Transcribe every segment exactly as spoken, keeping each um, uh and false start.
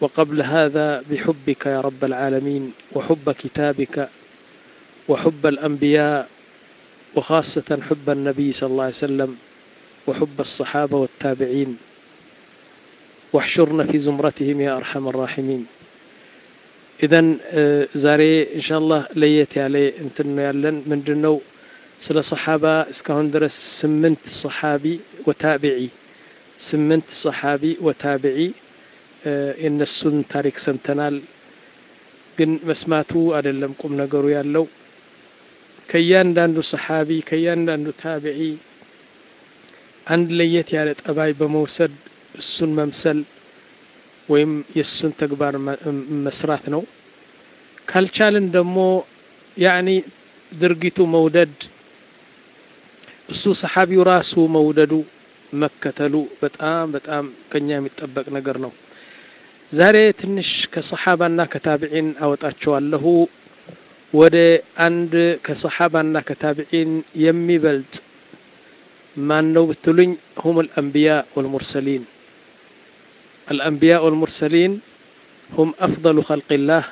وقبل هذا بحبك يا رب العالمين وحب كتابك وحب الأنبياء وخاصة حب النبي صلى الله عليه وسلم وحب الصحابة والتابعين واحشرنا في زمرتهم يا أرحم الراحمين. إذن زاري إن شاء الله ليت عليه انتنو يالن من دنو سلا صحابة اسكهون درس سمنت صحابي وتابعي سمنت صحابي وتابعي إن السن تاريخ سمتنال ግን መስማቱ አይደለም ቁም ነገሩ ያለው ከያንዳንዱ ሰሃቢ ከያንዳንዱ ታቢዒ አንድ ለየት ያለ ጠባይ በመውሰድ እሱን መምሰል ወይም የሱን ተግባር መስራት ነው። ካልቻልን ደግሞ ያኒ ድርጊቱ መውደድ እሱ ሰሃቢው ራሱ መውደዱ መከተሉ በጣም በጣም ከኛ የሚጠበቅ ነገር ነው። ዛሬ ትንሽ ከሰሃባና ከታቢዒን አወጣቸዋለሁ ወደ አንድ ከሰሃባና ከታቢዒን የሚበልጥ ማን ነው ብትሉኝ هم الأنبياء والمرسلين. الأنبياء والمرسلين هم أفضل خلق الله،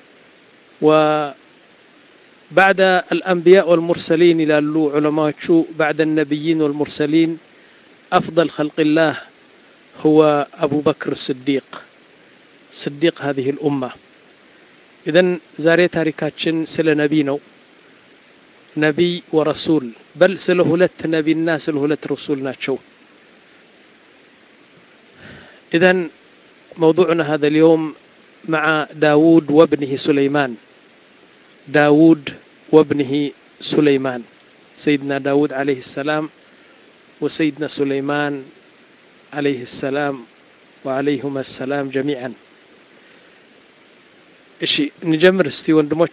وبعد الأنبياء والمرسلين إلى اللو علماء شو بعد النبيين والمرسلين أفضل خلق الله هو أبو بكر الصديق صديق هذه الأمة. إذن زاري تاريكاتشن سل نبي نو نبي ورسول بل سلهلت نبي الناس سلهلت رسولنا شو. إذن موضوعنا هذا اليوم مع داود وابنه سليمان. داود وابنه سليمان، سيدنا داود عليه السلام وسيدنا سليمان عليه السلام وعليهما السلام جميعا. እሺ እንጀምር እስቲ ወንድሞች።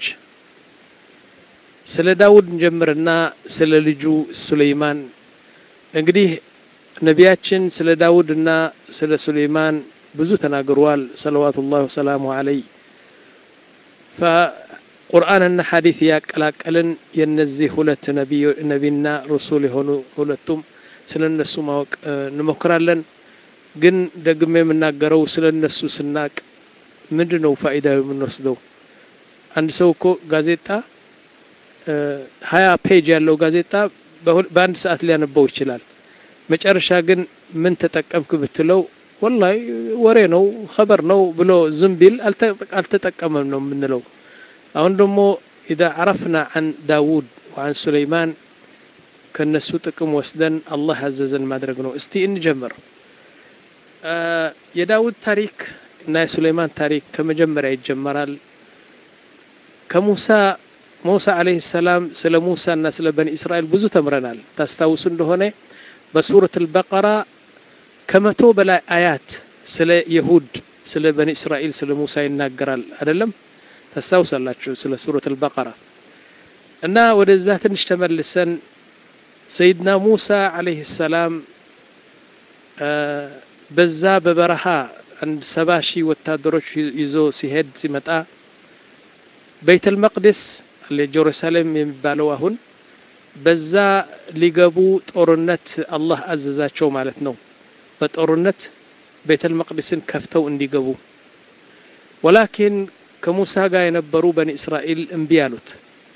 ስለ ዳውድ እንጀምርና ስለ ልጁ ሱለይማን። እንግዲህ ነቢያችን ስለ ዳውድና ስለ ሱለይማን ብዙ ተናግረዋል ሰለዋቱላሂ ወሰላሙ ዐለይሂ። ፈቁርአንና ሐዲስ ያቀላቀልን የነዚህ ሁለት ነቢይ ነቢና ረሱል የሆኑ ሁለቱም ስለነሱ ማወቅ እንሞክራለን። ግን ደግሜ የምናገረው ስለነሱ ስናቅ ምንድነው ፋይዳው የምንወስደው? አንድ ሰው እኮ ጋዜጣ ሀያ ፔጅ ያለው ጋዜጣ በአንድ ሰዓት ሊያነበው ይችላል። መጨረሻ ግን ምን ተጠቀምክ ብትለው ወላሂ ወሬ ነው خبر ነው ብሎ ዝም ቢል አልተጠቀመም ነው የምንለው። አሁን ደግሞ إذا عرفنا عن داود وعن سليمان ከነሱ ጥቅም ወስደን አላህ ያዘዘን ማድረግ ነው። እስቲ እንጀምር። የዳውድ ታሪክ እና የሱለይማን ታሪክ ከመጀመሪያ ይጀመራል። ከሙሳ ሙሳ አለይሂ ሰላም ስለ ሙሳና ስለ በኒ እስራኤል ብዙ ተምረናል። ታስታውሱ እንደሆነ በሱረት አልበቀራ ከመቶ በላይ አያት ስለ ይሁድ ስለ በኒ እስራኤል ስለ ሙሳ ይናገራል አይደለም? ታስታውሳላችሁ ስለ ሱረት አልበቀራ። እና ወደዛ ትንሽ ተመልሰን ሰይድና ሙሳ አለይሂ ሰላም በዛ በበረሃ عند سباشي وتادروش يزو سيهد سيمتا بيت المقدس اللي جيروسالم يمبالوا هون بزا ليغبو طورنت الله عززاچو ማለት ነው። በጦርነት ቤተ المقدسን ከፍተው እንዲገቡ ولكن ከሙሳ ጋር የነበሩ በኒ እስራኤል እምቢ አሉት።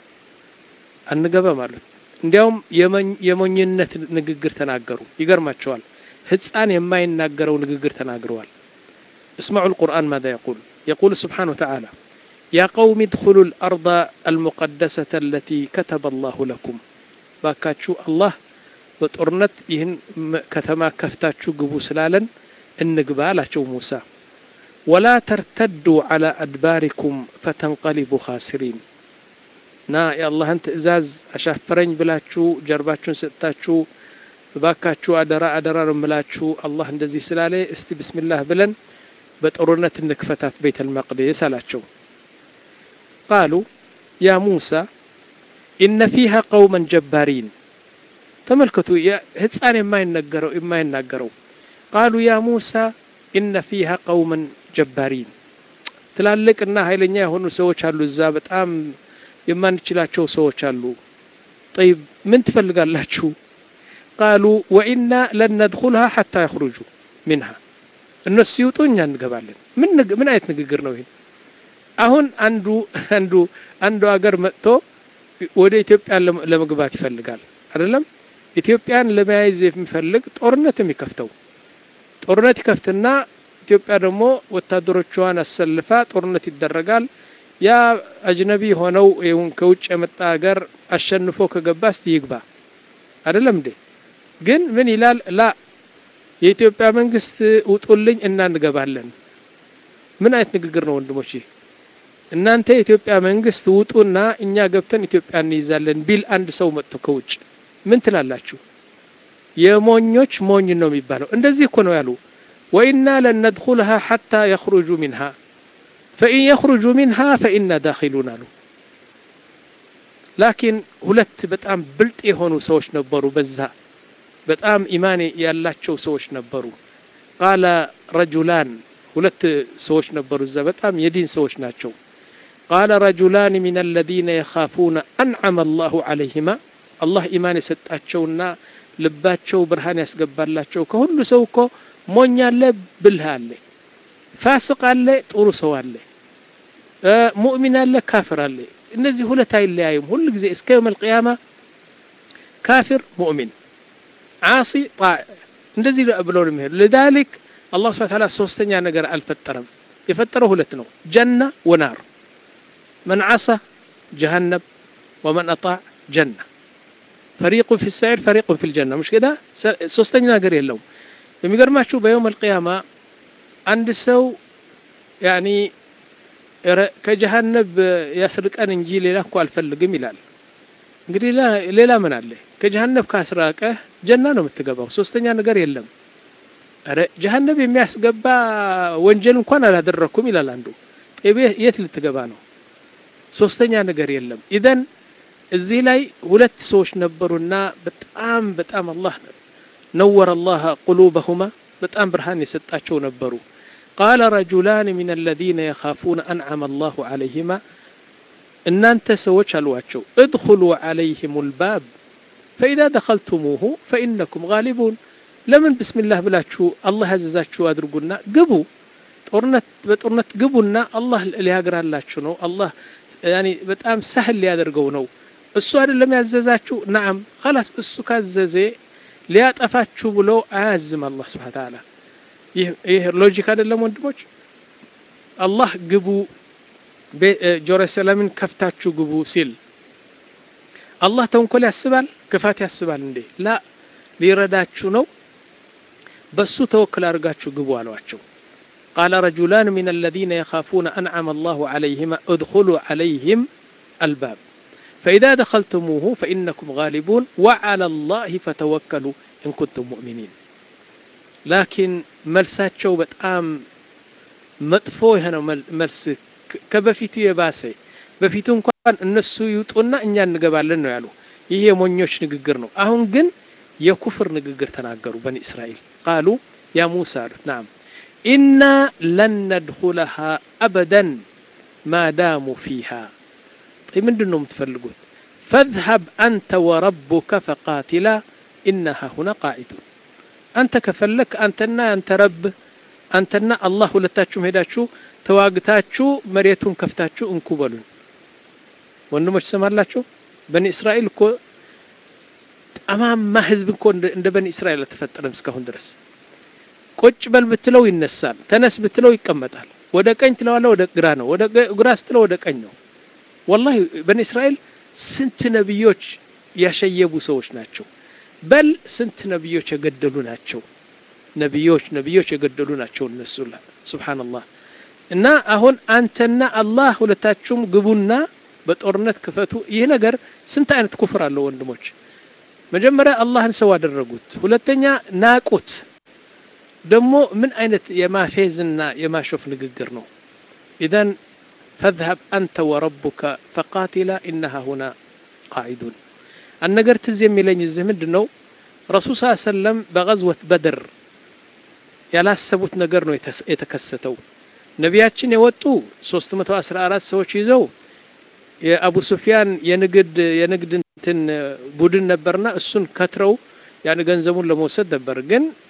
አንገባም አሉት። እንዲያውም የሞኝነት ንግግር ተናገሩ። ይገርማቸዋል። ህፃን የማይናገረው ንግግር ተናግረዋል። اسمعوا القرآن ماذا يقول. يقول سبحانه وتعالى يا قوم ادخلوا الأرض المقدسة التي كتب الله لكم. باكاتشو الله بطرنت يهن كتما كفتاتشو قبو سلالا النقبالاتشو موسى ولا ترتدوا على أدباركم فتنقلبوا خاسرين. نا يا الله انت ازاز اشافرين بلاتشو جرباتشو ستاتشو باكاتشو أدرا أدرا رملاتشو الله اندزي سلالي استي بسم الله بلن بطرنت النكفتات بيت المقدس አላቸው. قالوا يا موسى إن فيها قوما جبارين. ተመልከቱ ህፃን የማይናገረው የማይናገረው قالوا يا موسى إن فيها قوما جبارين. ትላልቅና ኃይለኛ የሆኑ ሰዎች አሉ እዛ በጣም የማንችላቸው ሰዎች አሉ። طيب ምን ትፈልጋላችሁ? قالوا وإنا لن ندخلها حتى يخرجوا منها. እነሱ ሲውጡ እኛ እንገባለን ምን ምን አይነት ንግግር ነው ይሄ አሁን አንዱ አንዱ አንዱ ሀገር መጥቶ ወደ ኢትዮጵያ ለመግባት ይፈልጋል አይደለም ኢትዮጵያን ለመያዝ የሚፈልግ ጦርነት የሚከፍተው ጦርነት ይከፍትና ኢትዮጵያ ደግሞ ወታደሮቿን አሰልፋ ጦርነት ይደረጋል ያ አጅነቢ ሆነው ይሁን ከውጭ የመጣ ሀገር አሸንፎ ከገባስ ይግባ አይደለም እንዴ ግን ምን ይላል ላ የኢትዮጵያ መንግስት ውጡልኝ እና እንገባለን ምን አይነት ንግግር ነው ወንድሞቼ እናንተ የኢትዮጵያ መንግስት ውጡና እኛ ገብተን ኢትዮጵያን እንይዛለን ቢል አንድ ሰው መጥቶ ከውጭ ምን ትላላችሁ የሞኞች ሞኝ ነው የሚባለው እንደዚህ እኮ ነው ያሉ وإنا لن ندخلها حتى يخرجوا منها فإن يخرجوا منها فإنا داخلون له لكن ሁለት በጣም ብልጥ የሆኑ ሰዎች ነበሩ በዛ በጣም ኢማን ያላቸው ሰዎች ነበሩ قال رجلان ሁለት ሰዎች ነበሩ እዛ በጣም የዲን ሰዎች ናቸው قال رجلان من الذين يخافون أنعم الله عليهما الله ኢማን የሰጣቸውና ልባቸው ብርሃን ያስገባላቸው ከሁሉ ሰው እኮ ሞኝ አለ ብልህ አለ ፋሲቅ አለ ጥሩ ሰው አለ ሙእሚን አለ ካፊር አለ እነዚህ ሁለት አይለያዩም ሁሉ ጊዜ እስከ يوم القيامه ካፊር ሙእሚን عاصي طاع እንደዚህ ብለው ነው የሚሄዱ لذلك الله سبحانه وتعالى ሶስተኛ ነገር አልፈጠረም የፈጠረው ሁለት ነው ጀና ወናር من عصى جهنم ومن اطاع جنه فريق في السعير فريق في الجنه مش كده ሶስተኛ ነገር የለውም የሚገርማችሁ በيوم القيامه አንድ ሰው يعني ከጀሃነም ያስርቀን እንጂ ሌላ እኮ አልፈልግም ይላል እንግዲህ ሌላ ምን አለ ከጀሃነም ካስራቀ ጀና ነው የምትገባው ሶስተኛ ነገር የለም አረ ጀሃነም የሚያስገባ ወንጀል እንኳን አላደረኩም ይላል አንዱ ጠቤ የት ልትገባ ነው ሶስተኛ ነገር የለም ኢደን እዚህ ላይ ሁለት ሰዎች ነበሩና በጣም በጣም አላህ نور الله قلوبهما በጣም ብርሃን የሰጣቸው ነበሩ قال رجلان من الذين يخافون أنعم الله عليهما እናንተ ሰዎች አሏቸው ادخلوا عليهم الباب فإذا دخلتموه فإنكم غالبون ለምን بسم الله ብላችሁ አላህ ያዘዛችሁ አድርጉና ግቡ ጦርነት በጦርነት ግቡና አላህ ሊያግራላችሁ ነው አላህ يعني በጣም سهل ሊያደርገው ነው እሱ አይደለም ያዘዛችሁ نعم خلاص እሱ ካዘዘ ሊያጠፋችሁ ብሎ አያዝም አላህ Subhanahu Wa Ta'ala ይሄ ሎጂክ አይደለም ወንድሞች አላህ ግቡ ጀሩሳሌምን ከፍታችሁ ግቡ ሲል አላህ ተንኮል ያስባል ክፋት ያስባል እንዴ ላ ሊረዳችሁ ነው በሱ ተወክል አርጋችሁ ግቡ አሏቸው قال رجلان من الذين يخافون أنعم الله عليهما ادخلوا عليهم الباب فإذا دخلتموه فإنكم غالبون وعلى الله فتوكلوا إن كنتم مؤمنين لكن መልሳቸው በጣም መጥፎ የሆነ መልስ ከበፊቱ የባሰ በፊቱ እንኳን እነሱ ይውጡና እኛ እንገባለን ነው ያሉ ይሄ የሞኞች ንግግር ነው አሁን ግን የኩፍር ንግግር ተናገሩ በኒ እስራኤል قالوا يا موسى نعم إنا لن ندخلها أبدا ما داموا فيها طيب ምንድነው የምትፈልጉት فاذهب أنت وربك فقاتلا إنها هنا قاعدون አንተ ከፈለክ አንተና አንተ ረብ አንተና አላህ ሁለታችሁም ሄዳችሁ ተዋግታችሁ መሬቱን ከፍታችሁ እንኩበሉን ወንድሞች ሰማላችሁ በኒ እስራኤል እኮ ጠማማ ህዝብ እኮ እንደ በኒ እስራኤል ተፈጠረም እስካሁን ድረስ ቁጭ በል ብትለው ይነሳል ተነስ ብትለው ይቀመጣል ወደ ቀኝ ትለዋለህ ወደ ግራ ነው ወደ ግራ ስትለው ወደ ቀኝ ነው والله በኒ እስራኤል ስንት ነብዮች ያሸየቡ ሰዎች ናቸው በል ስንት ነብዮች የገደሉ ናቸው ነብዮች ነብዮች የገደሉ ናቸው እነሱ ሱብሃንአላህ እና አሁን አንተና አላህ ሁለታችሁም ግቡና በጦርነት ክፈቱ ይሄ ነገር ስንት አይነት ኩፍር አለው ወንድሞች መጀመሪያ አላህን ሰው አደረጉት ሁለተኛ ናቁት ደሞ ምን አይነት የማፌዝና የማሾፍ ንግግር ነው ኢዳን فاذهب أنت وربك فقاتلا إنها هنا قاعدون النجر تزيم ميلين الزمد نو رسول صلى الله عليه وسلم بغزوة بدر يلا سبوت نجر نو يتكستو نبياتشين يوتو سوستمتو أسرع أراد سوتش يزو يا أبو سفيان ينقد ينقد تن بودن نبرنا السن كترو يعني جنزمون لموسد دبر جن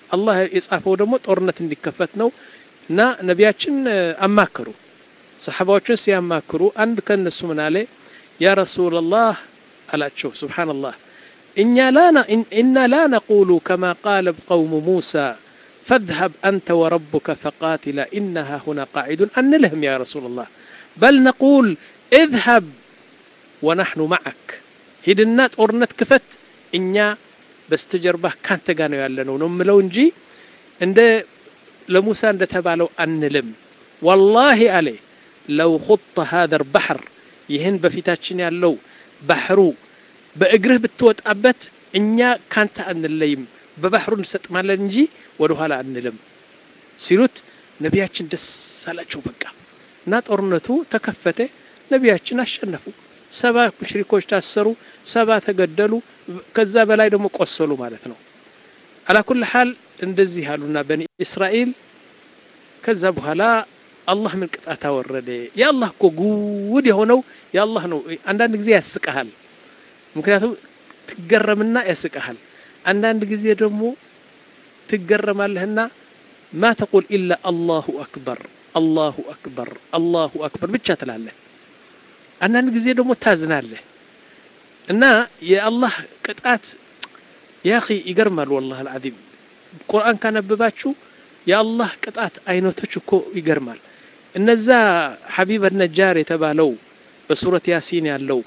አላህ የጻፈው ደግሞ ጦርነት እንዲከፈት ነው እና ነቢያችን አማከሩ ሰሐባዎችን ሲያማክሩ አንድ ከነሱ ምን አለ ያ ረሱላህ አላቸው ሱብሃንአላህ እኛ ላና ኢና ላ ነቁሉ كما قال قوم موسى فاذهب أنت وربك فقاتلا إنها هنا قاعدون أن لهم يا رسول الله بل نقول اذهب ونحن معك هدنا ጦርነት ክፈት እኛ በስተጀርባህ ካንተ ጋር ነው ያለነው ነው ምለው እንጂ እንደ ለሙሳ እንደተባለው አንልም والله አለ لو خط هذا البحر ይህን በፊታችን ያለው ባህሩ በእግርህ ብትወጣበት እኛ ካንተ አንለይም በባህሩ እንሰጥማለን እንጂ ወደ ኋላ አንልም ሲሉት ነቢያችን ደስ አላቸው በቃ እና ጦርነቱ ተከፈተ ነቢያችን አሸነፉ ሰባ ሙሽሪኮች ታሰሩ ሰባ ተገደሉ ከዛ በላይ ደግሞ ቆሰሉ ማለት ነው على كل حال እንደዚህ ያሉና በኒ እስራኤል ከዛ በኋላ አላህ ምን ቅጣታ ወረደ ያአላህ እኮ ጉድ የሆነው ያአላህ ነው አንዳንድ ጊዜ ያስቀሃል ምክንያቱም ትገረምና ያስቀሃል አንዳንድ ጊዜ ደግሞ ትገረማለህና ما تقول الا الله اكبر الله اكبر الله اكبر ብቻ ትላለህ አንዳንድ ጊዜ ደግሞ ታዝናለህ እና የአላህ ቅጣት يا اخي ይገርማል والله العظيم ቁርአን ካነበባችሁ የአላህ ቅጣት አይነቶች እኮ ይገርማል እነዛ ሐቢብ النجار የተባለው በሱረት ያሲን ያለው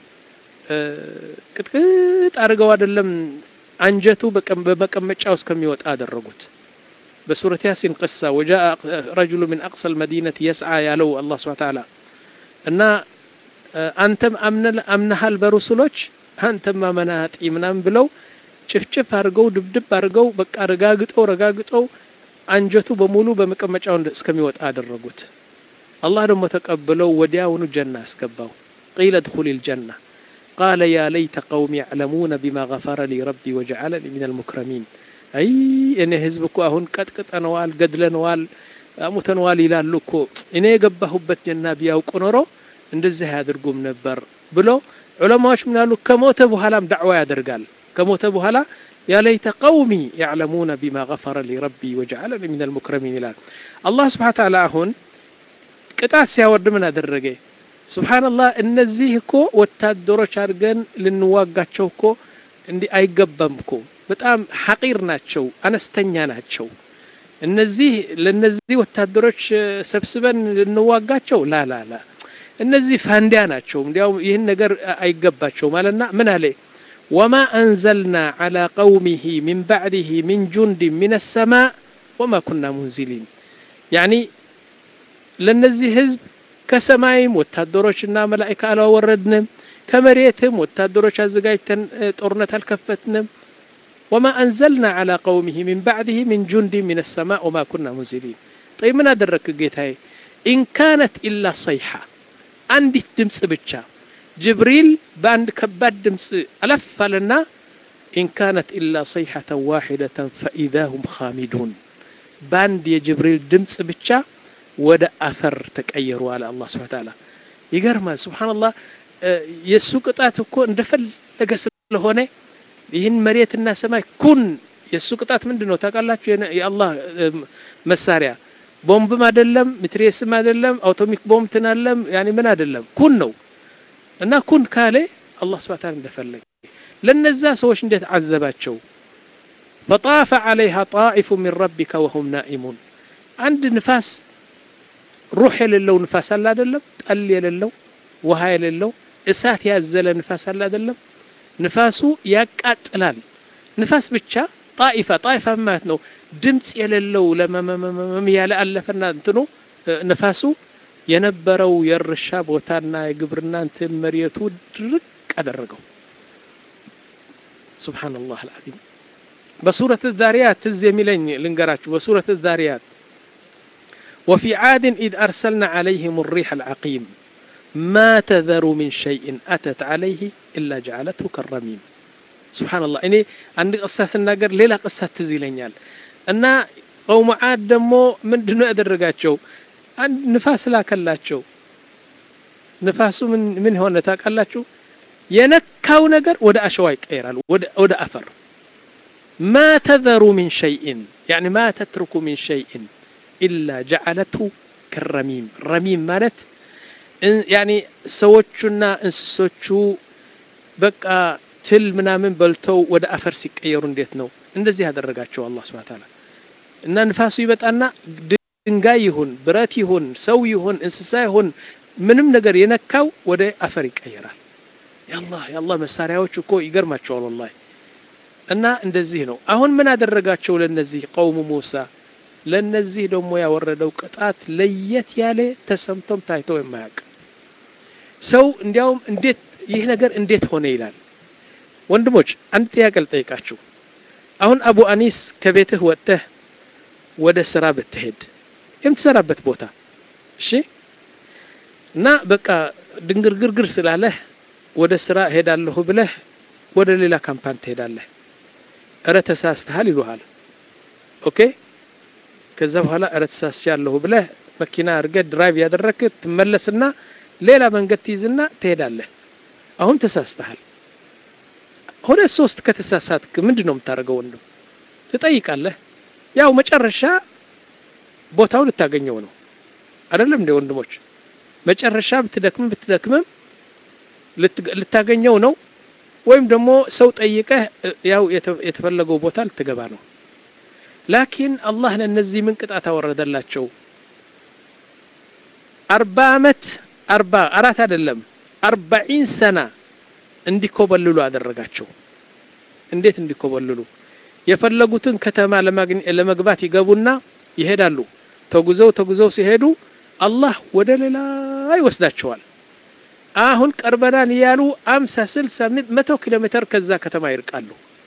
ቅጥቅጥ አርገው አይደለም አንጀቱ በመቀመጫው እስከሚወጣ አደረጉት በሱረት ያሲን قصه وجاء رجل من اقصى المدينه يسعى ያለው الله سبحانه وتعالى እና አንተም አምነሃል በሩሱሎች አንተም ማመናት ይምናም ብለው ጭፍጭፍ አርገው ድብድብ አርገው በቃ ረጋግጠው ረጋግጠው አንጀቱ በሙሉ በመቀመጫው እስከሚወጣ አደረጉት الله ደግሞ ተቀበለው ወዲያውኑ ጀና አስገባው قيل ادخل الجنه قال يا ليت قوم يعلمون بما غفر لي ربي وجعلني من المكرمين اي እኔ ህዝብኩ አሁን ቀጥቀጠነዋል ገድለነዋል አሙተነዋል ይላሉ እኮ እኔ የገባሁበት ጀና ቢያውቁ ኖሮ እንደዚህ ያደርጉም ነበር ብሎ ዑለማዎች ምን ያሉ ከሞተ በኋላም ዳዕዋ ያደርጋል ከሞተ በኋላ يا ليت قومي يعلمون بما غفر لي ربي وجعلني من المكرمين ይላል الله سبحانه وتعالى አሁን ቅጣት ሲያወርድ ምን አደረገ ሱብሃንአላህ እነዚህ እኮ ወታደሮች አድርገን ልንዋጋቸው እኮ እንዲ አይገባም እኮ በጣም ሐቂር ናቸው አነስተኛ ናቸው እነዚህ ለነዚህ ወታደሮች ሰብስበን ልንዋጋቸው ላ ላ ላ እነዚህ ፋንዲያ ናቸው እንዲያው ይሄን ነገር አይገባቸው ማለትና ምን አለ وما أنزلنا على قومه من بعده من جند من السماء وما كنا منزلين يعني ለነዚህ ህዝብ ከሰማይም ወታደሮችና መላእክት አላወረድንም ከመሬትም ወታደሮች አዘጋጅተን ጦርነት አልከፈትንም وما أنزلنا على قومه من بعده من جند من السماء وما كنا منزلين طيب من أدرك جيتاي إن كانت إلا صيحة عندي دمس ብቻ جبريل باند كباد دمس ألف لنا إن كانت إلا صيحة واحدة فإذا هم خامدون باند يا جبريل دمس ብቻ ወደ አፈር ተቀየሩ አለ አላህ Subhanahu Wa Ta'ala ይገርማል ሱብሃንአላህ የሱ ቅጣት እኮ እንደፈለገ ስለሆነ ይህን መሬትና ሰማይ ኩን የሱ ቅጣት ምንድነው ታውቃላችሁ የአላህ መሳሪያ ቦምብም አይደለም ሚትሬስም አይደለም አውቶሚክ ቦምብ ተናለም ያኒ ምን አይደለም ኩን ነው እና ኩን ካለ አላህ Subhanahu Wa Ta'ala እንደፈለገ ለነዛ ሰዎች እንዴት አዘባቸው فطاف عليها طائف من ربك وهم نائمون عند نفاس روح የሌለው ንፋስ አለ አይደለም ጠል የሌለው ውሃ የሌለው እሳት ያዘለ ንፋስ አለ አይደለም ንፋሱ ያቃጥላል ንፋስ ብቻ ጣይፋ ጣይፋ ማለት ነው ድምጽ የሌለው ለመመመም ያለ አለፈና እንትኑ ንፋሱ የነበረው የርሻ ቦታና የግብርና እንትን መሪየቱ ድርቅ አደረገው ሱብሃንአላህ العظيم በሱረት الذاريات ትዝ የሚለኝ ልንገራችሁ በሱረት الذاريات وفي عاد إذ أرسلنا عليهم الريح العقيم ما تذر من شيء أتت عليه إلا جعلته كالرميم سبحان الله إني عندي قصة النجار ليلة قصة تزيلينيال أن قوم عاد دمو من دنو أدرجاتشو عند نفاس لا كلاتشو نفاسه من من هون نتاكلاتشو ينكاو نجار ودا أشواي كيرال ودا ودا أفر ما تذر من شيء يعني ما تترك من شيء إلا جعلته كالرميم رميم مالت يعني سوتشنا እንስሶቹ በቃ ትል ምናምን በልተው ወደ አፈር ሲቀየሩ እንዴት ነው እንደዚህ ያደረጋቸው አላህ Subhanahu Ta'ala እና ንፋሱ ይበጣና ድንጋይ ይሁን ብረት ይሁን ሰው ይሁን እንስሳ ይሁን ምንም ነገር የነካው ወደ አፈር ይቀየራል ያላህ ያላህ መሳሪያዎች እኮ ይገርማቸዋል والله እና እንደዚህ ነው አሁን ምን አደረጋቸው ለነዚህ ቀውሙ ሙሳ ለነዚህ ደግሞ ያወረደው ቅጣት ለየት ያለ ተሰምቶም ታይቶ የማያውቅ ሰው እንዲያውም እንዴት ይህ ነገር እንዴት ሆነ ይላል ወንድሞች አንድ ጥያቄ ልጠይቃችሁ አሁን አቡ አኒስ ከቤትህ ወጥተህ ወደ ስራ ብትሄድ የምትሰራበት ቦታ እሺ እና በቃ ድንግርግርግር ስላለህ ወደ ስራ ሄዳለሁ ብለህ ወደ ሌላ ካምፓኒ ትሄዳለህ እረ ተሳስተሃል ይሉሃል ኦኬ ከዛ በኋላ እረ ተሳስቻለሁ ብለህ መኪና አርገህ ድራይቭ ያደረክ ትመለስና ሌላ መንገድ ትይዝና ትሄዳለህ አሁን ተሳስተሃል ሁለት ሶስት ከተሳሳትክ ምንድነው የምታደርገው ወንድም ትጠይቃለህ ያው መጨረሻ ቦታው ልታገኘው ነው አይደለም እንደ ወንድሞች መጨረሻ ብትደክም ብትደክም ልታገኘው ነው ወይም ደግሞ ሰው ጠይቀህ ያው የተፈለገው ቦታ ልትገባ ነው ላኪን አላህ ለነዚህ ምን ቅጣት አወረደላቸው አርባ አመት አርባ አራት አይደለም አርባዒን ሰና እንዲኮበልሉ አደረጋቸው እንዴት እንዲኮበልሉ የፈለጉትን ከተማ ለመግባት ይገቡና ይሄዳሉ ተጉዘው ተጉዘው ሲሄዱ አላህ ወደ ሌላ ይወስዳቸዋል አሁን ቀርበናን ያሉ አምሳ ስልሳ መቶ ኪሎ ሜትር ከዛ ከተማ ይርቃሉ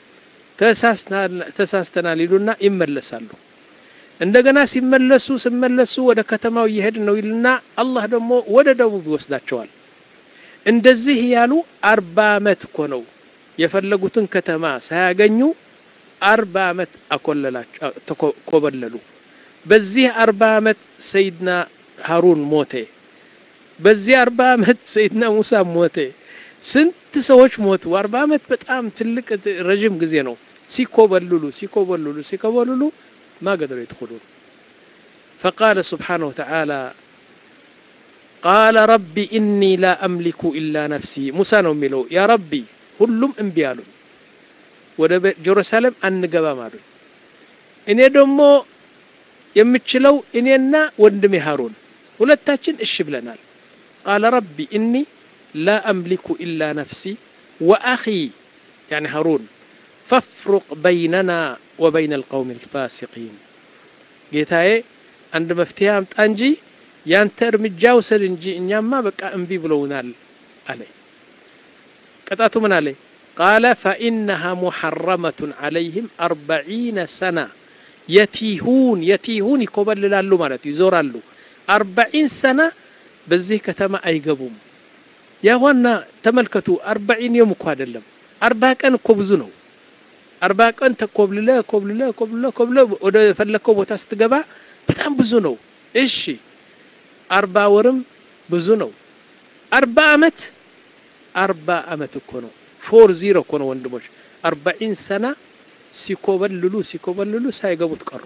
ተሳስተናል ይሉና ይመለሳሉ እንደገና ሲመለሱ ሲመለሱ ወደ ከተማው ይሄድ ነው ይልና አላህ ደግሞ ወደ ደቡብ ይወስዳቸዋል እንደዚህ ያሉ አርባ አመት እኮ ነው የፈለጉትን ከተማ ሳያገኙ አርባ አመት አቆለላቸው ተኮበለሉ በዚህ አርባ አመት ሰይድና ሃሩን ሞተ በዚህ አርባ አመት ሰይድና ሙሳ ሞተ ስንት ሰዎች ሞቱ አርባ አመት በጣም ትልቅ ረጅም ጊዜ ነው ሲኮበልሉ ሲኮበልሉ ሲኮበልሉ ما قدروا يدخلون فقال سبحانه وتعالى قال ربي إني لا أملك إلا نفسي موسى نوميلو يا ربي كلهم انبيالون وده جيروسالم انقبا مالو إني دمو يمتشلو إنينا وندمي هارون ولتاچن اش بلنال قال ربي إني لا أملك إلا نفسي وأخي يعني هارون فافرق بيننا وبين القوم الفاسقين ጌታዬ አንድ መፍትሄ አምጣ እንጂ ያንተ እርምጃ ወሰድ እንጂ እኛማ በቃ እንቢ ብለውናል አለ ቀጣቱ ምን አለ قال فإنها محرمة عليهم أربعين سنة يتيهون يتيهون ይኮበልላሉ ማለት ይዞራሉ أربعين سنة በዚህ ከተማ አይገቡም ያዋና ተመልከቱ أربعين يوم እኮ አይደለም أربعة ቀን እኮ ብዙ ነው أربعة ቀን ተኮብልለ ኮብልለ ኮብልለ ኮብልለ ወደ ፈለከው ቦታ ስትገባ በጣም ብዙ ነው እሺ أربعة ወርም ብዙ ነው أربعة አመት أربعة አመት እኮ ነው أربعين እኮ ነው ወንድሞች أربعين سنة ሲኮበልሉ ሲኮበልሉ ሳይገቡት ቀሩ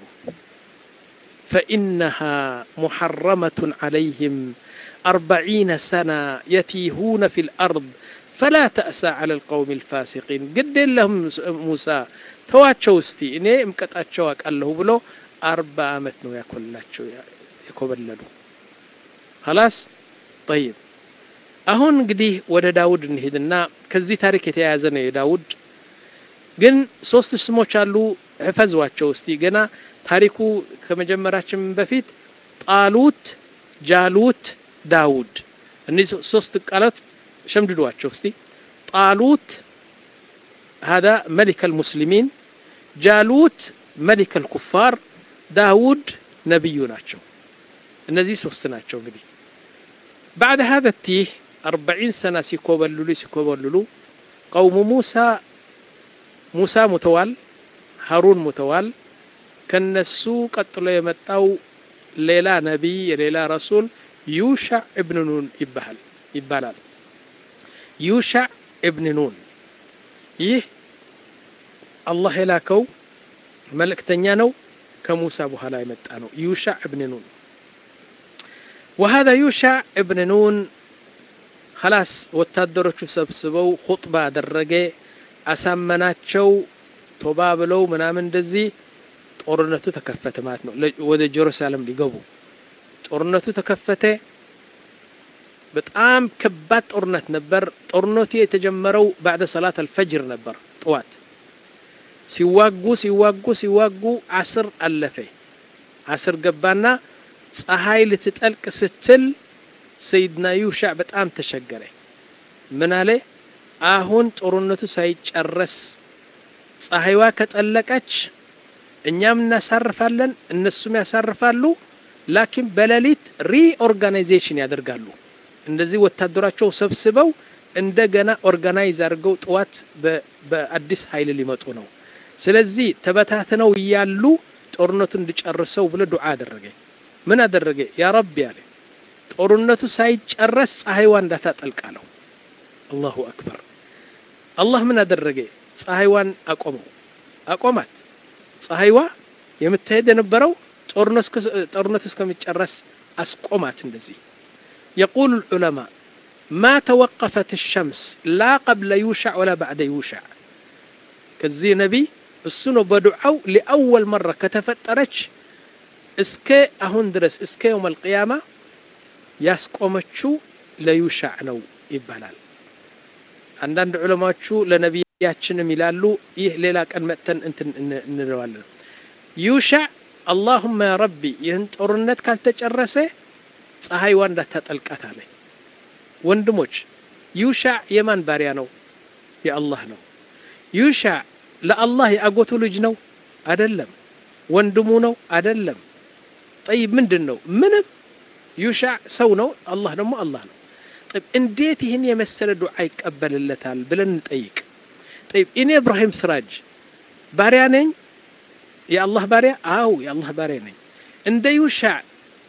فإنها محرمة عليهم أربعين سنة يتيهون في الأرض فلا تأسى على القوم الفاسقين قد لهم موسى تواتشو استي إني مكتاتشو قالله بلو أربع عمت نو ياكلاتشو يكوبللو خلاص طيب አሁን እንግዲህ ወደ ዳውድ እንሄድና ከዚህ ታሪክ የተያያዘ ነው የዳውድ ግን ሶስት ስሞች አሉ ህፈዟቸው እስቲ ገና ታሪኩ ከመጀመራችን በፊት ጣሉት ጃሉት ዳውድ እነዚህ ሶስት ቃላት شمددواቸው እስቲ ጣሉት هذا ملك المسلمين جالوت ملك الكفار داود نبي ናቸው እነዚህ ሶስት ናቸው እንግዲህ بعد هذا التيه أربعين سنة ሲኮበልሉ ሲኮበልሉ قوم موسى موسى متوال هارون متوال ከነሱ ቀጥሎ የመጣው ሌላ ነብይ ሌላ ረሱል يوشع ابن نون ይባላል ይባላል يوشع ابن نون ይህ አላህ የላከው መልእክተኛ ነው ከሙሳ በኋላ የመጣ ነው ዩሻዕ ኢብኑ ኑን وهذا يوشع ابن نون خلاص ወታደሮቹ ሰብስበው ኹጥባ አደረገ አሳመናቸው ተባብለው ምናምን እንደዚህ ጦርነቱ ተከፈተ ማለት ነው ወደ ኢየሩሳሌም ሊገቡ ጦርነቱ ተከፈተ በጣም ከባድ ጦርነት ነበር ጦርነቱ የተጀመረው بعد صلاه الفجر ነበር ጠዋት ሲዋጉ ሲዋጉ ሲዋጉ አስር አለፈ አስር ገባና ፀሐይ ልትጠልቅ ስትል ሰይድና ዩሻዕ በጣም ተሸገረ ምን አለ አሁን ጦርነቱ ሳይጨረስ ፀሐይዋ ከጠለቀች እኛም እናሳርፋለን እነሱም ያሳርፋሉ ላኪን በሌሊት ሪኦርጋናይዜሽን ያደርጋሉ እንደዚህ ወታደራቸው ሰብስበው እንደገና ኦርጋናይዝ አድርገው ጠዋት በአዲስ ኃይል ሊመጡ ነው ስለዚህ ተበታተነው ይያሉ ጦርነቱን እንዲጨርሰው ብለ ዱዓ አደረገ ምን አደረገ ያ ረቢ አለ ጦርነቱ ሳይጨረስ ፀሐይዋ እንዳታጠልቃለው አላሁ አክበር አላህ ምን አደረገ ፀሐይዋን አቆመው አቆማት ፀሐይዋ የምትሄድ የነበረው ጦርነቱ እስከሚጨረስ አስቆማት እንደዚህ يقول العلماء ما توقفت الشمس لا قبل يوشع ولا بعد يوشع كذي نبي السنو بدعو لأول مرة كتفترج اسكي أهون درس اسكي يوم القيامة ياسقومتشو ليوشع نو يبالال عندنا علماء شو لنبياتنا ميلالو يه ليلا كان متن انت نروالن يوشع اللهم يا ربي يهنت أورنت كالتجرسه ፀሐይዋ እንዳታጠልቃት አለ ወንድሞች ዩሻዕ የማን ባሪያ ነው የአላህ ነው ዩሻዕ ለአላህ ያጎቱ ልጅ ነው አይደለም ወንድሙ ነው አይደለም طيب ምንድነው ምንም ዩሻዕ ሰው ነው አላህ ደግሞ አላህ ነው طيب እንዴት ይሄን የመሰለ ዱዓ ይቀበልለታል ብለን እንጠይቅ طيب እኔ ኢብራሂም ስራጅ ባሪያ ነኝ የአላህ ባሪያ አው የአላህ ባሪያ ነኝ እንደ ዩሻዕ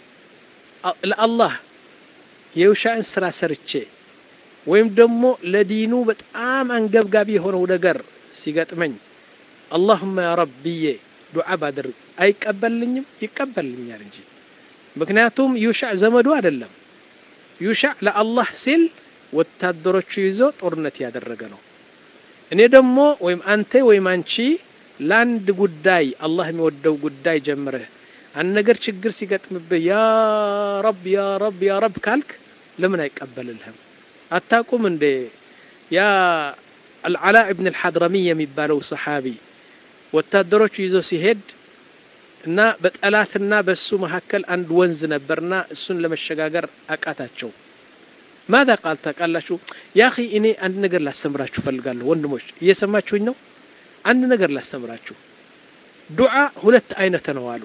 ለአላህ የውሻዕን ስራ ሰርቼ ወይም ደግሞ ለዲኑ በጣም አንገብጋቢ የሆነው ነገር ሲገጥመኝ اللهم يا ربي ዱዓ ባደርግ አይቀበልኝም ይቀበልኛል እንጂ ምክንያቱም ዩሻዕ ዘመዱ አይደለም ዩሻዕ ለአላህ ሲል ወታደሮቹ ይዞ ጦርነት ያደረገ ነው እኔ ደግሞ ወይም አንተ ወይም አንቺ ላንድ ጉዳይ አላህ የሚወደው ጉዳይ ጀምረህ አንድ ነገር ችግር ሲገጥምብህ ያ ረብ ያ ረብ ያ ረብ ካልክ ለምን አይቀበልልህም አታቁም እንደ ያ العلاء ابن الحضرمي የሚባለው ሰሃቢ ወታደሮቹ ይዞ ሲሄድ እና በጠላትና በሱ መሐከል አንድ ወንዝ ነበርና እሱን ለመሸጋገር አቃታቸው ماذا قال ተቃላችሁ يا اخي እኔ አንድ ነገር ላስተምራችሁ ፈልጋለሁ ወንድሞች እየሰማችሁኝ ነው አንድ ነገር ላስተምራችሁ ዱዓ ሁለት አይነት ነው አሉ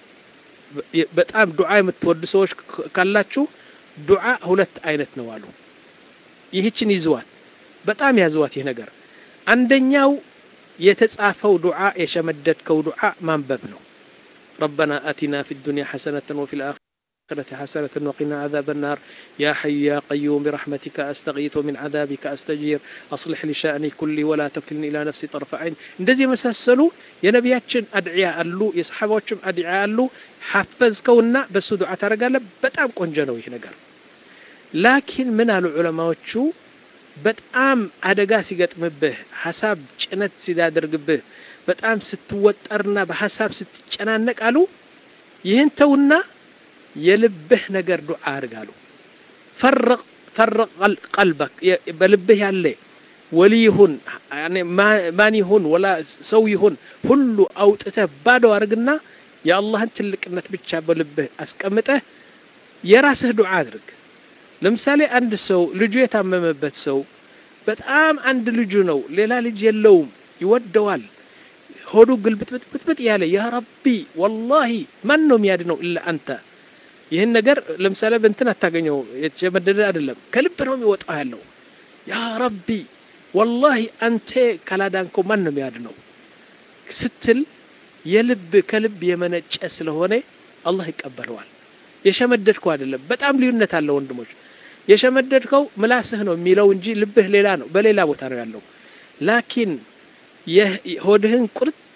በጣም ዱዓ የምትወዱ ሰዎች ካላችሁ ዱዓ ሁለት አይነት ነው አሉ ይህችን ይዟት በጣም ያዟት ይሄ ነገር አንደኛው የተጻፈው ዱዓ የሸመደድከው ዱዓ ማንበብ ነው ربنا آتنا في الدنيا حسنة وفي الآخرة حسنة وقنا عذاب النار يا حي يا قيوم برحمتك أستغيث ومن عذابك أستجير أصلح لي شأني كلي ولا تكلني إلى نفسي طرف عين እንደዚህ መሳሰሉ የነቢያችን አድዒያ አሉ የሰሃባዎችም አድዒያ አሉ حفظከውና በሱ ዱዓ ታረጋለህ በጣም ቆንጆ ነው ይሄ ነገር ላኪን ምን አሉ ዑለማዎቹ በጣም አደጋ ሲገጥምብህ ሐሳብ ጭነት ሲዳደርግብህ በጣም ስትወጠርና በሐሳብ ስትጨናነቅ አሉ ይሄን ተውና የልብህ ነገር ዱዓ አርጋሉ فرق فرق قلبك በልብህ ያለ ወሊሁን يعني ማን ይሁን ወላ ሰው ይሁን ሁሉ አውጥተህ ባዶ አርግና የአላህን ትልቅነት ብቻ በልብህ አስቀምጠህ የራስህ ዱዓ አድርግ ለምሳሌ አንድ ሰው ልጁ የታመመበት ሰው በጣም አንድ ልጁ ነው ሌላ ልጅ የለውም ይወደዋል ሆዱ ግልብጥብጥብጥ ያለ ያ ረቢ والله ማን ነው የሚያድነው ኢላ አንተ ይሄን ነገር ለምሳሌ በእንትን አታገኘው የተጀመደደ አይደለም ከልብ ነው የሚወጣው ያለው ያ ረቢ والله አንተ ካላዳንኮ ማን ነው የሚያድነው ስትል የልብ ከልብ የመነጨ ስለሆነ አላህ ይቀበለዋል የሸመደድከው አይደለም በጣም ልዩነት አለ ወንድሞች የሸመደድከው ምላስህ ነው የሚለው እንጂ ልብህ ሌላ ነው በሌላ ቦታ ነው ያለው ላኪን የሆድህን ቁርጥ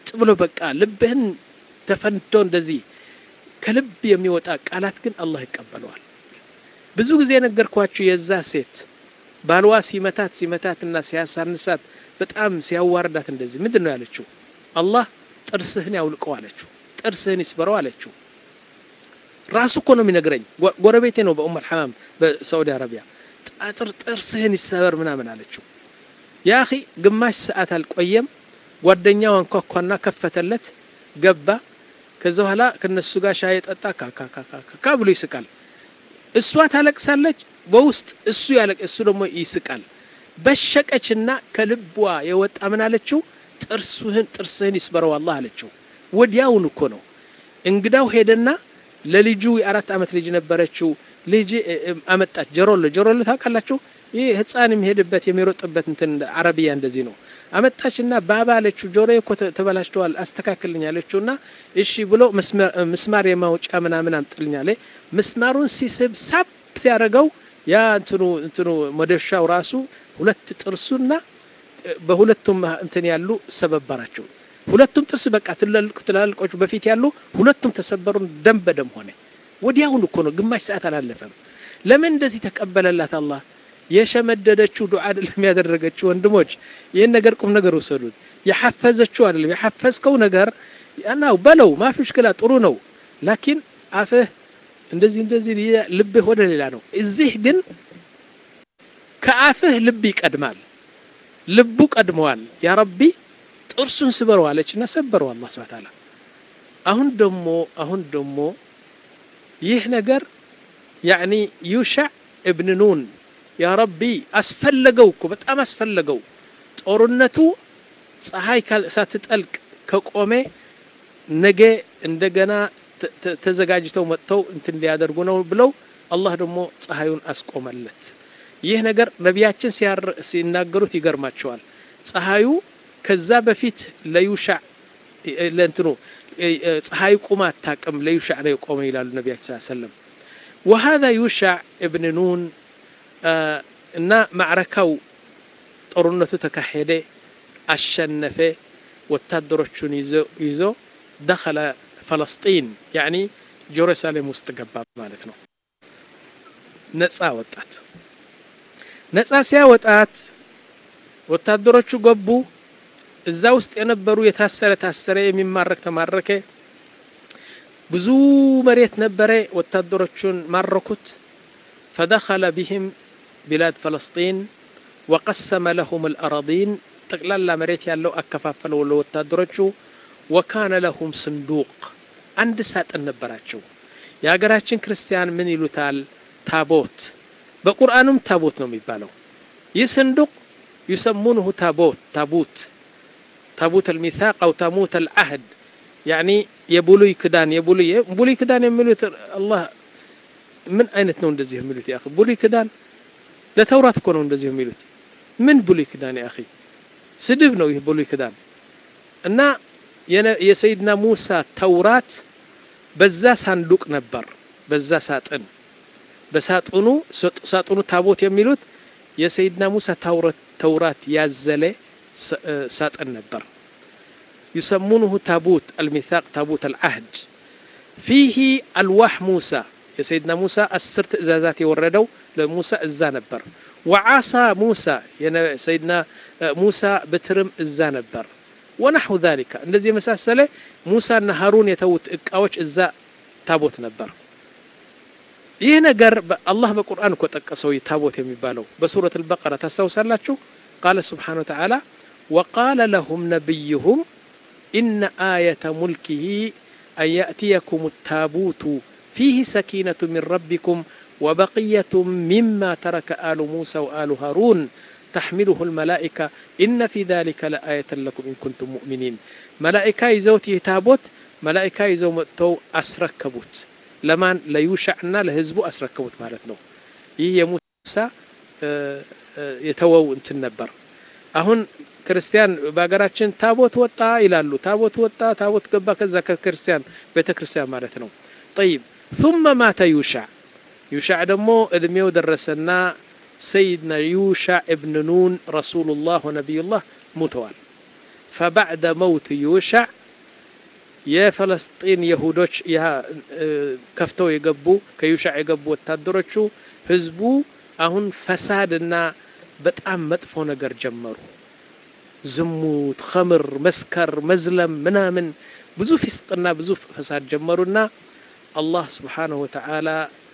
ብሎ በቃ ልብህን ተፈንቶ እንደዚህ ከልብ የሚወጣ ቃላት ግን አላህ ይቀበለዋል። ብዙ ጊዜ ነገርኳችሁ የዛ ሴት ባልዋ ሲመታት ሲመታትና ሲያሳንሳት በጣም ሲያዋርዳት እንደዚህ ምንድነው ያለችው? አላህ ጥርስህን ያውልቀው አለችው። ጥርስህን ይስበረው አለችው። ራሱ እኮ ነው የሚነግረኝ። ጎረቤቴ ነው በኡም አልሐማም በሳዑዲ አረቢያ። ጥር ጥርስህን ይሰበር ምናምን አለችው። ያ اخي ግማሽ ሰዓት አልቆየም ጓደኛው አንኳኳና ከፈተለት ገባ። ከዛ በኋላ ከነሱ ጋር ሻይ ጠጣ ካካካካ ብሎ ይስቃል። እሷ ታለቅሳለች በውስጥ እሱ ያለቅ እሱ ደግሞ ይስቃል። በሸቀችና ከልቧ የወጣ ምን አለችው? ጥርስህን ጥርስህን ይስበረው አላህ አለችው። ወዲያውን እኮ ነው እንግዳው ሄደና ለልጁ የአራት አመት ልጅ ነበረችው ልጅ አመጣች። ጀሮል ጀሮል ታውቃላችሁ? ይሄ ህፃን የሚሄድበት የሚሮጥበት እንትን አረቢያ እንደዚህ ነው። አመጣችና ባባ አለችው ጆሮዬ እኮ ተበላሽቷል አስተካክልኝ አለችውና እሺ ብሎ መስማር የማውጫ ምናምን አምጥልኝ አለ። መስማሩን ሲስብ ሳብ ሲያረገው ያ እንትኑ እንትኑ መደሻው ራሱ ሁለት ጥርሱና በሁለቱም እንትን ያሉ ሰበበራቸው። ሁለቱም ጥርስ በቃ ትላልቅ ትላልቆቹ በፊት ያሉ ሁለቱም ተሰበሩን ደም በደም ሆነ። ወዲያውኑ እኮ ነው ግማሽ ሰዓት አላለፈም። ለምን እንደዚህ ተቀበለላት አላህ? የሸመደደችው ዱዓ አይደለም ያደረገችው። ወንድሞች ይሄን ነገር ቁም ነገር ወሰዱት። የሐፈዘችው አይደለም የሐፈዝከው ነገር ያናው በለው ማፊሽ ከላ ጥሩ ነው። ላኪን አፍህ እንደዚህ እንደዚህ ልብህ ወደ ሌላ ነው። እዚህ ግን ከአፍህ ልብ ይቀድማል። ልቡ ቀድመዋል። ያ ረቢ ጥርሱን ስበረው አለችና ሰበረው አላህ Subhanahu Ta'ala። አሁን ደሞ አሁን ደሞ ይህ ነገር ያኒ ዩሻዕ ኢብኑ ኑን ያ ረቢ አስፈለገው እኮ በጣም አስፈለገው። ጦርነቱ ፀሐይ ሳትጠልቅ ከቆመ ነገ እንደገና ተዘጋጅተው መጥተው እንትን ሊያደርጉ ነው ብለው አላህ ደግሞ ፀሐዩን አስቆመለት። ይህ ነገር ነቢያችን ሲናገሩት ይገርማቸዋል። ፀሐዩ ከዛ በፊት ለዩሻዕ ለእንትኑ ፀሐይ ቁማ አታውቅም ለዩሻዕ ነው የቆመ ይላሉ ነቢያችን ሰለላሁ ዐለይሂ ወሰለም። وهذا يوشع ابن نون እና ማዕረካው ጦርነቱ ተካሄደ አሸነፈ። ወታደሮቹን ይዞ ይዞ دخل فلسطين يعني ጀሩሳሌም ውስጥ ገባ ማለት ነው። ነፃ ወጣት ነፃ ሲያወጣት ወታደሮቹ ገቡ። እዛ ውስጥ የነበሩ የታሰረ ታሰረ የሚማረክ ተማረከ። ብዙ መሬት ነበረ ወታደሮቹን ማረኩት። فدخل بهم بلاد فلسطين وقسم لهم الأراضين ጠቅላላ መሬት ያለው አከፋፈለው ለወታደሮቹ። وكان لهم صندوق አንድ ሳጥን ነበራቸው። የሀገራችን ክርስቲያን ምን ይሉታል? ታቦት። በቁርአኑም ታቦት ነው የሚባለው። ይህ صندوق يسمونه تابوت تابوت تابوت الميثاق أو تابوت العهد يعني يبولي كدان يبولي يبولي كدان يملوت الله من أين تنون دزيه يملوت يا أخي بولي كدان لا توراة كونون دزيه يملوت من بولي كدان يا أخي سدبنا ويه بولي كدان أن يا سيدنا موسى توراة بزا صندوق نبر بزا ساتن بساتونو ساتونو تابوت يملوت يا سيدنا موسى توراة توراة يازله ساتن نبر يسمونه تابوت الميثاق تابوت العهد فيه ألواح موسى يا سيدنا موسى السرت إزازات يوردوا لموسى الزانبر وعصا موسى يا سيدنا موسى بترم الزانبر ونحو ذلك الذي مساسله موسى هارون يتوت اقاوش الزا تابوت نبر ይህ ነገር አላህ በቁርአን እኮ ጠቀሰው ታቦት የሚባለው በሱረት አልበቀራ ታስተውሳላችሁ። قال سبحانه وتعالى وقال لهم نبيهم إن آية ملكه أن يأتيكم التابوت فيه سكينة من ربكم وبقية مما ترك آل موسى وآل هارون تحمله الملائكة إن في ذلك لآية لكم إن كنتم مؤمنين. ملائكة يزوتي تابوت ملائكة يزوتو أسركبوت لمن لا يوشعنا لهزبو أسركبوت مالتنا. ይህ ሙሳ የተወው እንትን ነበር። አሁን ክርስቲያን በአገራችን ታቦት ወጣ ይላሉ። ታቦት ወጣ ታቦት ገባ ከዛ ከክርስቲያን ቤተክርስቲያን ማለት ነው። طيب ثم مات يوشع يوشع ደግሞ እድሜው ደረሰና سيدنا يوشع ابن نون رسول الله ونبي الله موتوال. فبعد موت يوشع የፍልስጤን ይሁዶች ያ ከፍተው የገቡ ከዩሻዕ የገቡ ወታደሮቹ ህዝቡ አሁን ፈሳድና በጣም መጥፎ ነገር ጀመሩ። ዝሙት፣ ኸምር፣ መስከር፣ መዝለም ምናምን ብዙ ፊስቅና ብዙ ፈሳድ ጀመሩና አላህ ስብሓነሁ ወተዓላ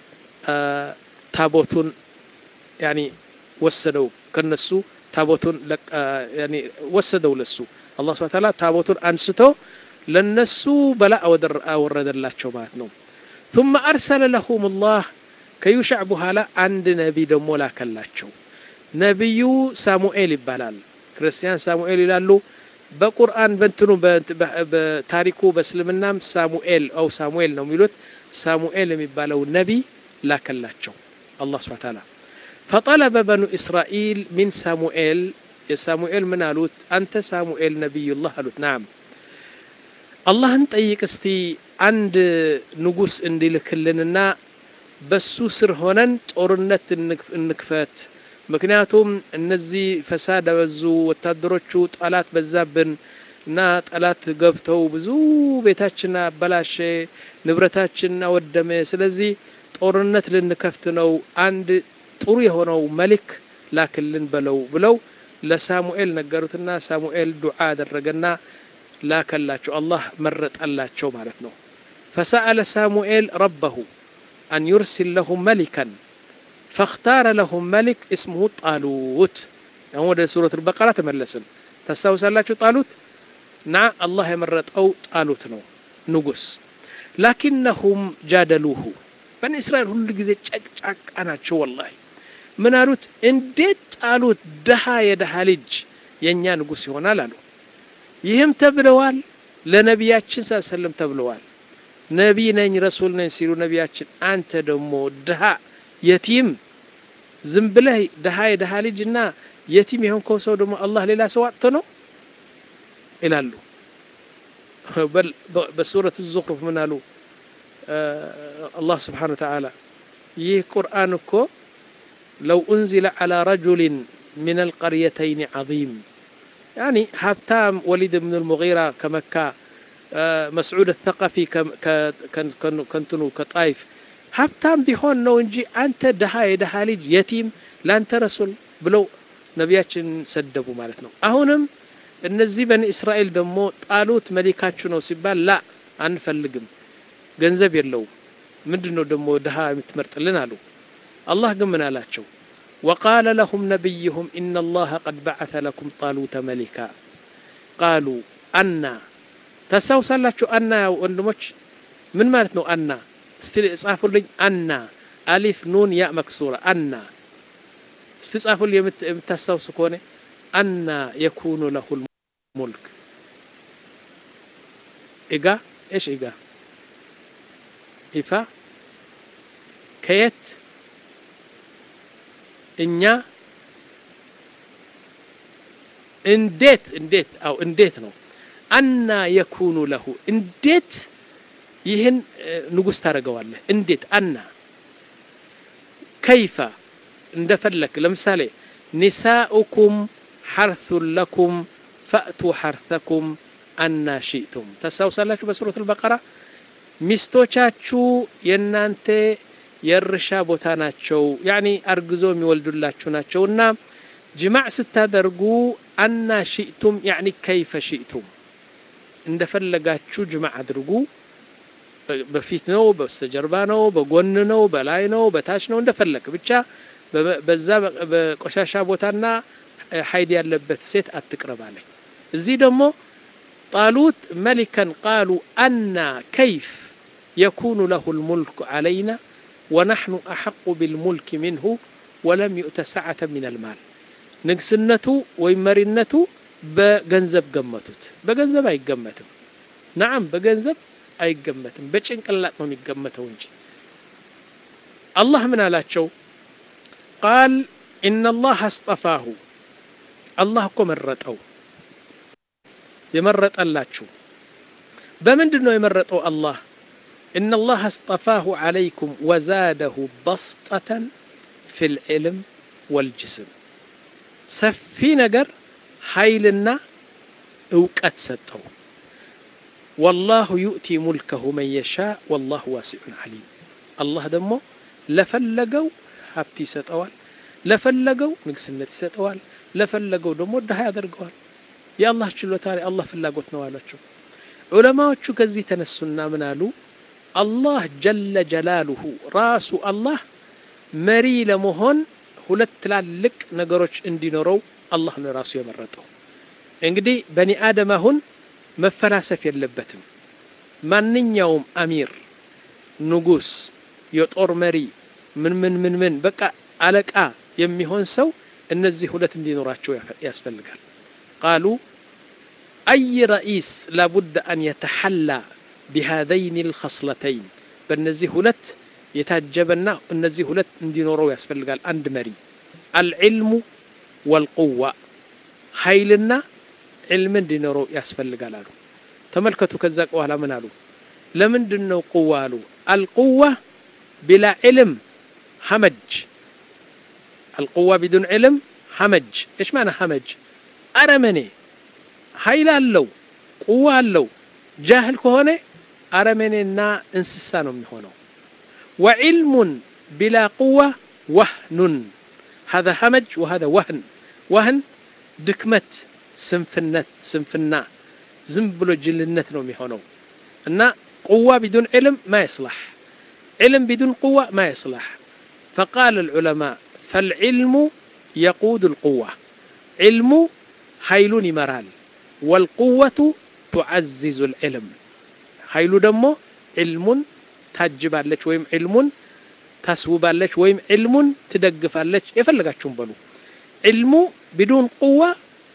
ታቦቱን ያኒ ወሰደው ከነሱ ታቦቱን ያኒ ወሰደው ለሱ አላህ ስብሓነሁ ወተዓላ ታቦቱን አንስቶ ለነሱ በላ አወረደላቸው ማለት ነው። ثم أرسل لهم الله ከዩሻዕ በኋላ አንድ ነቢይ ደግሞ ላከላቸው። ነቢዩ ሳሙኤል ይባላል። ክርስቲያን ሳሙኤል ይላሉ። በቁርአን በእንትኑ በታሪኩ በእስልምናም ሳሙኤል አው ሳሙኤል ነው የሚሉት። ሳሙኤል የሚባለው ነቢይ ላከላቸው አላህ ሱብሓነሁ ወተዓላ። فطلب بنو إسرائيل من ሳሙኤል የሳሙኤል ምን አሉት? አንተ ሳሙኤል ነቢዩላህ አሉት። ናም አላህን ጠይቅ እስቲ አንድ ንጉስ እንዲልክልንና በሱ ስር ሆነን ጦርነት እንክፈት። ምክንያቱም እነዚህ ፈሳድ አበዙ ወታደሮቹ ጠላት በዛብን እና ጠላት ገብተው ብዙ ቤታችን አበላሸ፣ ንብረታችን አወደመ። ስለዚህ ጦርነት ልንከፍት ነው፣ አንድ ጥሩ የሆነው መልክ ላክልን በለው ብለው ለሳሙኤል ነገሩትና ሳሙኤል ዱዓ አደረገና ላከላቸው። አላህ መረጠላቸው ማለት ነው። فسأل ሳሙኤል ربه أن يرسل لهم ملكا فاختار لهم ملك اسمه طالوت. هو ده سورة البقرة تملسن تستوسلاችሁ ጣሉት نا الله يمرطው ጣሉት ነው ንጉስ። لكنهم جادلوه بني إسرائيل ሁሉ ጊዜ ጨቅጫቃ ናቸው። والله ምን አሉት? እንዴት ጣሉት? ደሃ የደሃ ልጅ የኛ ንጉስ ይሆናል አሉ። ይህም ተብለዋል ለነቢያችን ሰለላሁ ተብለዋል። ነቢይ ነኝ ረሱል ነኝ ሲሉ ነቢያችን አንተ ደግሞ ደሃ የቲም ዝም ብለህ ደሃ የደሃ ልጅና የቲም የሆንከው ሰው ደግሞ አላህ ሌላ ሰው አጥቶ ነው ይላሉ። በሱረቱ ዙኽሩፍ ምን አሉ? አላህ ስብሓነሁ ወተዓላ ይህ ቁርአን እኮ ለው ኡንዚለ ዐላ ረጁሊን ሚነል ቀርየተይን ዐዚም يعني هابتام وليد بن المغيرة كمكة مسعود الثقفي كنتنو كطائف هابتام بيهون نو انجي انت دهاي دهاليج يتيم لا انت رسول بلو نبياتشن سدبوا مالتنا اهونم النزي بني اسرائيل دمو طالوت ملكاتشو نو سيبال لا انفلقم ገንዘብ የለው ምንድነው ደሞ ደሃ የምትመርጥልን አሉ። አላህ ግን ምን አላቸው? وقال لهم نبيهم إن الله قد بعث لكم طالوت ملكا قالوا أنا تستوصلاتشو أنا وندموش من مالتنو أنا استصافوا لي أنا ألف نون ياء مكسورة أنا استصافوا لي متستوصوا كوني أنا يكون له الملك إيقا إيش إيقا إفا كيت እኛ እንዴት እንዴት አው እንዴት ነው አና يكون له እንዴት ይህን ንጉስ ታረጋዋለህ? እንዴት አና كيف እንደፈለክ ለምሳሌ نساؤكم حرث لكم فأتوا حرثكم أن شئتم ተሳውሳላችሁ በሱረቱ አልበቀራ ሚስቶቻችሁ የናንተ የርሻ ቦታ ናቸው ያኒ አርግዞ የሚወልዱላችሁ ናቸውና ጅማዕ ስታደርጉ አና شئتم يعني كيف شئتم እንደፈለጋችሁ ጅማዕ አድርጉ። በፊት ነው በስተጀርባ ነው በጎን ነው በላይ ነው በታች ነው እንደፈለክ ብቻ በዛ በቆሻሻ ቦታና ሀይድ ያለበት ሴት አትቅረባለኝ። እዚህ ደግሞ ጣሉት መሊከን قالوا أن كيف يكون له الملك علينا ونحن أحق بالملك منه ولم يؤت سعة من المال نقسنته ويمرنته بجنزب قمتت بجنزب أي قمتم نعم بجنزب أي قمتم بچنك الله ما يقمته ونجي الله من على شو قال إن الله اصطفاه الله كمرته يمرت الله شو بمن دنو يمرته الله إن الله اصطفاه عليكم وزاده بسطة في العلم والجسم سفي نجر حيلنا وقت ستو والله يؤتي ملكه من يشاء والله واسع عليم الله دمو لفلقوا ሀብት ይሰጠዋል ለፈለገው ንግስነት ይሰጠዋል ለፈለገው ደግሞ ደሃ ያደርገዋል የአላህ ችሎታ የአላህ ፍላጎት ነው አላቸው ዑለማዎቹ ከዚህ ተነሱና ምን አሉ አላህ ጀለ ጀላሉሁ ራሱ አላህ መሪ ለመሆን ሁለት ትላልቅ ነገሮች እንዲኖረው አላህ ነው ራሱ የመረጠው እንግዲህ በኒ አደም አሁን መፈላሰፍ የለበትም ማንኛውም አሚር ንጉስ የጦር መሪ ምን ምን ምን ምን በቃ አለቃ የሚሆን ሰው እነዚህ ሁለት እንዲኖራቸው ያስፈልጋል قالوا اي رئيس لابد ان يتحلى بهذين الخصلتين በእነዚህ ሁለት የታጀበና እነዚህ ሁለት እንዲኖረው ያስፈልጋል አንድ መሪ العلم والقوه ኃይልና علم እንዲኖረው ያስፈልጋል አሉ ተመልከቱ ከዛ በኋላ ምን አሉ ለምንድነው قوه አሉ القوه بلا علم همج القوة بدون علم همج إيش معنى همج أرمني هايلا لو قوة لو جاهل كهونه أرمني نا إنسانه من هنا وعلم بلا قوة وهن هذا همج وهذا وهن وهن دكمت سنفنت سنفنا زنبلو جلنت نوم هنا إن قوة بدون علم ما يصلح علم بدون قوة ما يصلح فقال العلماء فالعلم يقود القوة علم حيلون مرال والقوة تعزز العلم حيلو دمو علم تجب عليك ويم علم تسوب عليك ويم علم تدقف عليك يفلقاتشون بلو علم بدون قوة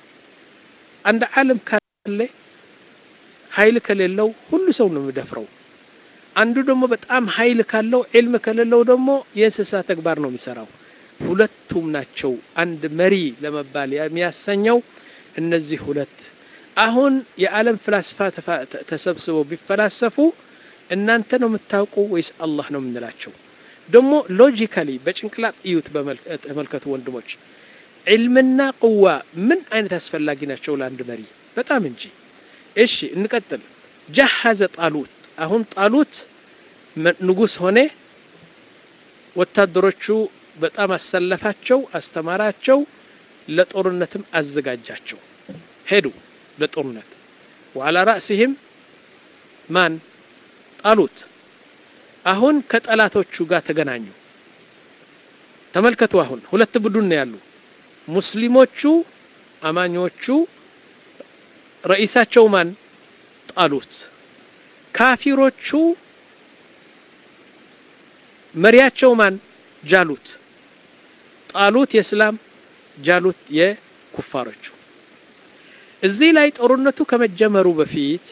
عند عالم كالله حيلك لله كل سونا مدفرو አንዱ ደግሞ በጣም ኃይል ካለው علم ከሌለው ደግሞ የእንስሳ ተግባር ነው የሚሰራው ሁለቱም ናቸው አንድ መሪ ለመባል የሚያሰኘው እነዚህ ሁለት አሁን የዓለም ፍልስፋ ተሰብስበው ቢፈላሰፉ እናንተ ነው የምታውቁ ወይስ አላህ ነው የምንላቸው ደግሞ ሎጂካሊ በጭንቅላት እዩት በመልከቱ ወንድሞች علمና قوة ምን አይነት አስፈላጊ ናቸው ለአንድ መሪ በጣም እንጂ እሺ እንቀጥል جهز طالوت አሁን ጣሉት ንጉስ ሆነ ወታደሮቹ በጣም አሰለፋቸው አስተማራቸው ለጦርነትም አዘጋጃቸው ሄዱ ለጦርነት وعلى رأسهم ማን ጣሉት አሁን ከጠላቶቹ ጋር ተገናኙ ተመልከቱ አሁን ሁለት ቡድን ነው ያሉ ሙስሊሞቹ አማኞቹ ረኢሳቸው ማን ጣሉት ካፊሮቹ መሪያቸው ማን ጃሉት ጣሉት የእስላም ጃሉት የኩፋሮቹ እዚህ ላይ ጦርነቱ ከመጀመሩ በፊት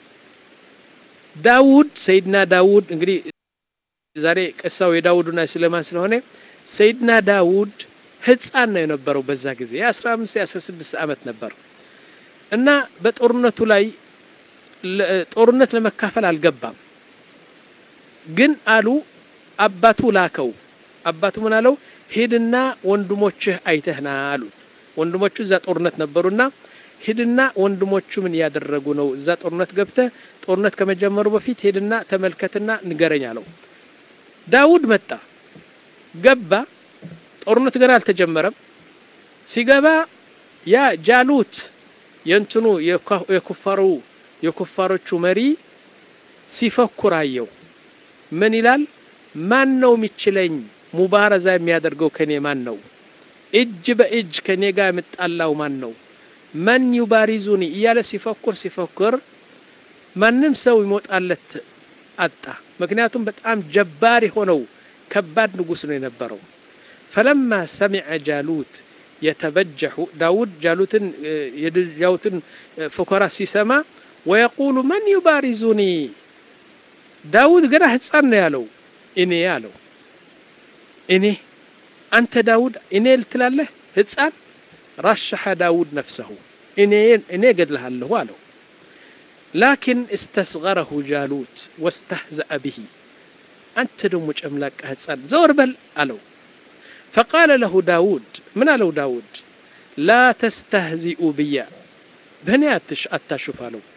ዳውድ ሰይድና ዳውድ እንግዲህ ዛሬ ቀሳው የዳውድና ስለማን ስለሆነ ሰይድና ዳውድ ህፃን ነው የነበረው በዛ ጊዜ የ15 የ16 አመት ነበር እና በጦርነቱ ላይ ጦርነት ለመካፈል አልገባም ግን አሉ አባቱ ላከው አባቱ ምን አለው ሄድና ወንድሞችህ አይተህና አሉት ወንድሞቹ እዛ ጦርነት ነበሩና ሄድና ወንድሞቹ ምን ያደረጉ ነው እዛ ጦርነት ገብተ ጦርነት ከመጀመሩ በፊት ሄድና ተመልከትና ንገረኝ አለው ዳውድ መጣ ገባ ጦርነት ገና አልተጀመረም ሲገባ ያ ጃሉት የንትኑ የኩፋሩ የኩፋሮቹ መሪ ሲፈኩራየው ምን ይላል ማን ነው የሚችለኝ ሙባረዛ የሚያደርገው ከኔ ማን ነው እጅ በእጅ ከኔ ጋር የምጣላው ማን ነው ማን ይባሪዙኒ እያለ ሲፈኩር ሲፈኩር ማንም ሰው ይሞጣለት አጣ ምክንያቱም በጣም ጀባሪ ሆነው ከባድ ንጉስ ነው የነበረው فلما سمع جالوت يتبجح داود جالوتن يدجاوتن فكرة سيسما ويقول من يبارزني داود قرأ حسان يالو إني يالو إني أنت داود إني التلاله حسان رشح داود نفسه إني إني قد لها اللي والو لكن استصغره جالوت واستهزأ به أنت دمج أملاك حسان زور بل ألو فقال له داود من له داود لا تستهزئوا بي بنياتش أتشوف له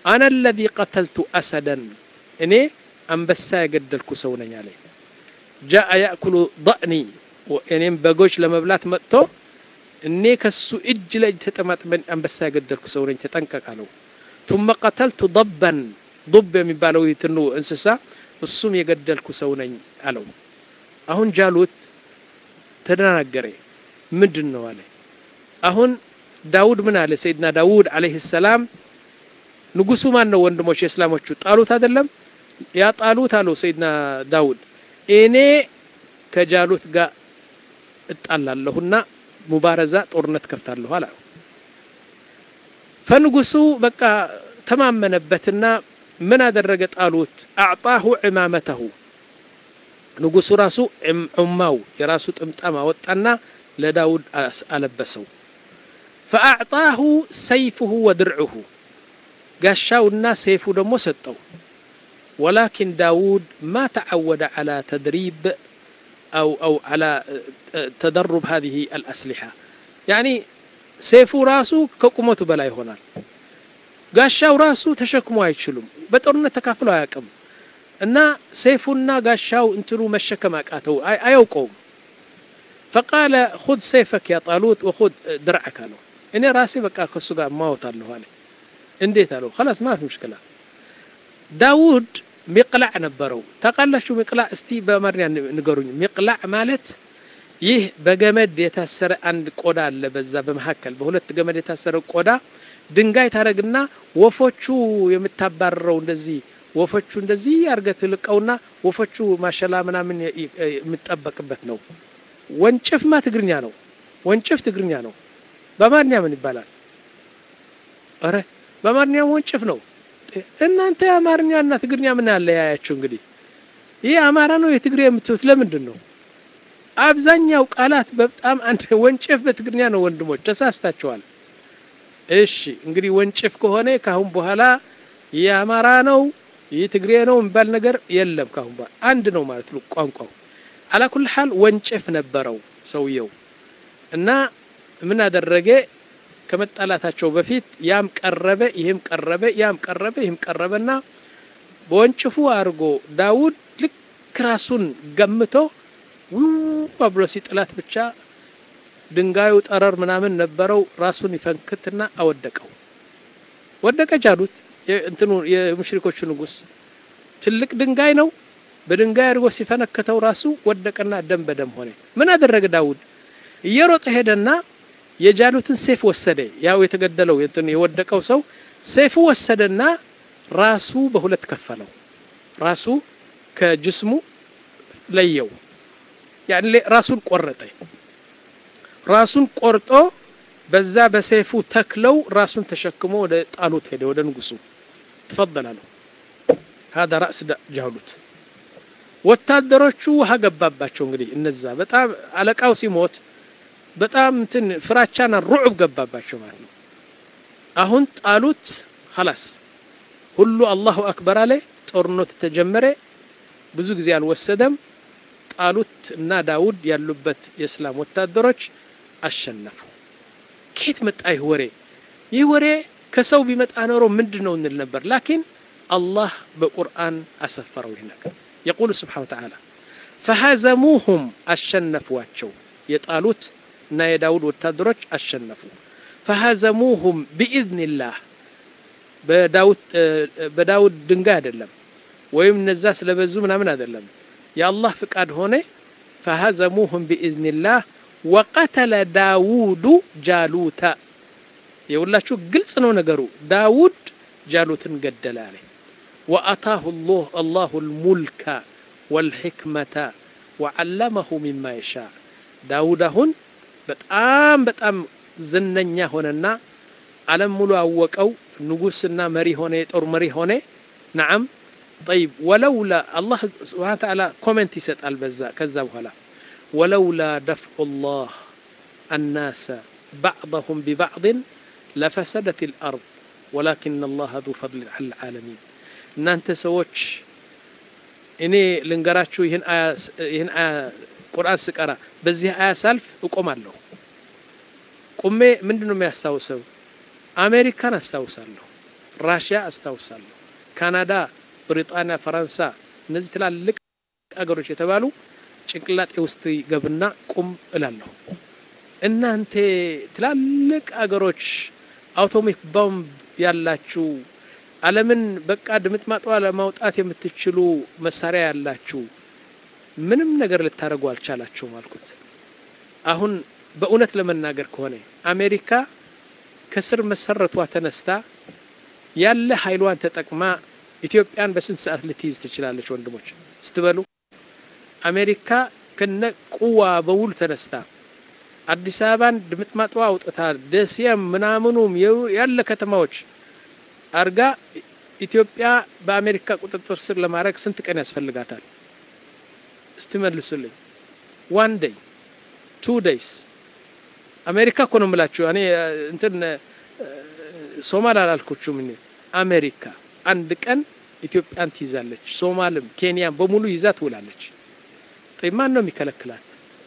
أنا الذي قتلت أسدا إني أنبسا يقدلك سوني عليه جاء يأكل ضأني وإني بقوش لما بلات مأتو إني كسو إجل تتمات من أنبسا يقدلك سوني تتنكك عليه ثم قتلت ضبا ضب من بالوي تنو انسسا السم يقدلك سوني عليه أهون جالوت تناقري مدن عليه أهون داود من عليه سيدنا داود عليه السلام ንጉሱ ማን ነው ወንድሞች እስላሞቹ ጣሉት አይደለም ያ ጣሉት አለው ሰይድና ዳውድ እኔ ከጃሉት ጋር እጣላለሁና ሙባረዛ ጦርነት ከፍታለሁ አለ ፈንጉሱ በቃ ተማመነበትና ምን አደረገ ጣሉት አዕጣሁ ኢማመተሁ ንጉሱ ራሱ ዑማው የራሱ ጥምጣም አወጣና ለዳውድ አለበሰው فأعطاه سيفه ودرعه قاشاونا سيفو دمو ستو ولكن داود ما تعود على تدريب أو أو على تدرب هذه الأسلحة يعني سيفو راسو كقومته بلاي هنا قاشاو راسو تشكموا يتشلم بطرنا تكافلوا ياكم إن سيفونا قاشاو انترو مشكم أكاتو أيوقوم فقال خذ سيفك يا طالوت وخذ درعك له إني راسي بقى خسوقا ما وطالله عليه انديت له خلاص ما في مشكلة داود مقلع نبرو تقال شو مقلع استي بمرني نقرون مقلع مالت يه بجمد يتأثر عند قودا اللي بزا بمحكل بقولت جمد يتأثر قودا دنجاي ترجنا وفتشو يمتبرر وندزي وفتشو ندزي أرجت لك أونا وفتشو ما شاء الله منا من متأبك بتنو وانشف ما تقرنيانو وانشف تقرنيانو بمرني من البلد أره በአማርኛ ወንጭፍ ነው እናንተ አማርኛና ትግርኛ ምን አለ ያያችሁ እንግዲህ ይሄ አማራ ነው የትግሬ የምትሉት ለምንድን ነው አብዛኛው ቃላት በጣም አንተ ወንጭፍ በትግርኛ ነው ወንድሞች ተሳስታችኋል እሺ እንግዲህ ወንጭፍ ከሆነ ካሁን በኋላ የአማራ ነው የትግሬ ነው እንባል ነገር የለም ካሁን በኋላ አንድ ነው ማለት ነው ቋንቋው على كل حال ወንጭፍ ነበረው ሰውየው እና ምን አደረገ ከመጣላታቸው በፊት ያም ቀረበ ይሄም ቀረበ ያም ቀረበ ይሄም ቀረበና በወንጭፉ አርጎ ዳውድ ልክ ራሱን ገምቶ ወብሎ ሲጥላት ብቻ ድንጋዩ ጠረር ምናምን ነበረው ራሱን ይፈንክትና አወደቀው ወደቀ ጃሉት እንትኑ የሙሽሪኮቹ ንጉስ ትልቅ ድንጋይ ነው በድንጋይ አርጎ ሲፈነከተው ራሱ ወደቀና ደም በደም ሆነ ምን አደረገ ዳውድ እየሮጠ ሄደና የጃሉትን ሰይፍ ወሰደ ያው የተገደለው እንትን የወደቀው ሰው ሰይፉ ወሰደና ራሱ በሁለት ከፈለው ራሱ ከጅስሙ ለየው ያለ ራሱን ቆረጠ ራሱን ቆርጦ በዛ በሰይፉ ተክለው ራሱን ተሸክሞ ወደ ጣሉት ሄደ ወደ ንጉሱ ተፈضل አለው هذا راس ጃሉት ወታደሮቹ ሀገባባቸው እንግዲህ እነዛ በጣም አለቃው ሲሞት በጣም እንትን ፍራቻና ሩዕብ ገባባቸው ማለት ነው አሁን ጣሉት خلاص ሁሉ አላሁ አክበር አለ ጦርነት ተጀመረ ብዙ ጊዜ አልወሰደም ጣሉት እና ዳውድ ያሉበት የእስላም ወታደሮች አሸነፉ ከየት መጣ ይህ ወሬ ይህ ወሬ ከሰው ቢመጣ ኖሮ ምንድነው እንል ነበር لكن الله በቁርአን አሰፈረው ይሄ ነገር يقول سبحانه وتعالى فهزموهم አሸነፉአቸው የጣሉት እና የዳውድ ወታደሮች አሸነፉ فهزموهم باذن الله በዳውድ በዳውድ ድንጋይ አይደለም ወይም እነዛ ስለበዙ ምናምን አይደለም የአላህ ፍቃድ ሆነ فهزموهم باذن الله وقتل داوود جالوت የሁላችሁ ግልጽ ነው ነገሩ ዳውድ ጃሉትን ገደለ አለ واتاه الله الله الملك والحكمه وعلمه مما يشاء ዳውድ አሁን በጣም በጣም ዝነኛ ሆነና ዓለም ሙሉ አወቀው ንጉስና መሪ ሆነ የጦር መሪ ሆነ نعم طيب ولولا الله سبحانه وتعالى كومنت يسال بذا كذا بኋላ ولولا دفع الله الناس بعضهم ببعض لفسدت الارض ولكن الله ذو فضل على العالمين እናንተ ሰዎች እኔ ልንገራችሁ ይሄን ይሄን ቁርአን ስቀራ በዚህ አያ ሳልፍ እቆማለሁ ቁሜ ምንድነው የሚያስታውሰው አሜሪካን አስታውሳለሁ ራሽያ አስታውሳለሁ፣ ካናዳ፣ ብሪጣንያ፣ ፈረንሳ እነዚህ ትላልቅ አገሮች የተባሉ ጭንቅላጤ ውስጥ ይገብና ቁም እላለሁ። እናንተ ትላልቅ አገሮች አውቶሚክ ቦምብ ያላችሁ ዓለምን በቃ ድምጥማጧ ለማውጣት የምትችሉ መሳሪያ ያላችሁ ምንም ነገር ልታረጉ አልቻላችሁም አልኩት። አሁን በእውነት ለመናገር ከሆነ አሜሪካ ከስር መሰረቷ ተነስታ ያለ ኃይሏን ተጠቅማ ኢትዮጵያን በስንት ሰዓት ልትይዝ ትችላለች? ወንድሞች ስትበሉ አሜሪካ ከነ ቁዋ በሙሉ ተነስታ አዲስ አበባን ድምጥማጧ አውጥታ ደሴም ምናምኑም ያለ ከተማዎች አርጋ ኢትዮጵያ በአሜሪካ ቁጥጥር ስር ለማድረግ ስንት ቀን ያስፈልጋታል? እስትመልሱልኝ። one day two days አሜሪካ እኮ ነው የምላችሁ እኔ እንትን ሶማሊያ አላልኩችም። እኔ አሜሪካ አንድ ቀን ኢትዮጵያን ትይዛለች፣ ሶማልም ኬንያን በሙሉ ይዛ ትውላለች። طيب ማን ነው የሚከለክላት?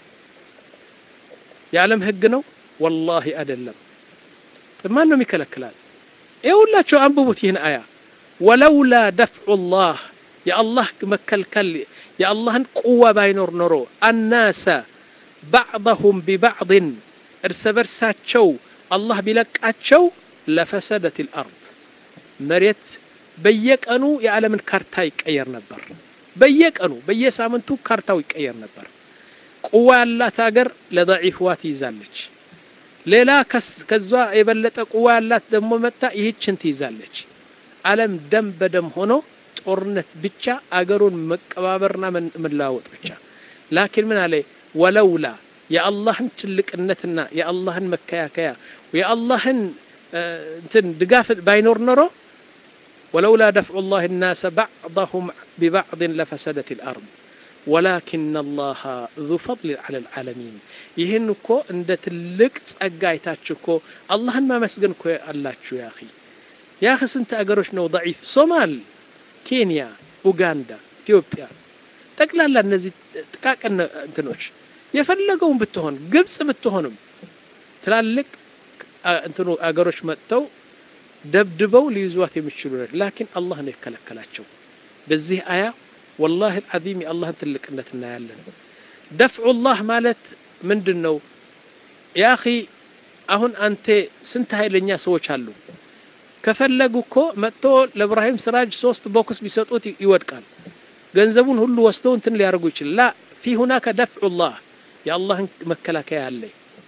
የዓለም ህግ ነው? ወላሂ አይደለም። طيب ማን ነው የሚከለክላት? ይኸውላችሁ አንብቡት ይህን አያ ወለውላ ደፍዑ ላህ የአላህ መከልከል የአላህን ቁዋ ባይኖር ኖሮ አናሰ ባዕضሁም ቢባዕድን እርስ በርሳቸው አላህ ቢለቃቸው ለፈሰደት ልአርድ መሬት በየቀኑ የዓለምን ካርታ ይቀየር ነበር። በየቀኑ በየሳምንቱ ካርታው ይቀየር ነበር። ቁዋ ያላት ሀገር ለضعيفዋ ትይዛለች። ሌላ ከዛ የበለጠ ቁዋ ያላት ደግሞ መጣ ይህችን ትይዛለች። ዓለም ደም በደም ሆኖ ጦርነት ብቻ አገሩን መቀባበርና መላወጥ ብቻ። ላኪን ምን አለ ወለውላ የአላህን ትልቅነትና የአላህን መከያከያ የአላህን እንትን ድጋፍ ባይኖር ኖሮ ولولا دفع الله الناس بعضهم ببعض لفسدت الأرض ولكن الله ذو فضل على العالمين ይህን እኮ እንደ ትልቅ ጸጋ አይታችሁ እኮ አላህን ማመስገን እኮ አላችሁ ያ اخي ያ اخي ስንት አገሮች ነው ضعيف ሶማል፣ ኬንያ፣ ኡጋንዳ፣ ኢትዮጵያ ጠቅላላ እነዚህ ጥቃቅን እንትኖች የፈለገውን ብትሆን ግብጽ ብትሆንም ትላልቅ እንትኑ አገሮች መጥተው ደብድበው ሊይዟት የሚችሉ ነው። ላኪን አላህ ነው የከለከላቸው። በዚህ አያ والله العظيم الله ትልቅነት እናያለን። دفع الله ማለት ምንድነው? ያ اخي አሁን አንተ ስንት ኃይለኛ ሰዎች አሉ ከፈለጉ እኮ መጥቶ ለኢብራሂም ስራጅ ሶስት ቦክስ ቢሰጡት ይወድቃል። ገንዘቡን ሁሉ ወስደው እንትን ሊያርጉ ይችላል። ላ في هناك دفع الله يا الله መከላከያ አለ።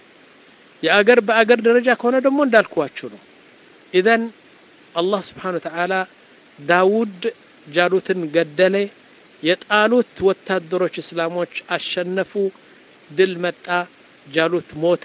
የአገር በአገር ደረጃ ከሆነ ደግሞ እንዳልኳችሁ ነው። ኢዘን አላህ Subhanahu Wa Ta'ala ዳውድ ጃሉትን ገደለ። የጣሉት ወታደሮች እስላሞች አሸነፉ፣ ድል መጣ፣ ጃሉት ሞተ፣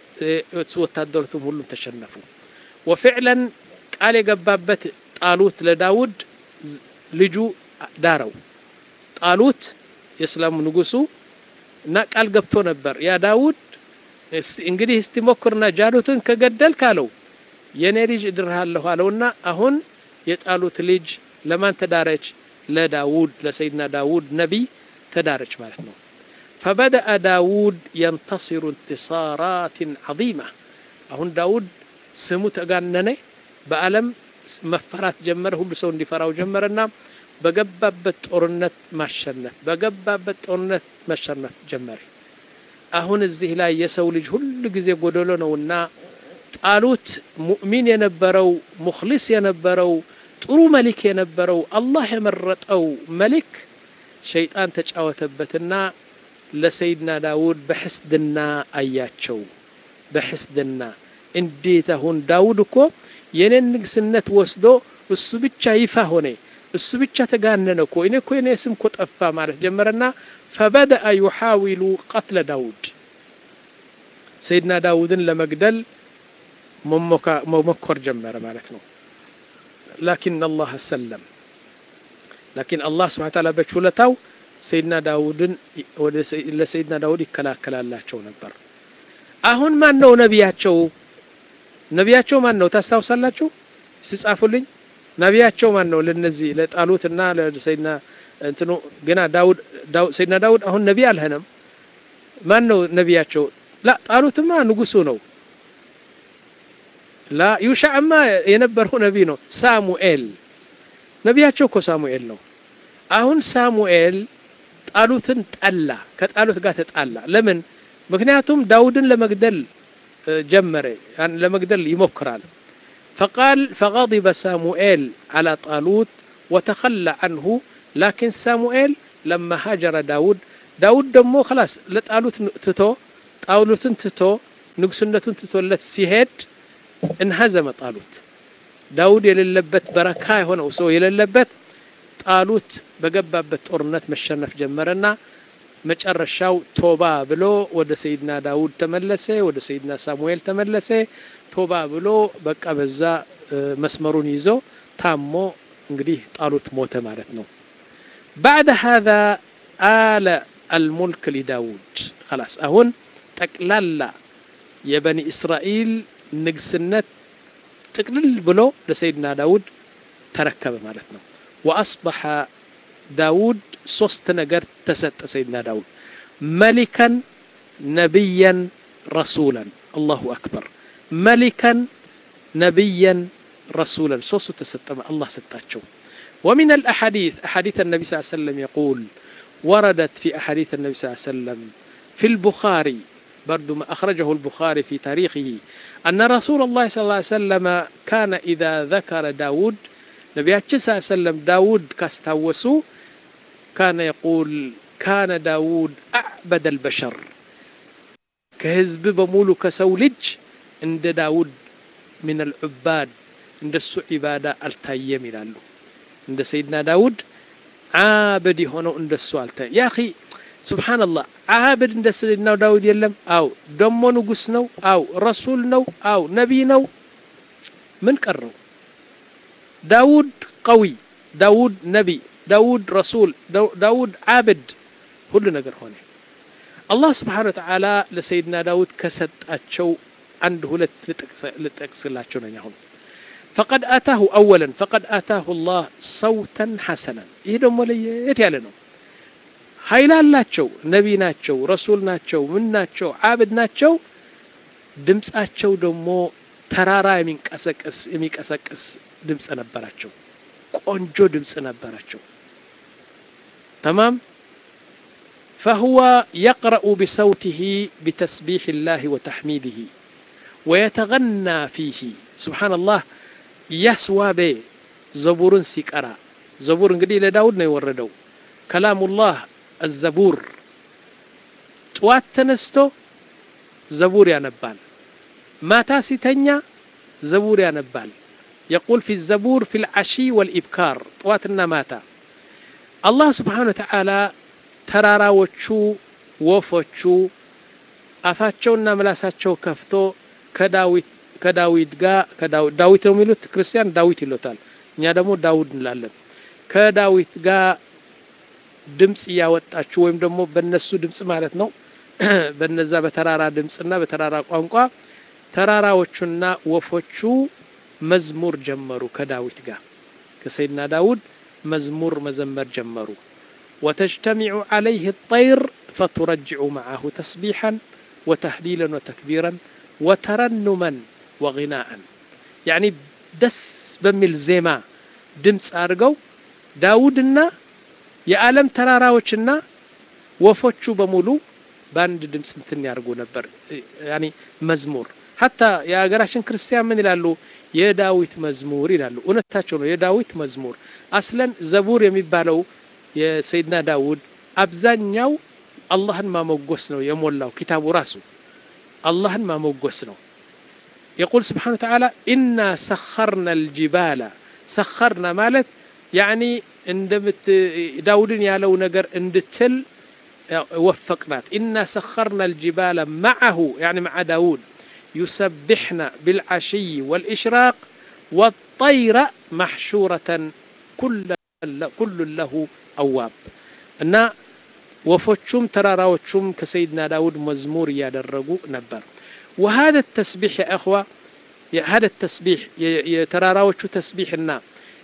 ወታደሮቹም ሁሉ ተሸነፉ። وفعلا ቃል የገባበት ጣሉት ለዳውድ ልጁ ዳረው። ጣሉት የእስላሙ ንጉሱ እና ቃል ገብቶ ነበር ያ ዳውድ እንግዲህ እስቲ ሞክርና ጃሉትን ከገደል ካለው የኔ ልጅ እድርሃለሁ አለውና አሁን የጣሉት ልጅ ለማን ተዳረች? ለዳውድ ለሰይድና ዳውድ ነብይ ተዳረች ማለት ነው። فبدأ داود ينتصر انتصارات عظيمة አሁን ዳውድ ስሙ ተጋነነ፣ በአለም መፈራት ጀመረ፣ ሁሉ ሰው እንዲፈራው ጀመረና በገባበት ጦርነት ማሸነፍ በገባበት ጦርነት ማሸነፍ ጀመረ። አሁን እዚህ ላይ የሰው ልጅ ሁሉ ጊዜ ጎደሎ ነውና ጣሉት ሙእሚን የነበረው ሙኽሊስ የነበረው ጥሩ መልክ የነበረው አላህ የመረጠው መልክ ሸይጣን ተጫወተበትና ለሰይድና ዳውድ በሕስድና አያቸው። በሕስድና እንዴት አሁን ዳውድ እኮ የኔን ንግስነት ወስዶ እሱ ብቻ ይፋ ሆነ፣ እሱ ብቻ ተጋነነ እኮ እኔ እኮ የኔ ስም እኮ ጠፋ ማለት ጀመረና فبدأ يحاول قتل داود ሰይድና ዳውድን ለመግደል መሞከር ጀመረ ማለት ነው። لكن الله سلم لكن الله سبحانه وتعالى በችሎታው ሰይድና ዳውድን ወደ ለሰይድና ዳውድ ይከላከላላቸው ነበር። አሁን ማን ነው ነብያቸው? ነብያቸው ማን ነው ታስታውሳላችሁ? ሲጻፉልኝ ነብያቸው ማን ነው? ለነዚህ ለጣሉትና ለሰይድና እንትኑ ገና ዳውድ ሰይድና ዳውድ አሁን ነብይ አልሆነም። ማን ነው ነብያቸው? ላ ጣሉትማ ንጉሱ ነው። لا يوشع ما ينبره نبينا ساموئيل ነቢያቸው እኮ ሳሙኤል ነው አሁን ሳሙኤል ጣሉትን ጠላ ከጣሉት ጋር ተጣላ ለምን ምክንያቱም ዳውድን ለመግደል ጀመረ ያን ለመግደል ይሞክራል فقال فغضب ساموئيل على طالوت وتخلى عنه لكن ساموئيل لما هاجر داود داود دمو خلاص لطالوت تتو ጣሉትን ትቶ ንግስነቱን ትቶለት ሲሄድ انهزم طالوت ዳውድ የሌለበት በረካ የሆነው ሰው የሌለበት ጣሉት በገባበት ጦርነት መሸነፍ ጀመረና መጨረሻው ቶባ ብሎ ወደ ሰይድና ዳውድ ተመለሰ ወደ ሰይድና ሳሙኤል ተመለሰ ቶባ ብሎ በቃ በዛ መስመሩን ይዞ ታሞ እንግዲህ ጣሉት ሞተ ማለት ነው بعد هذا آل الملك لداود خلاص አሁን ጠቅላላ የበኒ እስራኤል ንግስነት تقلل بلو لسيدنا داود تركب مالتنا وأصبح داود صوست نجر تست سيدنا داود ملكا نبيا رسولا الله أكبر ملكا نبيا رسولا صوست تست الله ستاتشو ومن الأحاديث أحاديث النبي صلى الله عليه وسلم يقول وردت في أحاديث النبي صلى الله عليه وسلم في البخاري برضو ما أخرجه البخاري في تاريخه أن رسول الله صلى الله عليه وسلم كان إذا ذكر داود نبياتنا صلى الله عليه وسلم داود كاستوسو كان يقول كان داود أعبد البشر كهزب بمولو كسولج عند داود من العباد عند السوء عبادة التايم لالو عند سيدنا داود عابد هنا عند السوء التايم يا أخي سبحان الله عابد عند سيدنا داود يلم أو دمو نقص نو أو رسول نو أو نبي نو من كرو داود قوي داود نبي داود رسول داود عابد كل نجر هنا الله سبحانه وتعالى لسيدنا داود كسد أتشو عنده لتكسلاتشو نيهم فقد آتاه أولا فقد آتاه الله صوتا حسنا يدوم وليت يعلنوا ኃይላላቸው ነብይ ናቸው ረሱል ናቸው ምን ናቸው ዓብድ ናቸው ድምጻቸው ደግሞ ተራራ የሚንቀሰቀስ የሚቀሰቀስ ድምጽ ነበራቸው ቆንጆ ድምጽ ነበራቸው تمام فهو يقرأ بصوته بتسبيح الله وتحميده ويتغنى فيه سبحان الله يسوى به زبور سيقرا زبور እንግዲህ ለዳውድ ነው የወረደው كلام الله الزبور طوات تنستو زبور ينبال ماتا سيتنيا زبور ينبال يقول في الزبور في العشي والإبكار طواتنا ماتا الله سبحانه وتعالى ترارا وچو وفوچو أفاتشونا ملاساتشو كفتو كداويت كداويت غا كداويت داويت ነው የሚሉት ክርስቲያን ዳዊት ይሉታል እኛ ደግሞ ዳውድ እንላለን ከዳዊት ጋር ድምጽ ያወጣችሁ ወይም ደግሞ በእነሱ ድምጽ ማለት ነው በእነዛ በተራራ ድምጽና በተራራ ቋንቋ ተራራዎቹና ወፎቹ መዝሙር ጀመሩ ከዳዊት ጋር ከሰይድና ዳውድ መዝሙር መዘመር ጀመሩ وتجتمع عليه الطير فترجع معه تسبيحا وتهليلا وتكبيرا وترنما وغناء يعني دس بمل زيما دمص አርገው ዳውድና የዓለም ተራራዎችና ወፎቹ በሙሉ ባንድ ድምጽ እንትን ያርጉ ነበር يعني መዝሙር حتى የአገራችን ክርስቲያን ምን ይላሉ የዳዊት መዝሙር ይላሉ እውነታቸው ነው የዳዊት መዝሙር አስለን ዘቡር የሚባለው የሰይድና ዳውድ አብዛኛው አላህን ማሞገስ ነው የሞላው ኪታቡ ራሱ አላህን ማሞገስ ነው يقول سبحانه وتعالى إنا سخرنا الجبال سخرنا مالت يعني عندما داودن يالو نجر اندتل وفقنات إنا سخرنا الجبال معه يعني مع داود يسبحنا بالعشي والإشراق والطير محشورة كل كل له أواب أن وفتشم تراراوتشم كسيدنا داود مزمور يادرقو نبر وهذا التسبيح يا أخوة هذا التسبيح يتراراوتشو تسبيحنا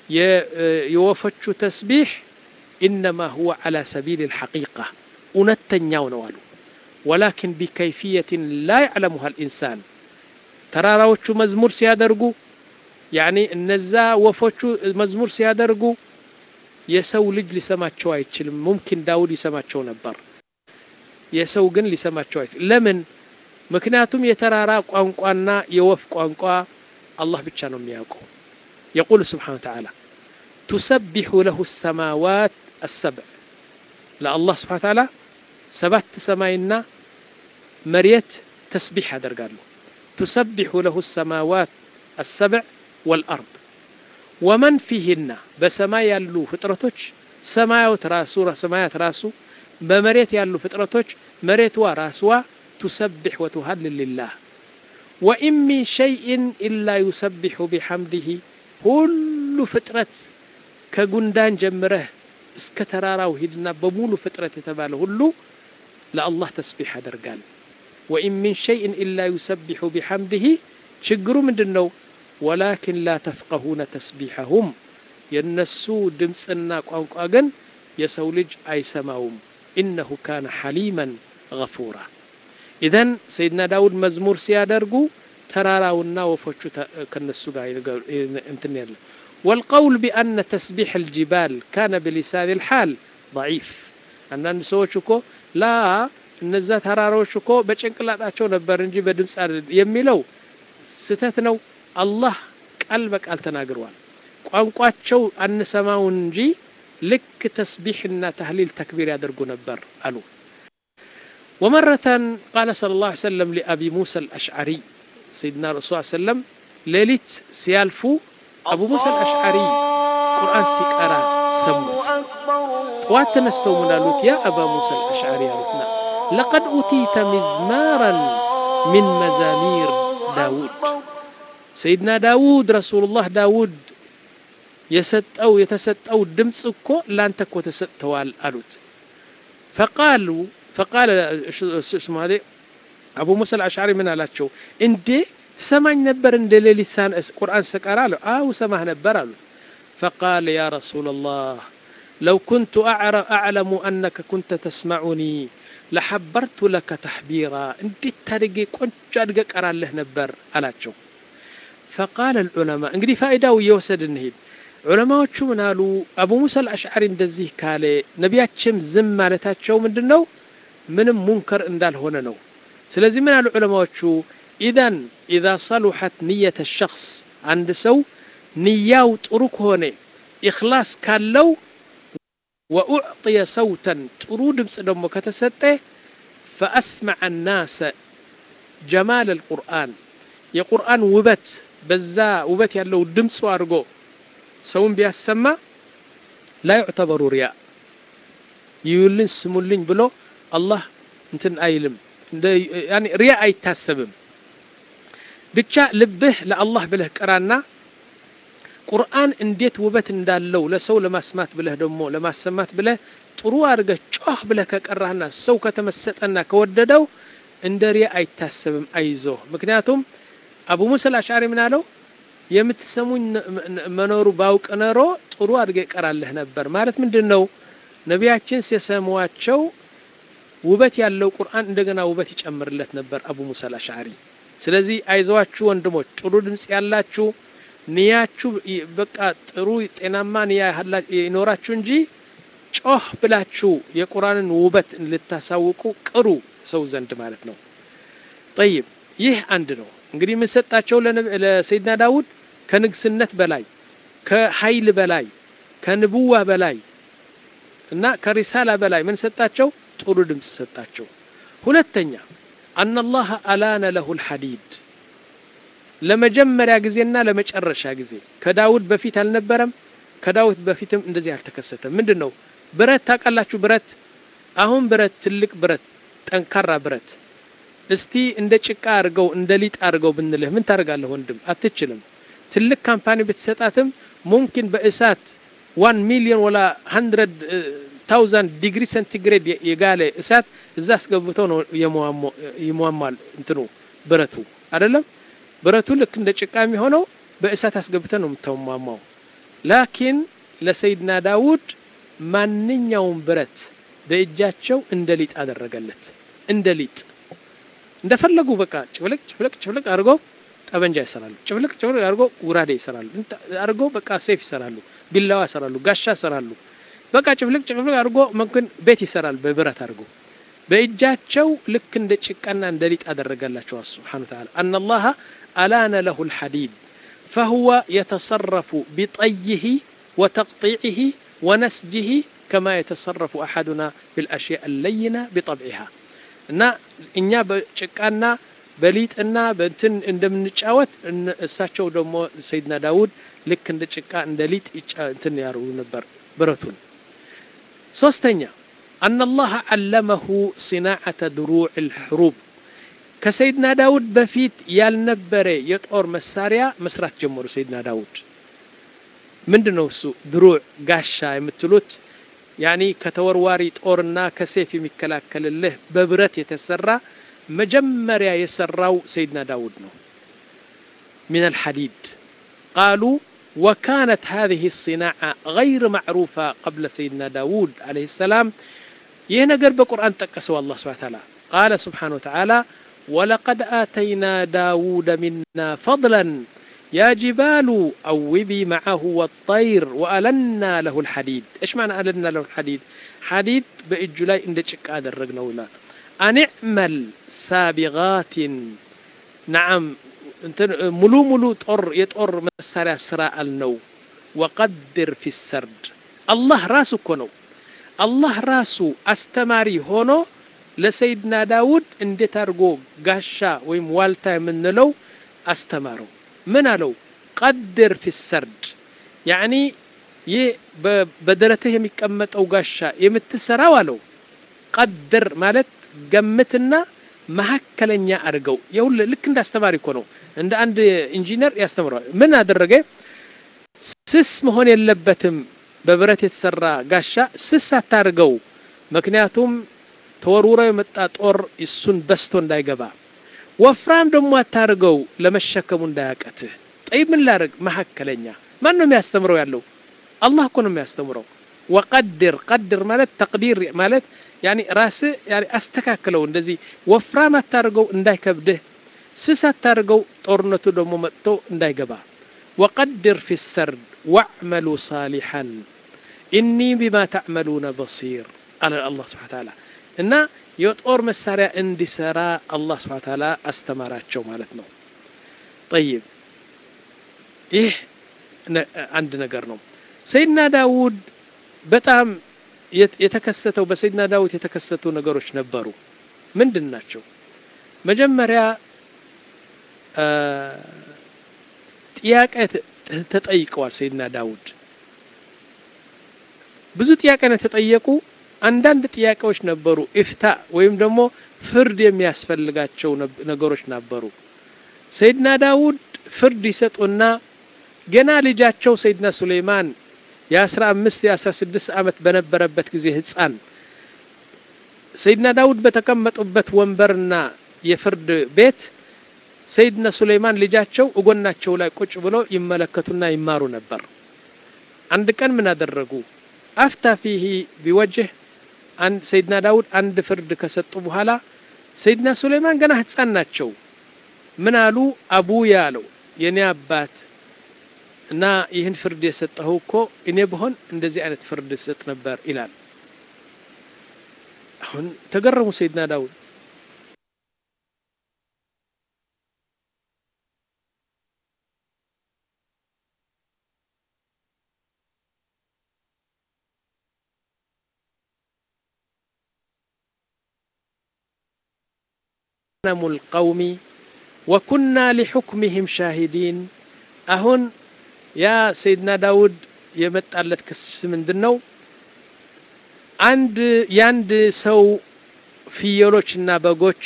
يوفتشو تسبيح إنما هو على سبيل الحقيقة ونتنياو نوالو ولكن بكيفية لا يعلمها الإنسان ተራራዎቹ መዝሙር ሲያደርጉ ያኒ እነዛ ወፎቹ መዝሙር ሲያደርጉ የሰው ልጅ ሊሰማቸው አይችልም ሙምኪን ዳውድ ይሰማቸው ነበር የሰው ግን ሊሰማቸው አይችልም ለምን ምክንያቱም የተራራ ቋንቋና የወፍ ቋንቋ አላህ ብቻ ነው የሚያውቀው يقول سبحانه وتعالى تسبح له السماوات السبع لا الله سبحانه وتعالى سبت سماينا مريت تسبيح ያደርጋሉ تسبح له السماوات السبع والأرض ومن فيهن بسماء ያሉ ፍጥረቶች ሰማያት ራሱ ሰማያት ራሱ በመሬት ያሉ ፍጥረቶች መሬትዋ ራስዋ تسبح وتهلل لله وإن من شيء إلا يسبح بحمده ሁሉ ፍጥረት ከጉንዳን ጀምረህ እስከ ተራራው ሂድና በሙሉ ፍጥረት የተባለ ሁሉ ለአላህ ተስቢህ ያደርጋል وإن من شيء إلا يسبح بحمده ችግሩ ምንድነው ولكن لا تفقهون تسبيحهم የነሱ ድምጽና ቋንቋ ግን የሰው ልጅ አይሰማውም إنه كان حليما غفورا إذن سيدنا داود مزمور ሲያደርጉ ተራራውና ወፎቹ ከነሱ ጋር እንትን ያለ والقول بأن تسبيح الجبال كان بلسان الحال ضعيف أنن ሰዎች እኮ ላ እነዛ ተራራዎች እኮ በጭንቅላታቸው ነበር እንጂ በድምጽ የሚለው ስተት ነው አላህ ቃል በቃል ተናግሯል ቋንቋቸው አንሰማው እንጂ ልክ ተስቢህና ተህሊል ተክቢር ያደርጉ ነበር አሉ ومرة قال صلى الله عليه وسلم لأبي موسى الأشعري سيدنا رسول الله صلى الله عليه وسلم ليلة سيالفو أبو موسى الأشعري قرآن سيقرا سموت طوات نستو منالوت يا أبا موسى الأشعري قالتنا لقد أتيت مزمارا من مزامير داود سيدنا داود رسول الله داود يستأو يتستأو دمسكو لان تكو تستوال ألوت فقالوا فقال اسمه هذا أبو موسى الأشعري من علاتشو انتي سمع نبر اند لسان قرآن سكرا له آه سمع نبر له فقال يا رسول الله لو كنت أعلم أنك كنت تسمعني لحبرت لك تحبيرا انتي ترقي كنت جادق أرى له نبر علاتشو فقال العلماء انقدي فائدة ويوسد النهيد علماء شو منالو أبو موسى الأشعري اندزيه كالي نبياتشم زم مالتاتشو من دنو من منكر اندال هنا نو سلازي من العلماء شو إذن إذا صلحت نية الشخص عند سو نياو تروك هوني إخلاص كان لو وأعطي صوتا ترود بسدم وكتسته فأسمع الناس جمال القرآن يا قرآن وبت بزا وبت يالو دمس وارغو سوون بيسمى لا يعتبر رياء يولين سمولين بلو الله انتن ايلم يعني رياء አይታሰብም ብቻ ልብህ ለአላህ ብለህ ቀራና ቁርአን እንዴት ውበት እንዳለው ለሰው ለማስማት ብለህ ደሞ ለማሰማት ብለህ ጥሩ አድርገህ ጮህ ብለህ ከቀራና ሰው ከተመሰጠና ከወደደው እንደ ሪያ አይታሰብም አይዞ ምክንያቱም አቡ ሙሳ አልአሽዓሪ ምን አለው የምትሰሙኝ መኖሩ ባውቅ ነሮ ጥሩ አድርገህ ቀራለህ ነበር ማለት ምንድነው ነቢያችን ሲሰሙዋቸው ውበት ያለው ቁርአን እንደገና ውበት ይጨምርለት ነበር አቡ ሙሳ አልአሽዓሪ ስለዚህ አይዟችሁ ወንድሞች ጥሩ ድምጽ ያላችሁ ንያችሁ በቃ ጥሩ ጤናማ ንያ ይኖራችሁ እንጂ ጮህ ብላችሁ የቁርአንን ውበት ልታሳውቁ ቅሩ ሰው ዘንድ ማለት ነው طيب ይህ አንድ ነው እንግዲህ ምን ሰጣቸው ለሰይድና ዳውድ ከንግስነት በላይ ከኃይል በላይ ከንቡዋ በላይ እና ከሪሳላ በላይ ምን ሰጣቸው ጥሩ ድምጽ ሰጣቸው ሁለተኛ أن الله ألان له الحديد ለመጀመሪያ ጊዜና ለመጨረሻ ጊዜ ከዳውድ በፊት አልነበረም ከዳውድ በፊትም እንደዚህ አልተከሰተም ምንድነው ብረት ታቃላችሁ ብረት አሁን ብረት ትልቅ ብረት ጠንካራ ብረት እስቲ እንደ ጭቃ አርገው እንደ ሊጥ አርገው ብንልህ ምን ታርጋለህ ወንድም አትችልም ትልቅ ካምፓኒ ብትሰጣትም ሙምኪን በእሳት one million ወላ one hundred thousand ዲግሪ ሴንቲግሬድ የጋለ እሳት እዛ አስገብተው ነው የሟሟል እንትኑ ብረቱ አይደለም ብረቱ ልክ እንደ ጭቃ የሚሆነው በእሳት አስገብተው ነው የምታሟሟው ላኪን ለሰይድና ዳውድ ማንኛውም ብረት በእጃቸው እንደ ሊጥ አደረገለት እንደ ሊጥ እንደፈለጉ በቃ ጭፍለቅ ጭፍለቅ ጭፍለቅ አድርገው ጠበንጃ ይሰራሉ። ጭፍልቅ ጭፍልቅ አድርጎ ጉራዴ ይሰራሉ። አድርጎ በቃ ሰይፍ ይሰራሉ፣ ቢላዋ ይሰራሉ፣ ጋሻ ይሰራሉ። በቃ ጭፍልቅ ጭፍልቅ አድርጎ መምከን ቤት ይሰራል በብረት አድርጎ በእጃቸው ልክ እንደ ጭቃና እንደ ሊጥ አደረጋላቸው ሱብሓነሁ ወተዓላ። አን አላህ አላነ ለሁ الحديد فهو يتصرف بطيه وتقطيعه ونسجه كما يتصرف أحدنا في الأشياء اللينة بطبعها እና እኛ በጭቃና በሊጥና በእንትን እንደምንጫወት እሳቸው ደግሞ ሰይድና ዳውድ ልክ እንደ ጭቃ እንደ ሊጥ እንትን ያሩ ነበር ብረቱን። ሶስተኛ أن الله علمه صناعة دروع الحروب كسيدنا داود بفيت يالنبري يطور مساريا مسرات جمهور سيدنا داود من دنوسو دروع قاشا يمتلوت يعني كتورواري طورنا كسيف يمكلاكل الله ببرت يتسرى مجمريا يسراو سيدنا داود نو من الحديد. قالوا وكانت هذه الصناعة غير معروفة قبل سيدنا داود عليه السلام. يهنا قرب القرآن تقسوا الله سبحانه وتعالى قال سبحانه وتعالى ولقد آتينا داود منا فضلا يا جبال أوبي معه والطير وألنا له الحديد. إيش معنى ألنا له الحديد؟ حديد بإجلاء إندشك هذا الرجل ولا أن اعمل سابغات نعم ملو ملو طر يطر مسارع سراء النو وقدر في السرد. الله راسه كنو الله راسه استماري هونو لسيدنا داود انديت ارغو غاشا ويم والتا منلو استمارو من قالو قدر في السرد يعني ي بدرته የሚቀመጠው ጋሻ የምትሰራው አለው قدر ማለት ገምትና መሐከለኛ አድርገው ይሁን ልክ እንዳስተማሪ እኮ ነው እንደ አንድ ኢንጂነር ያስተምራል። ምን አደረገ? ስስ መሆን የለበትም በብረት የተሰራ ጋሻ ስስ አታርገው ምክንያቱም ተወርውሮ የመጣ ጦር እሱን በስቶ እንዳይገባ። ወፍራም ደግሞ አታርገው ለመሸከሙ እንዳያቀትህ። طيب ምን ላርግ? መሐከለኛ። ማን ነው የሚያስተምረው ያለው? አላህ እኮ ነው የሚያስተምረው። وقدر قدر ማለት ተቅዲር ማለት يعني ራስ يعني አስተካክለው እንደዚህ ወፍራም አታርገው እንዳይከብድህ ስስ አታርገው ጦርነቱ ደግሞ መጥቶ እንዳይገባ። وقدر في السرد واعملوا صالحا إني بما تعملون بصير قال الله سبحانه وتعالى إن يطور مسارع اندي سرا الله سبحانه وتعالى استمراتشو مالتنا. طيب إيه عندنا قرنو سيدنا داود በጣም የተከሰተው በሰይድና ዳውድ የተከሰቱ ነገሮች ነበሩ። ምንድናቸው? መጀመሪያ ጥያቄ ተጠይቀዋል ሰይድና ዳውድ። ብዙ ጥያቄ ነው ተጠየቁ። አንዳንድ ጥያቄዎች ነበሩ ኢፍታ ወይም ደግሞ ፍርድ የሚያስፈልጋቸው ነገሮች ነበሩ። ሰይድና ዳውድ ፍርድ ይሰጡና ገና ልጃቸው ሰይድና ሱሌይማን የአስራ አምስት የአስራ ስድስት ዓመት በነበረበት ጊዜ ህፃን ሰይድና ዳውድ በተቀመጡበት ወንበርና የፍርድ ቤት ሰይድና ሱሌይማን ልጃቸው እጎናቸው ላይ ቁጭ ብሎ ይመለከቱና ይማሩ ነበር። አንድ ቀን ምን አደረጉ? አፍታ فيه بوجه አንድ ሰይድና ዳውድ አንድ ፍርድ ከሰጡ በኋላ ሰይድና ሱሌይማን ገና ህፃን ናቸው። ምን አሉ? አቡያ አለው የኔ አባት እና ይህን ፍርድ የሰጠው እኮ እኔ በሆን እንደዚህ አይነት ፍርድ ሰጥ ነበር ይላል። አሁን ተገረሙ ሰይድና ዳውድ። نمو القوم وكنا لحكمهم شاهدين. አሁን ያ ሰይድና ዳውድ የመጣለት ክስ ምንድነው? አንድ ያንድ ሰው ፍየሎችና በጎች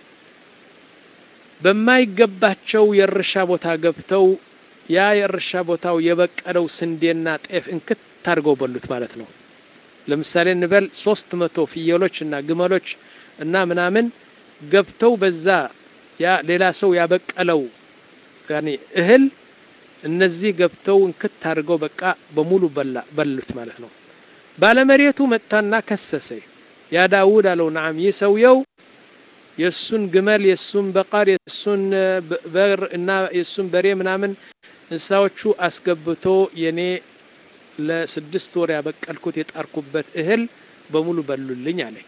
በማይገባቸው የርሻ ቦታ ገብተው ያ የርሻ ቦታው የበቀለው ስንዴና ጤፍ እንክት ታርገው በሉት ማለት ነው። ለምሳሌ እንበል ሶስት መቶ ፍየሎችና ግመሎች እና ምናምን ገብተው በዛ ያ ሌላ ሰው ያበቀለው ያኒ እህል እነዚህ ገብተው እንክት ታርገው በቃ በሙሉ በላ በሉት ማለት ነው። ባለመሬቱ መጣና ከሰሰ። ያ ዳውድ አለው ነዓም ይሰውየው የሱን ግመል የሱን በቃር የሱን በር እና የሱን በሬ ምናምን እንስሳዎቹ አስገብቶ የኔ ለስድስት ወር ያበቀልኩት የጣርኩበት እህል በሙሉ በሉልኝ አለ።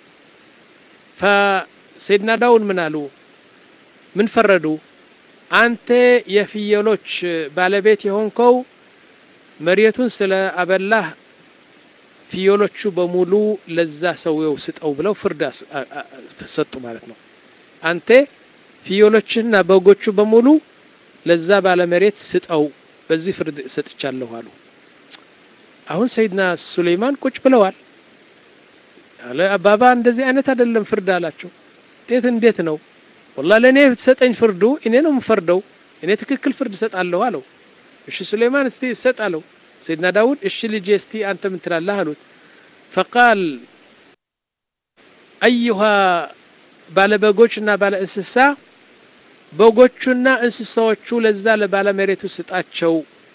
فسيدنا داود ምን አሉ ምን ፈረዱ? አንተ የፍየሎች ባለቤት የሆንከው መሬቱን ስለ አበላህ ፍየሎቹ በሙሉ ለዛ ሰውየው ስጠው ብለው ፍርድ ሰጡ ማለት ነው። አንተ ፍየሎችና በጎቹ በሙሉ ለዛ ባለ መሬት ስጠው በዚህ ፍርድ ሰጥቻለሁ አሉ። አሁን ሰይድና ሱለይማን ቁጭ ብለዋል። አለ አባባ እንደዚህ አይነት አይደለም ፍርድ አላቸው። እንዴት እንዴት ነው? والله ለኔ ተሰጠኝ ፍርዱ እኔ ነው የምፈርደው እኔ ትክክል ፍርድ ሰጣለሁ አለው። እሺ ሱለይማን እስቲ ሰጣለው። ሰይድና ዳውድ እሺ ልጄ እስቲ አንተ ምን ትላለህ አሉት። فقال ايها ባለ በጎችና ባለ እንስሳ በጎቹና እንስሳዎቹ ለዛ ለባለ መሬቱ ስጣቸው።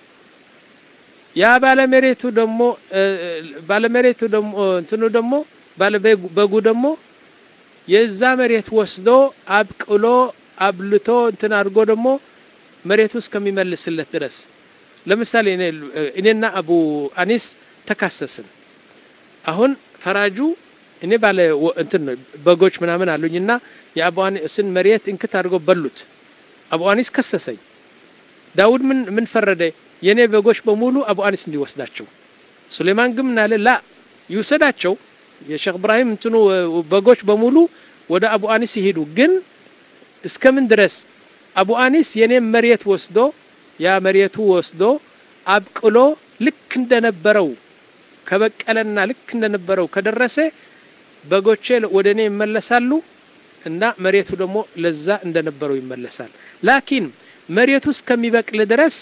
ያ ባለ መሬቱ ደግሞ ባለ መሬቱ ደግሞ እንትኑ ደግሞ ባለ በጉ ደግሞ የዛ መሬት ወስዶ አብቅሎ አብልቶ እንትን አድርጎ ደግሞ መሬቱ እስከሚመልስለት ድረስ ለምሳሌ እኔና አቡ አኒስ ተካሰስን። አሁን ፈራጁ እኔ ባለ እንትን በጎች ምናምን አሉኝና የአቡ አኒስን መሬት እንክት አድርጎ በሉት። አቡ አኒስ ከሰሰኝ። ዳውድ ምን ምን ፈረደ? የኔ በጎች በሙሉ አቡ አኒስ እንዲወስዳቸው። ሱለይማን ግን ምን አለ? ላ ይወሰዳቸው የሼክ ኢብራሂም እንትኑ በጎች በሙሉ ወደ አቡ አኒስ ይሄዱ። ግን እስከምን ድረስ? አቡ አኒስ የኔ መሬት ወስዶ ያ መሬቱ ወስዶ አብቅሎ ልክ እንደነበረው ከበቀለና ልክ እንደነበረው ከደረሰ በጎቼ ወደኔ ይመለሳሉ እና መሬቱ ደግሞ ለዛ እንደነበረው ይመለሳል። ላኪን መሬቱ እስከሚበቅል ድረስ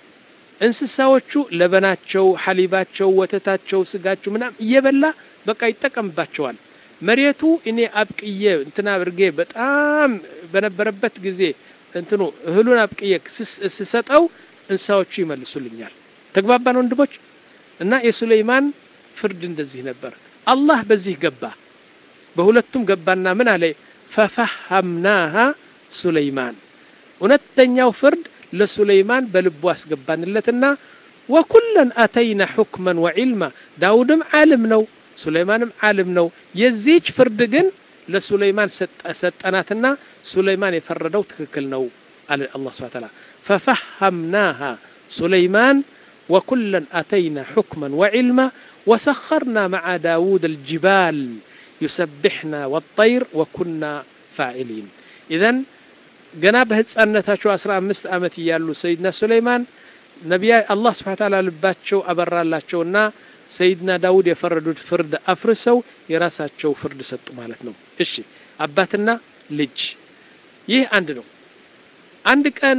እንስሳዎቹ ለበናቸው፣ ሐሊባቸው፣ ወተታቸው፣ ስጋቸው ምናም እየበላ በቃ ይጠቀምባቸዋል። መሬቱ እኔ አብቅዬ እንትና አድርጌ በጣም በነበረበት ጊዜ እንትኑ እህሉን አብቅዬ ስሰጠው እንስሳዎቹ ይመልሱልኛል። ተግባባን ወንድሞች? እና የሱለይማን ፍርድ እንደዚህ ነበር። አላህ በዚህ ገባ፣ በሁለቱም ገባና ምን አለ? ففهمناها سليمان እውነተኛው ፍርድ ለሱለይማን በልቡ አስገባንለትና وكلا اتينا حكما وعلما ዳውድም ዓለም ነው ሱለይማንም ዓለም ነው። የዚች ፍርድ ግን ለሱለይማን ሰጠናትና ሱለይማን የፈረደው ትክክል ነው አለ አላህ Subhanahu Wa Ta'ala። ففهمناها سليمان وكلا اتينا حكما وعلما وسخرنا مع داود الجبال يسبحنا والطير وكنا فاعلين. اذا جناب ህፃነታቸው አስራ አምስት አመት ያሉ ሰይድና ሱለይማን ነብይ አላህ Subhanahu Wa Ta'ala ልባቸው አበራላቸውና ሰይድና ዳውድ የፈረዱት ፍርድ አፍርሰው የራሳቸው ፍርድ ሰጡ ማለት ነው። እሺ አባትና ልጅ ይህ አንድ ነው። አንድ ቀን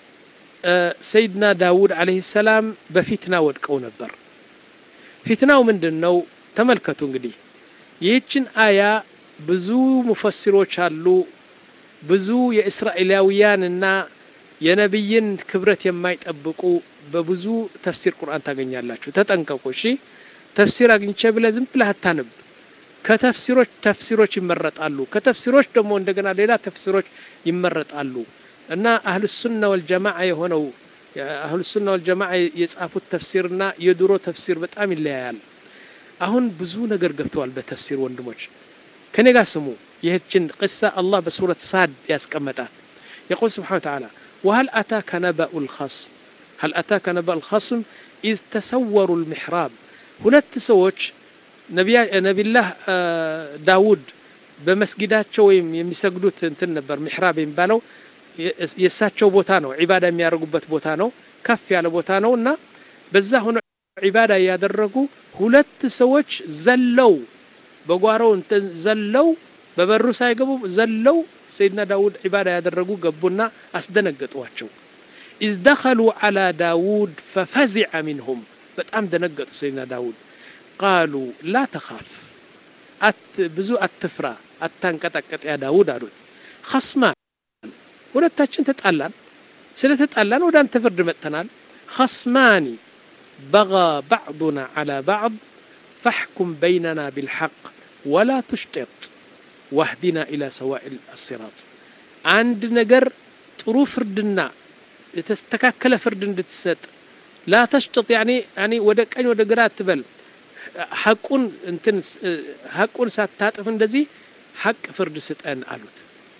ሰይድና ዳውድ አለይሂ ሰላም በፊትና ወድቀው ነበር። ፊትናው ምንድነው? ተመልከቱ እንግዲህ ይህችን አያ ብዙ ሙፈሲሮች አሉ ብዙ የእስራኤላውያንና የነብይን ክብረት የማይጠብቁ በብዙ ተፍሲር ቁርአን ታገኛላችሁ። ተጠንቀቁ እሺ። ተፍሲር አግኝቼ ብለ ዝም ብለህ አታነብ። ከተፍሲሮች ተፍሲሮች ይመረጣሉ። ከተፍሲሮች ደግሞ እንደገና ሌላ ተፍሲሮች ይመረጣሉ እና አህሉ ሱና ወልጀማዓ የሆነው አህሉ ሱና ወልጀማዓ የጻፉት ተፍሲርና የድሮ ተፍሲር በጣም ይለያያል። አሁን ብዙ ነገር ገብተዋል በተፍሲር ወንድሞች ከኔ ጋር ስሙ። ይህችን قصة الله بسورة صاد ያስቀመጣል። يقول سبحانه وتعالى وهل أتاك نبأ الخصم هل أتاك نبأ الخصم إذ تسوروا المحراب ሁለት ሰዎች ነብይ ነብይላህ ዳውድ በመስጊዳቸው ወይም የሚሰግዱት እንትን ነበር محراب የሚባለው የሳቸው ቦታ ነው። ዒባዳ የሚያደርጉበት ቦታ ነው። ከፍ ያለ ቦታ ነውና በዛ ሆነ ዒባዳ ያደረጉ ሁለት ሰዎች ዘለው በጓሮው እንትን ዘለው በበሩ ሳይገቡ ዘለው ሰይድና ዳውድ ዒባዳ ያደረጉ ገቡና አስደነገጧቸው። إذ دخلوا على داود ففزع منهم በጣም ደነገጡ ሰይድና ዳውድ። قالوا لا تخاف أت بزو أتفرا أتنقطقط يا داود አሉት። خصمان ሁለታችን ተጣላን ስለተጣላን ወደ አንተ ፍርድ መጥተናል። خصمان بغى بعضنا على بعض فاحكم بيننا بالحق ولا تشطط واهدنا إلى سواء الصراط عند نجر ጥሩ ፍርድና የተስተካከለ ፍርድ እንድትሰጥ لا تشطط يعني يعني ወደ ቀኝ ወደ ግራ አትበል ሐቁን እንትን ሐቁን ሳታጥፍ እንደዚህ ሐቅ ፍርድ ስጠን አሉት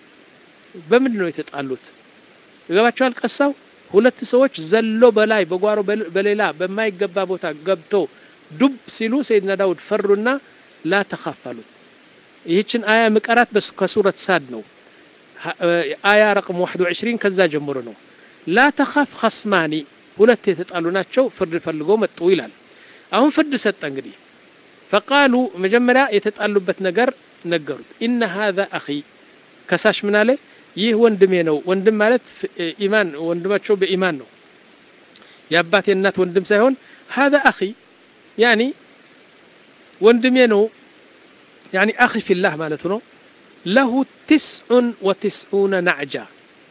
በምን ነው የተጣሉት ይገባቸዋል ቀሳው ሁለት ሰዎች ዘሎ በላይ በጓሮ በሌላ በማይገባ ቦታ ገብቶ ዱብ ሲሉ ሰይድና ዳውድ ፈሩና لا تخافوا ይህችን አያ መቀራት በሱረት ሳድ ነው አያ رقم واحد وعشرين ከዛ ጀምሮ ነው لا تخاف خصماني ሁለት የተጣሉ ናቸው ፍርድ ፈልገው መጡ ይላል አሁን ፍርድ ሰጠ እንግዲህ فقالوا መጀመሪያ የተጣሉበት ነገር ነገሩት ان هذا اخي ከሳሽ ምን አለ ይህ ወንድሜ ነው ወንድም ማለት ኢማን ወንድማቸው በኢማን ነው ያባቴ እናት ወንድም ሳይሆን هذا اخي يعني ወንድሜ ነው يعني اخي في الله ማለት ነው له تسع وتسعون نعجة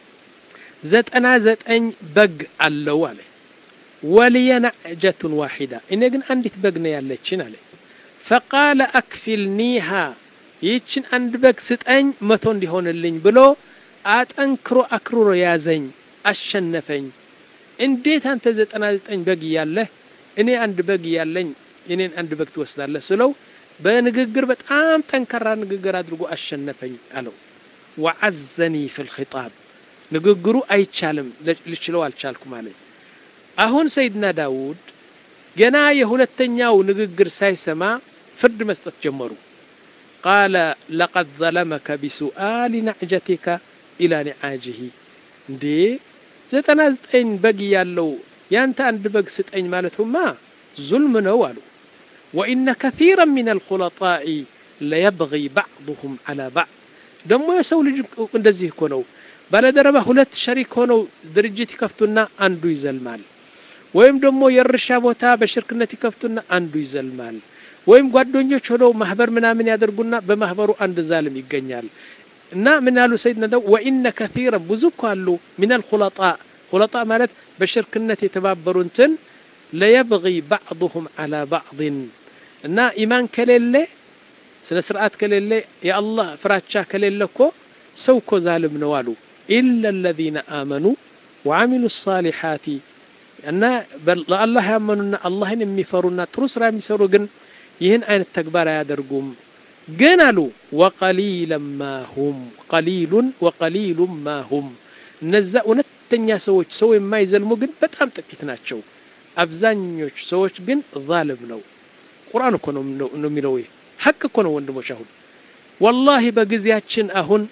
زتنا زتن بق አለው አለ ولي نعجة واحدة እኔ ግን አንዲት በግ ነው ያለችን አለ فقال اكفلنيها ይችን አንድ በግ ስጠኝ መቶ እንዲሆንልኝ ብሎ አጠንክሮ አክሩሮ ያዘኝ አሸነፈኝ እንዴት አንተ ዘጠና ዘጠኝ በግ ያለህ እኔ አንድ በግ ያለኝ እኔን አንድ በግ ትወስዳለህ ስለው በንግግር በጣም ጠንከራ ንግግር አድርጎ አሸነፈኝ አለው وعزني في الخطاب ንግግሩ አይቻልም ልችለው አልቻልኩ ማለት አሁን ሰይድና ዳውድ ገና የሁለተኛው ንግግር ሳይሰማ ፍርድ መስጠት ጀመሩ قال لقد ظلمك بسؤال نعجتك الى نعاجه እንዴ ዘጠና ዘጠኝ በግ ያለው ያንተ አንድ በግ ስጠኝ ማለቱማ ዙልም ነው አሉ وان كثيرا من الخلطاء لا يبغي بعضهم على بعض ደሞ የሰው ልጅ እንደዚህ እኮ ነው ባለደረባ ሁለት ሸሪክ ሆነው ድርጅት ይከፍቱና አንዱ ይዘልማል ወይም ደሞ የርሻ ቦታ በሽርክነት ይከፍቱና አንዱ ይዘልማል ወይም ጓደኞች ሆነው ማህበር ምናምን ያደርጉና በማህበሩ አንድ ዛልም ይገኛል እና ምን ያሉ ሰይድና ዳው وان كثيرا ብዙኳሉ من الخلطاء خلطاء ማለት በሽርክነት የተባበሩንትን لا يبغي بعضهم على بعض እና ኢማን ከሌለ ስለ ስርዓት ከሌለ የአላህ ፍራቻ ከሌለኮ ሰውኮ ዛልም ነው አሉ الا الذين امنوا وعملوا الصالحات እና በአላህ ያመኑና አላህን የሚፈሩና ጥሩ ስራ የሚሰሩ ግን ይህን አይነት ተግባር ያደርጉም ግን አሉ وقليلا ما هم قليل وقليل ما هم እነዛ እውነተኛ ሰዎች ሰው የማይዘልሙ ግን በጣም ጥቂት ናቸው አብዛኞቹ ሰዎች ግን ዛልም ነው ቁርአን እኮ ነው ነው የሚለው ሐቅ እኮ ነው ወንድሞች አሁን والله በጊዜያችን አሁን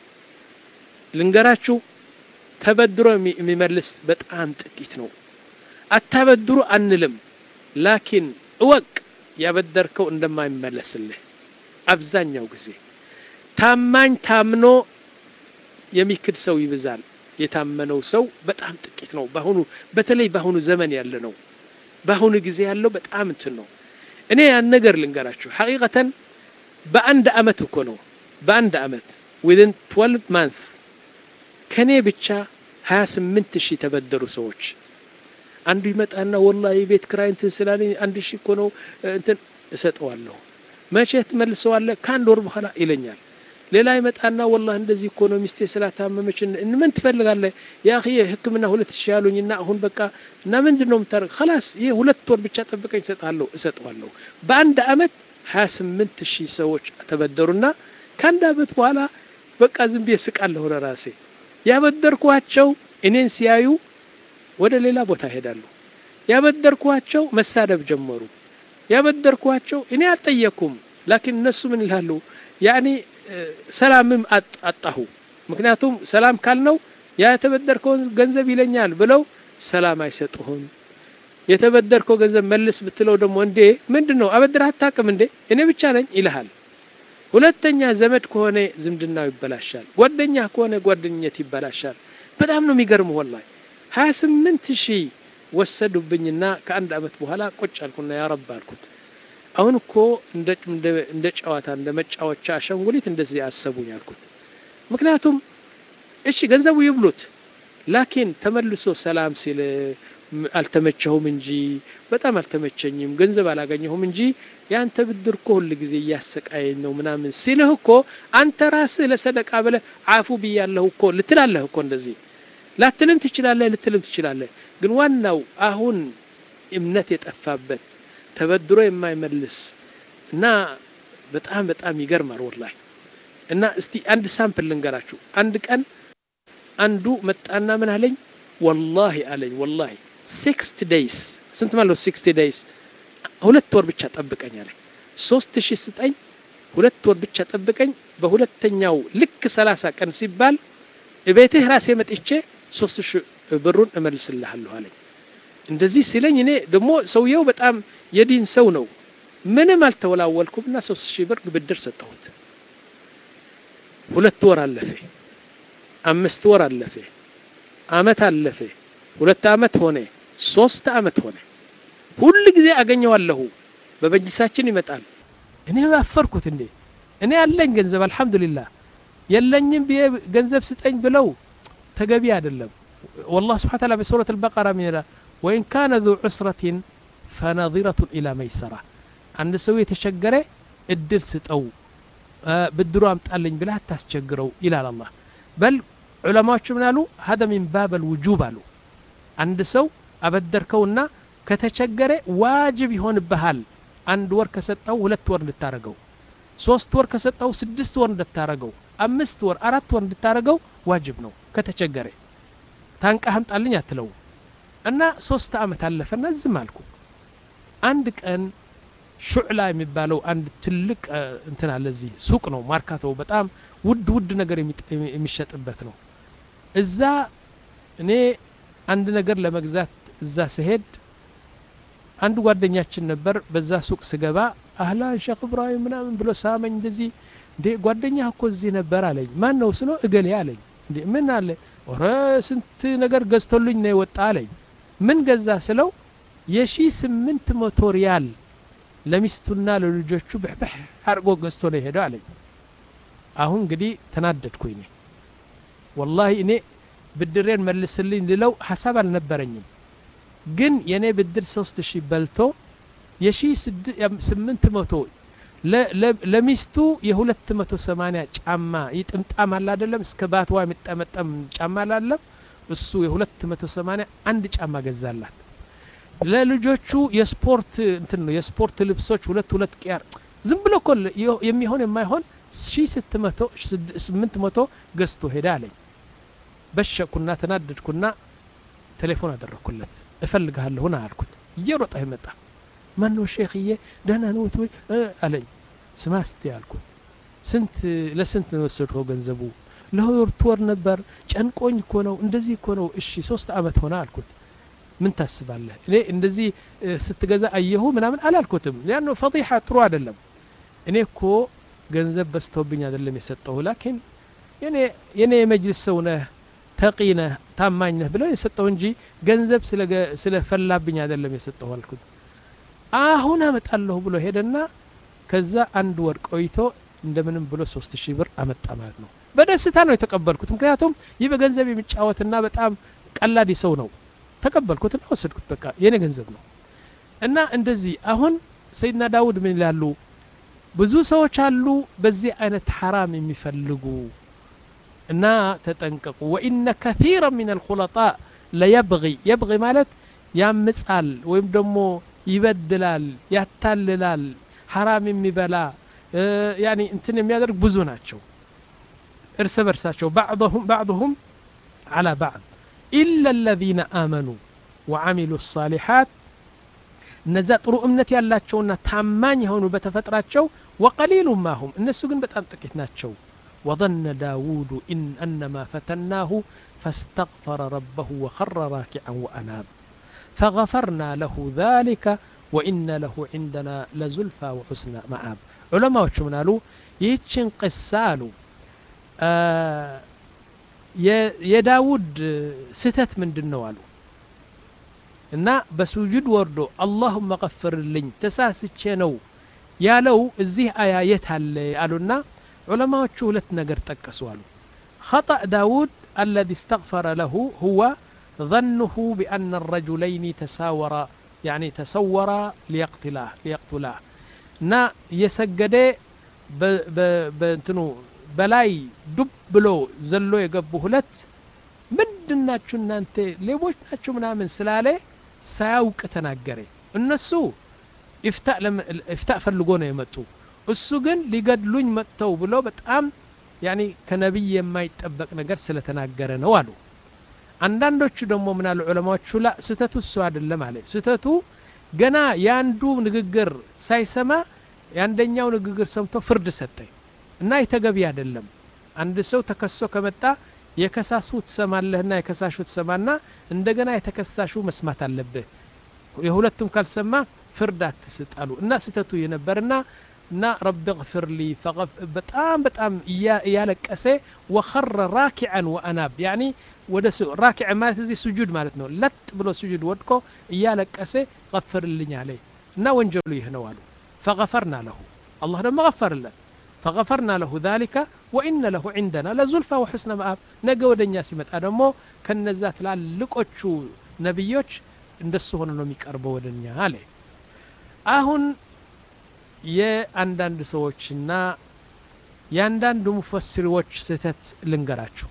ልንገራችሁ ተበድሮ የሚመልስ በጣም ጥቂት ነው አታበድሩ አንልም ላኪን እወቅ ያበደርከው እንደማይመለስልህ አብዛኛው ጊዜ ታማኝ ታምኖ የሚክድ ሰው ይብዛል የታመነው ሰው በጣም ጥቂት ነው ባሁኑ በተለይ ባሁኑ ዘመን ያለ ነው ባሁኑ ጊዜ ያለው በጣም እንትን ነው እኔ ያን ነገር ልንገራችሁ ሐቂቀተን በአንድ አመት እኮ ነው በአንድ አመት within twelve months ከኔ ብቻ ሃያ ስምንት ሺህ ተበደሩ ሰዎች አንዱ ይመጣና ወላሂ ቤት ክራይ እንትን ስላለኝ አንድ ሺህ እኮ ነው እንትን እሰጠዋለሁ መቼ ትመልሰዋለህ ካንድ ወር በኋላ ይለኛል ሌላ ይመጣና ወላሂ እንደዚህ እኮ ነው ሚስቴ ስላታመመች ምን ትፈልጋለህ ያ اخي ህክምና ሁለት ሺህ ያሉኝና አሁን በቃ እና ምንድነው የምታረግ خلاص ይሄ ሁለት ወር ብቻ ጠብቀኝ እሰጣለሁ እሰጠዋለሁ በአንድ አመት ሃያ ስምንት ሺህ ሰዎች ተበደሩና ካንድ አመት በኋላ በቃ ዝም ብዬ ስቃለሁ ለራሴ ያበደርኳቸው እኔን ሲያዩ ወደ ሌላ ቦታ ሄዳሉ ያበደርኳቸው መሳደብ ጀመሩ ያበደርኳቸው እኔ አልጠየኩም ላኪን እነሱ ምን ይላሉ يعني ሰላምም አጣሁ ምክንያቱም ሰላም ካልነው ያ የተበደርከው ገንዘብ ይለኛል ብለው ሰላም አይሰጡህም የተበደርከው ገንዘብ መልስ ብትለው ደግሞ እንዴ ምንድነው አበድር አታቀም እንዴ እኔ ብቻ ነኝ ይልሃል ሁለተኛ ዘመድ ከሆነ ዝምድናው ይበላሻል ጓደኛ ከሆነ ጓደኝነት ይበላሻል በጣም ነው የሚገርመው والله ሃያ ስምንት ሺህ ወሰዱብኝና ከአንድ አመት በኋላ ቁጭ አልኩና ያ ረብ አልኩት አሁን እኮ እንደ እንደ ጨዋታ እንደ መጫወቻ አሸንጉሊት እንደዚህ ያሰቡኝ አልኩት ምክንያቱም እሺ ገንዘቡ ይብሉት ላኪን ተመልሶ ሰላም ሲል አልተመቸሁም እንጂ በጣም አልተመቸኝም ገንዘብ አላገኘሁም እንጂ ያንተ ብድር እኮ ሁሉ ጊዜ እያሰቃየኝ ነው ምናምን ሲልህ እኮ አንተ ራስህ ለሰደቃ ብለህ አፉ ብያለሁ እኮ ልትላለህ እኮ እንደዚህ ላትልም ትችላለህ ልትልም ትችላለህ ግን ዋናው አሁን እምነት የጠፋበት ተበድሮ የማይመልስ እና በጣም በጣም ይገርማል ወላሂ እና እስቲ አንድ ሳምፕል ልንገራችሁ አንድ ቀን አንዱ መጣና ምን አለኝ ወላሂ አለኝ ወላሂ sixty days ስንት ማለት sixty days ሁለት ወር ብቻ ጠብቀኝ አለኝ ሶስት ሺህ ስጠኝ ሁለት ወር ብቻ ጠብቀኝ በሁለተኛው ልክ ሰላሳ ቀን ሲባል እቤትህ ራሴ መጥቼ ሶስት ሺህ ብሩን እመልስልሃለሁ አለኝ እንደዚህ ሲለኝ እኔ ደግሞ ሰውየው በጣም የዲን ሰው ነው ምንም አልተወላወልኩምና ሶስት ሺህ ብር ብድር ሰጠሁት ሁለት ወር አለፈ አምስት ወር አለፈ አመት አለፈ ሁለት አመት ሆነ ሶስት አመት ሆነ ሁሉ ጊዜ አገኘዋለሁ በመጅልሳችን ይመጣል እኔ ባፈርኩት እንዴ እኔ ያለኝ ገንዘብ አልহামዱሊላህ የለኝም ገንዘብ ስጠኝ ብለው ተገቢ አይደለም والله سبحانه وتعالى بسورة البقرة من وإن كان ذو عسرة فنظرة إلى ميسرة عند سوية تشجرة الدل ستأو بالدرو أمتقلن بلا تسجروا إلى الله بل علماء شمنالو هذا من باب الوجوب له عند سو أبدر كوننا كتشجرة واجب يهون بهال عند ور كستأو ولت ور للتارجو ሶስት ወር ከሰጠው ስድስት ወር እንደታረገው አምስት ወር አራት ወር እንደታረገው ዋጅብ ነው ከተቸገረ ታንቃህም ጣልኝ አትለው እና ሶስት አመት አለፈና ዝም አልኩ አንድ ቀን ሹዕላ የሚባለው አንድ ትልቅ እንትን አለ እዚህ ሱቅ ነው ማርካቶ በጣም ውድ ውድ ነገር የሚሸጥበት ነው እዛ እኔ አንድ ነገር ለመግዛት እዛ ሲሄድ አንድ ጓደኛችን ነበር በዛ ሱቅ ስገባ አህላ ሼክ ኢብራሂም ምናምን ብሎ ሳመኝ እንደዚህ እንዴ ጓደኛህ እኮ እዚህ ነበር አለኝ ማን ነው ስለው እገሌ አለኝ እንዴ ምን አለ ኦረ ስንት ነገር ገዝቶልኝ ነው ወጣ አለኝ ምን ገዛ ስለው የሺ ስምንት መቶ ሪያል ለሚስቱና ለልጆቹ በህበህ አርጎ ገዝቶ ነው ሄዶ አለኝ አሁን እንግዲህ ተናደድኩኝ እኔ والله እኔ ብድሬን መልስልኝ ልለው ሐሳብ አልነበረኝም ግን የኔ ብድር ሶስት ሺህ በልቶ የሺ ስምንት መቶ ለሚስቱ የሁለት መቶ ሰማንያ ጫማ ይጥምጣም አለ አይደለም እስከ ባትዋ የሚጠመጠም ጫማ አለ እሱ የሁለት መቶ ሰማንያ አንድ ጫማ ገዛላት ለልጆቹ የስፖርት እንትን ነው የስፖርት ልብሶች ሁለት ሁለት ቂያር ዝም ብሎ ኮል የሚሆን የማይሆን ስምንት መቶ ገዝቶ ሄዳ አለኝ በሸኩና ተናደድኩና ቴሌፎን አደረኩለት እፈልጋለሁ ና አልኩት እየሮጠ ይመጣ ማን ነው ሼኽዬ ደህና ነው ወይ አለኝ ስማስቲ አልኩት ስንት ለስንት ነው ወሰድከው ገንዘቡ ለሁለት ወር ነበር ጨንቆኝ እኮ ነው እንደዚህ እኮ ነው እሺ ሶስት አመት ሆነ አልኩት ምን ታስባለህ እኔ እንደዚህ ስትገዛ አየሁ ምናምን አላልኩትም ያንኑ ፈዲሃ ጥሩ አይደለም እኔ እኮ ገንዘብ በስተውብኝ አይደለም የሰጠው ላኪን የኔ የኔ መጅልስ ሰው ነህ ተቂነ ታማኝ ነህ ብለው የሰጠው እንጂ ገንዘብ ስለ ስለፈላብኝ አይደለም የሰጠው አልኩት አሁን አመጣለሁ ብሎ ሄደና ከዛ አንድ ወር ቆይቶ እንደምንም ብሎ ሶስት ሺህ ብር አመጣ ማለት ነው በደስታ ነው የተቀበልኩት ምክንያቱም ይህ በገንዘብ የሚጫወትና በጣም ቀላዲ ሰው ነው ተቀበልኩትና ወሰድኩት በቃ የኔ ገንዘብ ነው እና እንደዚህ አሁን ሰይድና ዳውድ ምን ይላሉ ብዙ ሰዎች አሉ በዚህ አይነት حرام የሚፈልጉ እና ተጠንቀቁ وان كثيرا من الخلطاء لا يبغي يبغي ማለት ያምጻል ወይም ደግሞ ይበድላል ያታልላል حرام የሚበላ يعني እንትን የሚያደርግ ብዙ ናቸው እርስ በርሳቸው بعضهم بعضهم على بعض إلا الذين آمنوا وعملوا الصالحات እነዛ ጥሩ እምነት ያላቸውና ታማኝ የሆኑ በተፈጥራቸው وقليل ما هم እነሱ ግን በጣም ጥቂት ናቸው وظن داود إن أنما فتناه فاستغفر ربه وخر راكعا وأناب فغفرنا له ذلك وإن له عندنا لزلفى وحسن مآب علماء شو منالو يهتشن قسالو آه የዳውድ ስተት ምንድነው አሉ እና በሱጁድ ወርዶ اللهم غفر لي ተሳስቼ ነው ያለው እዚህ አያ የት አለ አሉና ዑለማዎቹ ሁለት ነገር ጠቀሱ አሉ خطأ داود الذي استغفر له هو ظنه بأن الرجلين تساورا يعني تسورا ليقتلاه ليقتلاه نا يسجد بنتنو بلاي دب بلو زلو يقبو هلت ምንድናችሁ እናንተ ሌቦች ናችሁ ምናምን ስላለ ሳያውቅ ተናገረ እነሱ ኢፍታ ኢፍታ ፈልጎ ነው የመጡ እሱ ግን ሊገድሉኝ መጥተው ብሎ በጣም ያኒ ከነብይ የማይጠበቅ ነገር ስለተናገረ ነው አሉ አንዳንዶቹ ደግሞ ምን አሉ ዑለማዎቹ ላ ስተቱ እሱ አይደለም አለ ስተቱ ገና ያንዱ ንግግር ሳይሰማ ያንደኛው ንግግር ሰምቶ ፍርድ ሰጠ እና የተገቢ አይደለም አንድ ሰው ተከሶ ከመጣ የከሳሱ ተሰማለህና የከሳሹ ተሰማና እንደገና የተከሳሹ መስማት አለበት የሁለቱም ካልሰማ ፍርድ አትስጣሉ እና ስተቱ የነበርና እና رب اغفر لي فغف በጣም በጣም ያለቀሰ وخر راكعا واناب يعني ወደ راكع ማለት እዚህ ስጁድ ማለት ነው ለጥ ብሎ ስጁድ ወድቆ ያለቀሰ غفرልኝ አለ እና ወንጀሉ ይህ ነው አሉ فغفرنا له الله ደግሞ غفرله فغفرنا له ذلك وإن له عندنا لزلفى وحسن مآب ነገ ወደኛ ሲመጣ ደግሞ ከነዛ ትላልቆቹ ነብዮች እንደሱ ሆኖ ነው የሚቀርበው ወደኛ አለ አሁን የአንዳንድ ሰዎችና የአንዳንድ ሙፈሲሮች ስህተት ልንገራችሁ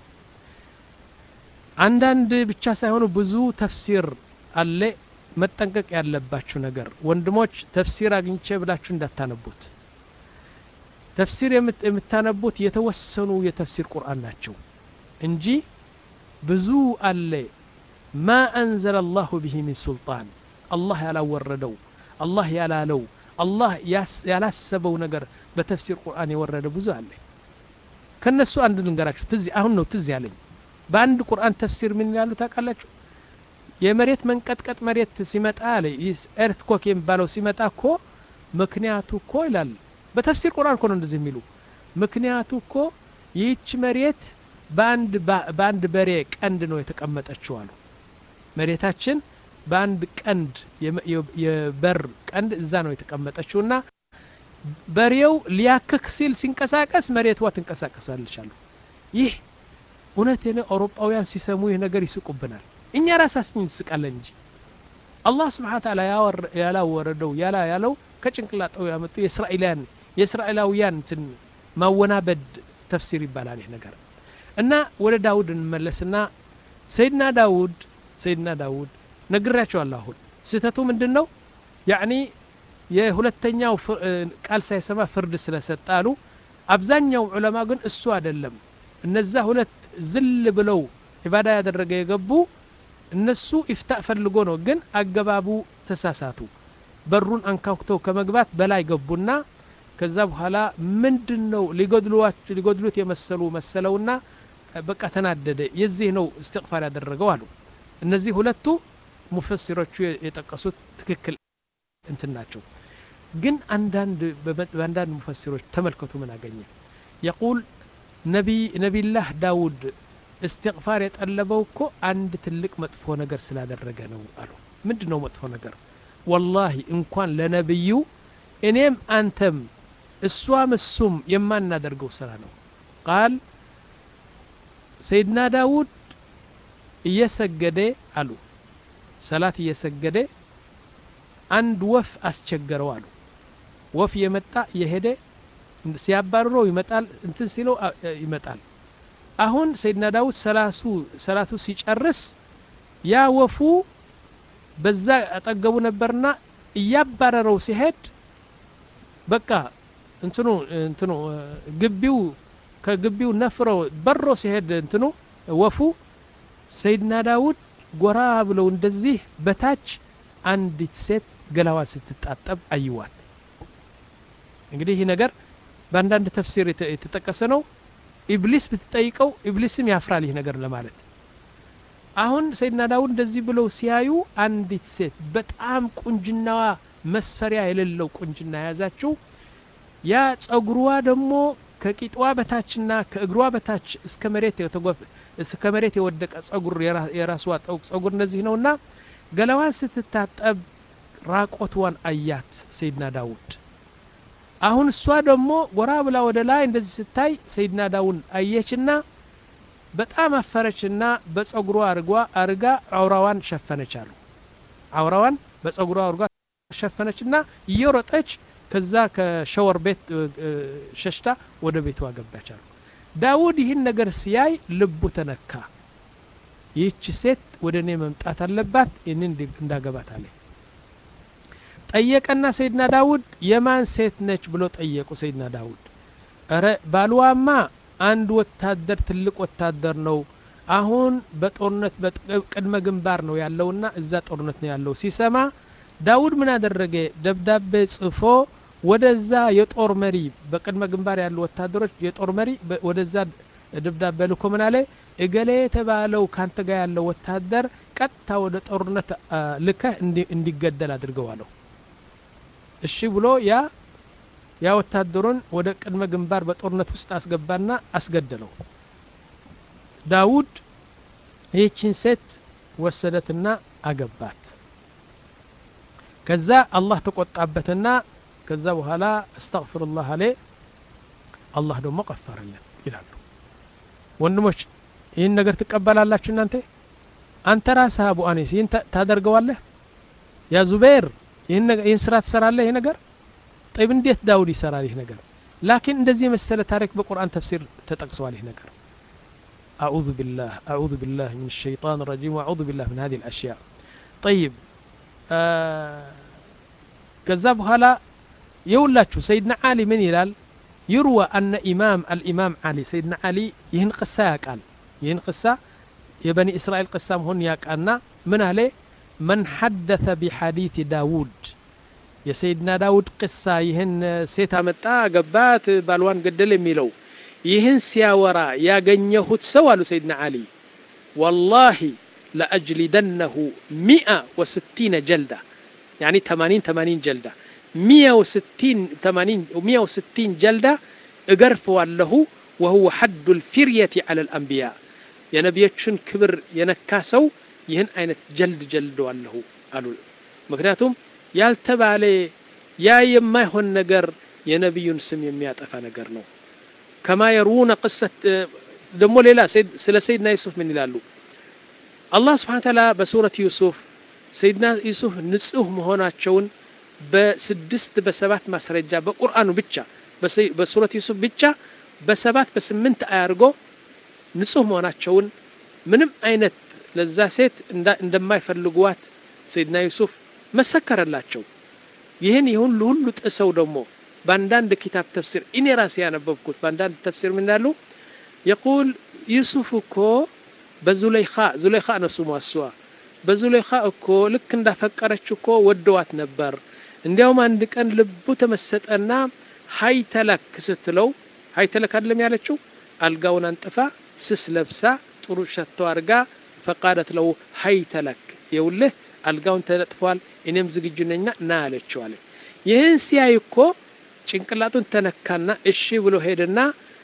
አንዳንድ ብቻ ሳይሆኑ ብዙ ተፍሲር አለ መጠንቀቅ ያለባችሁ ነገር ወንድሞች ተፍሲር አግኝቼ ብላችሁ እንዳታነቡት ተፍሲር የምታነቡት የተወሰኑ የተፍሲር ቁርአን ናቸው እንጂ ብዙ አለ ما أنزل الله به من سلطان الله ያላወረደው الله ያላለው الله ያላሰበው ነገር በተፍሲር ቁርአን የወረደ ብዙ አለ ከነሱ አንድ ልንገራችሁ ትዝ አሁን ነው ትዝ ያለኝ በአንድ ቁርአን ተፍሲር ምን ይላሉ ታውቃላችሁ የመሬት መንቀጥቀጥ መሬት ሲመጣ አለ ይስ ኤርትኮክ የሚባለው ሲመጣ እኮ ምክንያቱ እኮ ይላል በተፍሲር ቁርአን እኮ ነው እንደዚህ የሚሉ ምክንያቱ እኮ ይህች መሬት በአንድ በአንድ በሬ ቀንድ ነው የተቀመጠችው አሉ መሬታችን በአንድ ቀንድ የበር ቀንድ እዛ ነው የተቀመጠችውና በሬው ሊያክክ ሲል ሲንቀሳቀስ መሬቷ ትንቀሳቀሳለች አሉ ይህ እውነት ነው አውሮፓውያን ሲሰሙ ይህ ነገር ይስቁብናል እኛ ራሳችን እንስቃለን እንጂ አላህ Subhanahu Wa Ta'ala ያላወረደው ያላ ያለው ከጭንቅላጣው ያመጡ የእስራኤላውያን የእስራኤላውያን እንትን ማወናበድ ተፍሲር ይባላል ይሄ ነገር እና ወደ ዳውድ እንመለስና ሰይድና ዳውድ ሰይድና ዳውድ ነግራቸዋለሁ አሁን ስህተቱ ምንድነው ያኒ የሁለተኛው ቃል ሳይሰማ ፍርድ ስለሰጣሉ አብዛኛው ዑለማ ግን እሱ አይደለም እነዛ ሁለት ዝል ብለው ኢባዳ ያደረገ የገቡ እነሱ ኢፍታእ ፈልጎ ነው ግን አገባቡ ተሳሳቱ በሩን አንካክተው ከመግባት በላይ ገቡና ከዛ በኋላ ምንድነው ሊጎድሉዋቸው ሊጎድሉት የመሰሉ መሰለውና በቃ ተናደደ የዚህ ነው استغفار ያደረገው አሉ እነዚህ ሁለቱ ሙፈሲሮቹ የጠቀሱት ትክክል እንትናቸው ግን አንዳንድ በአንዳንድ ሙፈሲሮች ተመልከቱ ምን አገኘ يقول ነብይ ነብይላህ ዳውድ استغفار የጠለበው እኮ አንድ ትልቅ መጥፎ ነገር ስላደረገ ነው አሉ ምንድነው መጥፎ ነገር والله እንኳን ለነብዩ እኔም አንተም እሷም እሱም የማናደርገው ስራ ነው قال سيدنا داود እየሰገደ አሉ ሰላት እየሰገደ አንድ ወፍ አስቸገረው አሉ ወፍ የመጣ የሄደ ሲያባርረው ይመጣል እንትን ሲለው ይመጣል አሁን ሰይድና ዳውድ ሰላቱ ሰላቱ ሲጨርስ ያ ወፉ በዛ አጠገቡ ነበርና እያባረረው ሲሄድ በቃ እንትኑ እንትኑ ግቢው ከግቢው ነፍረው በሮ ሲሄድ እንትኑ ወፉ ሰይድና ዳውድ ጎራ ብለው እንደዚህ በታች አንዲት ሴት ገላዋ ስትጣጠብ አይዋት እንግዲህ ይሄ ነገር በአንዳንድ ተፍሲር የተጠቀሰ ነው ኢብሊስ ብትጠይቀው ኢብሊስም ያፍራል ይሄ ነገር ለማለት አሁን ሰይድና ዳውድ እንደዚህ ብለው ሲያዩ አንዲት ሴት በጣም ቁንጅናዋ መስፈሪያ የሌለው ቁንጅና ያዛችው ያ ጸጉሯ ደግሞ ከቂጧ በታችና ከእግሯ በታች እስከ መሬት የተጎፈ እስከ መሬት የወደቀ ጸጉር የራስዋ ጠውቅ ጸጉር እንደዚህ ነውና ገላዋን ስትታጠብ ራቆትዋን አያት ሰይድና ዳውድ አሁን እሷ ደግሞ ጎራ ብላ ወደ ላይ እንደዚህ ስታይ ሰይድና ዳውድ አየችና በጣም አፈረችና በፀጉሯ አርጓ አርጋ አውራዋን ሸፈነች አሉ። አውራዋን በፀጉሯ አርጋ ሸፈነችና እየሮጠች ከዛ ከሸወር ቤት ሸሽታ ወደ ቤቷ ገባች አሉ። ዳውድ ይህን ነገር ሲያይ ልቡ ተነካ። ይህች ሴት ወደኔ መምጣት አለባት እኔ እንዳገባት አለ። ጠየቀና ሰይድና ዳውድ የማን ሴት ነች ብሎ ጠየቁ። ሰይድና ዳውድ አረ ባልዋማ አንድ ወታደር ትልቅ ወታደር ነው፣ አሁን በጦርነት በቅድመ ግንባር ነው ያለውና እዛ ጦርነት ነው ያለው ሲሰማ ዳውድ ምን አደረገ? ደብዳቤ ጽፎ ወደዛ የጦር መሪ በቅድመ ግንባር ያሉ ወታደሮች የጦር መሪ ወደዛ ደብዳቤ ልኮ ምን አለ? እገሌ የተባለው ካንተ ጋር ያለው ወታደር ቀጥታ ወደ ጦርነት ልከህ እንዲገደል አድርገው አለው። እሺ ብሎ ያ ያ ወታደሩን ወደ ቅድመ ግንባር በጦርነት ውስጥ አስገባና አስገደለው። ዳውድ ይህችን ሴት ወሰደትና አገባት። ከዛ አላህ ተቆጣበትና ከዛ በኋላ አስተግፊሩላህ አለ። አላህ ደግሞ ቀፈረልን ይላሉ። ወንድሞች ይህን ነገር ትቀበላላችሁ እናንተ? አንተ ራስህ አቡ አኒስ ይህን ታደርገዋለህ? ያ ዙበይር ይህን ስራ ትሰራለህ? ይህ ነገር طيب እንዴት ዳውድ ይሰራል ይህ ነገር? ላኪን እንደዚህ መሰለ ታሪክ በቁርአን ተፍሲር ተጠቅሷል ይህ ነገር። أعوذ بالله أعوذ بالله من الشيطان الرجيم وأعوذ بالله من هذه الأشياء. طيب كذا بهلا يولاችሁ سيدنا علي من ይላል يروى أن إمام الإمام علي سيدنا علي ይህን قصة ያቃል። ይህን قصة የበኒ እስራኤል قصة መሆን ያቃና ምን አለ? من حدث بحديث داود የሰይድና ዳውድ ቅሳ ይህን ሴት አመጣ ገባት ባልዋን ገደለ የሚለው ይህን ሲያወራ ያገኘሁት ሰው አሉ ሰይድና አሊ والله لأجلدنه مئة وستين جلدة يعني ثمانين ثمانين جلدة مئة وستين ثمانين ومئة وستين جلدة اقرف والله وهو حد الفرية على الأنبياء يا نبيتشن كبر ينكاسو يهن أين جلد جلد والله قالوا مكناتهم ያልተባለ ያ የማይሆን ነገር የነብዩን ስም የሚያጠፋ ነገር ነው። كما يرون قصة ደሞ ሌላ ስለ ሰይድና ዩሱፍ ምን ይላሉ? አላህ Subhanahu Wa Ta'ala በሱረት ዩሱፍ ሰይድና ዩሱፍ ንጹህ መሆናቸውን በስድስት በሰባት ማስረጃ በቁርአኑ ብቻ በሱረት ዩሱፍ ብቻ በሰባት በስምንት አያርጎ ንጹህ መሆናቸውን ምንም አይነት ለዛ ሴት እንደማይፈልጉዋት ሰይድና ዩሱፍ መሰከረላቸው። ይህን ይሁን ሁሉ ጥሰው ደግሞ ባንዳንድ ኪታብ ተፍሲር እኔ ራሴ ያነበብኩት ባንዳንድ ተፍሲር ምን ይላሉ? يقول يوسف እኮ በዙለይኻ ዙለይኻ ነው ስሟ እሷ በዙለይኻ እኮ ልክ እንዳፈቀረች እኮ ወደዋት ነበር። እንዲያውም አንድ ቀን ልቡ ተመሰጠና ሃይተለክ ስትለው ሃይተለክ አይደለም ያለችው አልጋውን አንጥፋ ስስ ለብሳ ጥሩ ሸቶ አርጋ فقالت له ሃይተለክ ይውልህ አልጋውን ተነጥፏል እኔም ዝግጁ ነኝና ና አለችው አለ። ይህን ሲያይ እኮ ጭንቅላቱን ተነካና እሺ ብሎ ሄደና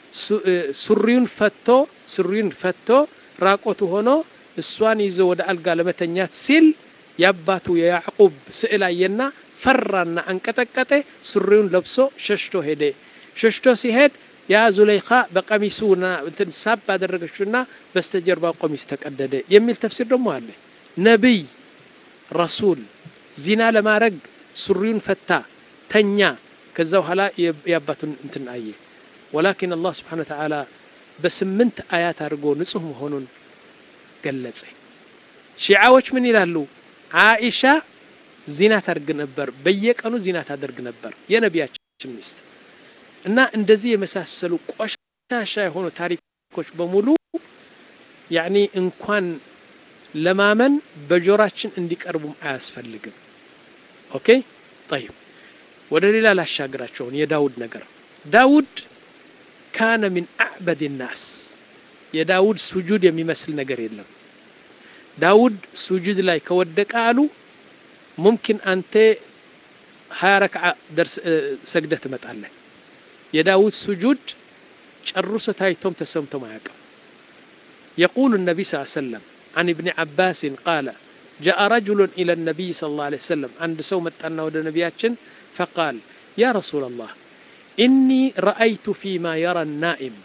ሱሪውን ፈቶ ሱሪውን ፈቶ ራቆቱ ሆኖ እሷን ይዞ ወደ አልጋ ለመተኛት ሲል ያባቱ የያዕቁብ ስዕል አየና ፈራና አንቀጠቀጠ። ሱሪውን ለብሶ ሸሽቶ ሄደ። ሸሽቶ ሲሄድ ያ ዙለይኻ በቀሚሱና እንትን ሳብ አደረገችውና በስተጀርባ ቀሚስ ተቀደደ የሚል ተፍሲር ደግሞ አለ። ነብይ رسول زنا لمارق سريون فتا تنيا كذا وهلا ياباتن انتن آية ولكن الله سبحانه وتعالى بسمنت آيات أرجو نصهم هونون قلت شيعاوش من يلالو عائشة زنا ترق نبر بيك أنو زنا تدرق نبر يا نبيات شمست إننا اندزي مساسلو قشاشا هونو تاريخوش بمولو يعني إن كان لمامن بجوراتشن እንዲቀርቡም አያስፈልግም። ኦኬ طيب ወደ ሌላ ላሻግራቸውን የዳውድ ነገር ዳውድ ካነ من اعبد الناس የዳውድ ስጁድ የሚመስል ነገር የለም። ዳውድ ስጁድ ላይ ከወደቀ አሉ ممكن አንተ ሀያ ረክዓ ደርስ ሰግደህ ትመጣለህ። የዳውድ ስጁድ ጨርሶ ታይቶም ተሰምቶም አያውቅም። يقول النبي صلى الله عليه وسلم عن ابن عباس قال جاء رجل إلى النبي صلى الله عليه وسلم عند سومة أنه ود نبياتشن فقال يا رسول الله إني رأيت فيما يرى النائم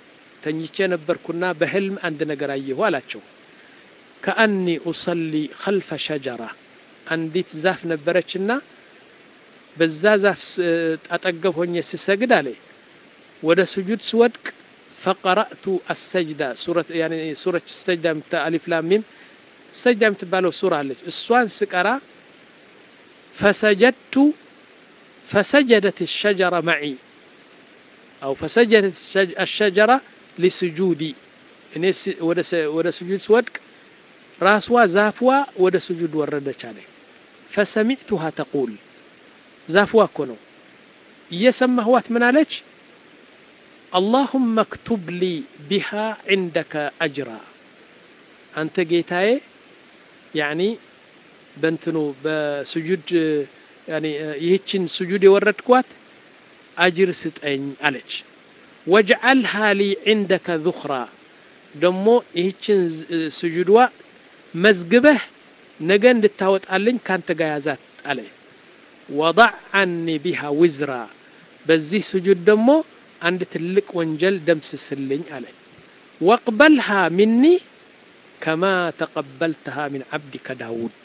ተኝቼ ነበርኩና በህልም አንድ ነገር አየሁ አላቸው كأني أصلي خلف شجرة አንዲት ዛፍ ነበረችና በዛ ዛፍ አጠገብ ሆኜ ስሰግድ አለ ወደ ስጁድ ስወድቅ فقرأت السجدة سورة يعني سورة السجدة متى ألف لام ميم السجدة متبالو سورة عليك السوان سكرة فسجدت فسجدت الشجرة معي أو فسجدت الشجرة لسجودي إني ودا ودا سجود سودك راسوا زافوا ودا سجود وردت عليه فسمعتها تقول زافوا كونوا يسمهوات من عليك اللهم اكتب لي بها عندك أجرا أنت جيتاي يعني بنتنو بسجود يعني يهتشن سجود وردكوات أجر ستأين عليك واجعلها لي عندك ذخرا دمو يهتشن سجودوا مزقبه نجن للتاوت ألين كانت جايزات عليه وضع عني بها وزرا بزي سجود دمو عند تلك وانجل دمس سلين عليه واقبلها مني كما تقبلتها من عبدك داود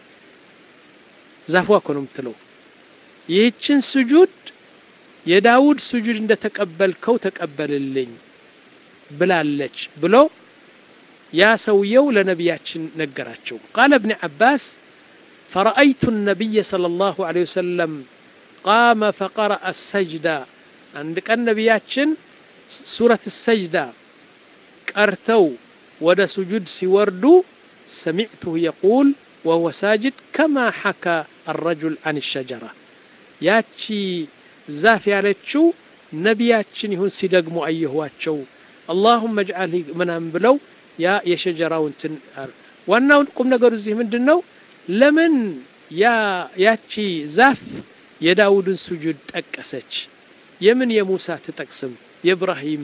زافوا كنم تلو يهتشن سجود يا داود سجود عند تقبل كو تقبل اللين بلالج بلو يا سويو لنبياتشن نقراتشو قال ابن عباس فرأيت النبي صلى الله عليه وسلم قام فقرأ السجدة عندك النبياتشن سورة السجدة قرتو ودا سجود سوردو سمعته يقول وهو ساجد كما حكى الرجل عن الشجرة ياتشي زافي عليتشو نبياتشن يهون سيدقمو أيهواتشو اللهم اجعله منام بلو يا يشجرة وانتن وانا قم نقر الزيه من دنو لمن يا ياتشي زاف يا داود سجود تأكسج يمن يا موسى تتقسم يا إبراهيم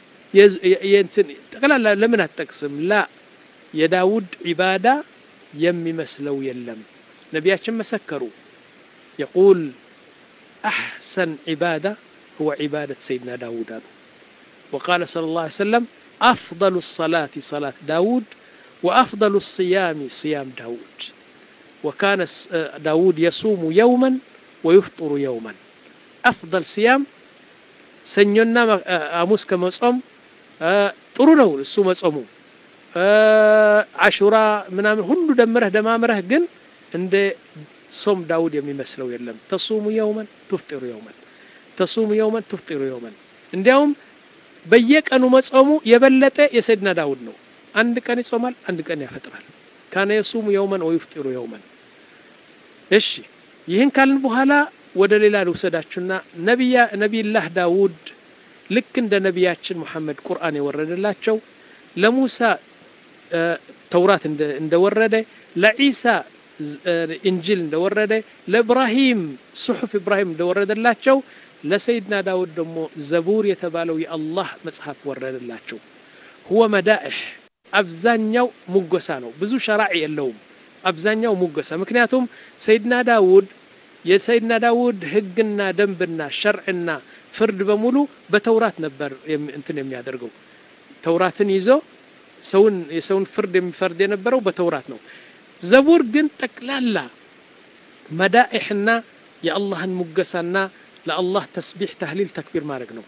ينتن تقول لمن تتقسم لا يا داود عبادة يمي مسلو يلم نبياتشن مسكروا يقول أحسن عبادة هو عبادة سيدنا داود وقال صلى الله عليه وسلم أفضل الصلاة صلاة داود وأفضل الصيام صيام داود وكان داود يصوم يوما ويفطر يوما أفضل صيام سنينا أموس كما صوم طرونه السوم صومه عاشوراء منام هندو دمره دمامره جن عند صوم داود يمي مسلو يلم تصوم يوما تفطر يوما تصوم يوما تفطر يوما عندهم بيك أنو مصومو يبلته يسيدنا داود نو عند كان يصومال عند كان يفطرال كان يصوم يوما ويفطر يوما እሺ ይህን ካልን በኋላ ወደ ሌላ ልውሰዳችሁና ነብያ ነብይላህ ዳውድ ልክ እንደ ነብያችን መሐመድ ቁርአን የወረደላቸው ለሙሳ ተውራት እንደወረደ ለኢሳ ኢንጂል እንደወረደ ለኢብራሂም ሱሑፍ ኢብራሂም እንደወረደላቸው ለሰይድና ዳውድ ደግሞ ዘቡር የተባለው የአላህ መጽሐፍ ወረደላቸው هو مدائح አብዛኛው ሙገሳ ነው ብዙ ሸራዕ የለውም አብዛኛው ሙገሳ ምክንያቱም ሰይድና ዳውድ የሰይድና ዳውድ ህግና ደንብና ሸርዕና ፍርድ በሙሉ በተውራት ነበር እንትን የሚያደርገው ተውራትን ይዞ ሰውን የሰውን ፍርድ የሚፈርድ የነበረው በተውራት ነው ዘቡር ግን ጠቅላላ መዳኢሕና የአላህን ሙገሳና ለአላህ ተስቢህ ተህሊል ተክቢር ማድረግ ነው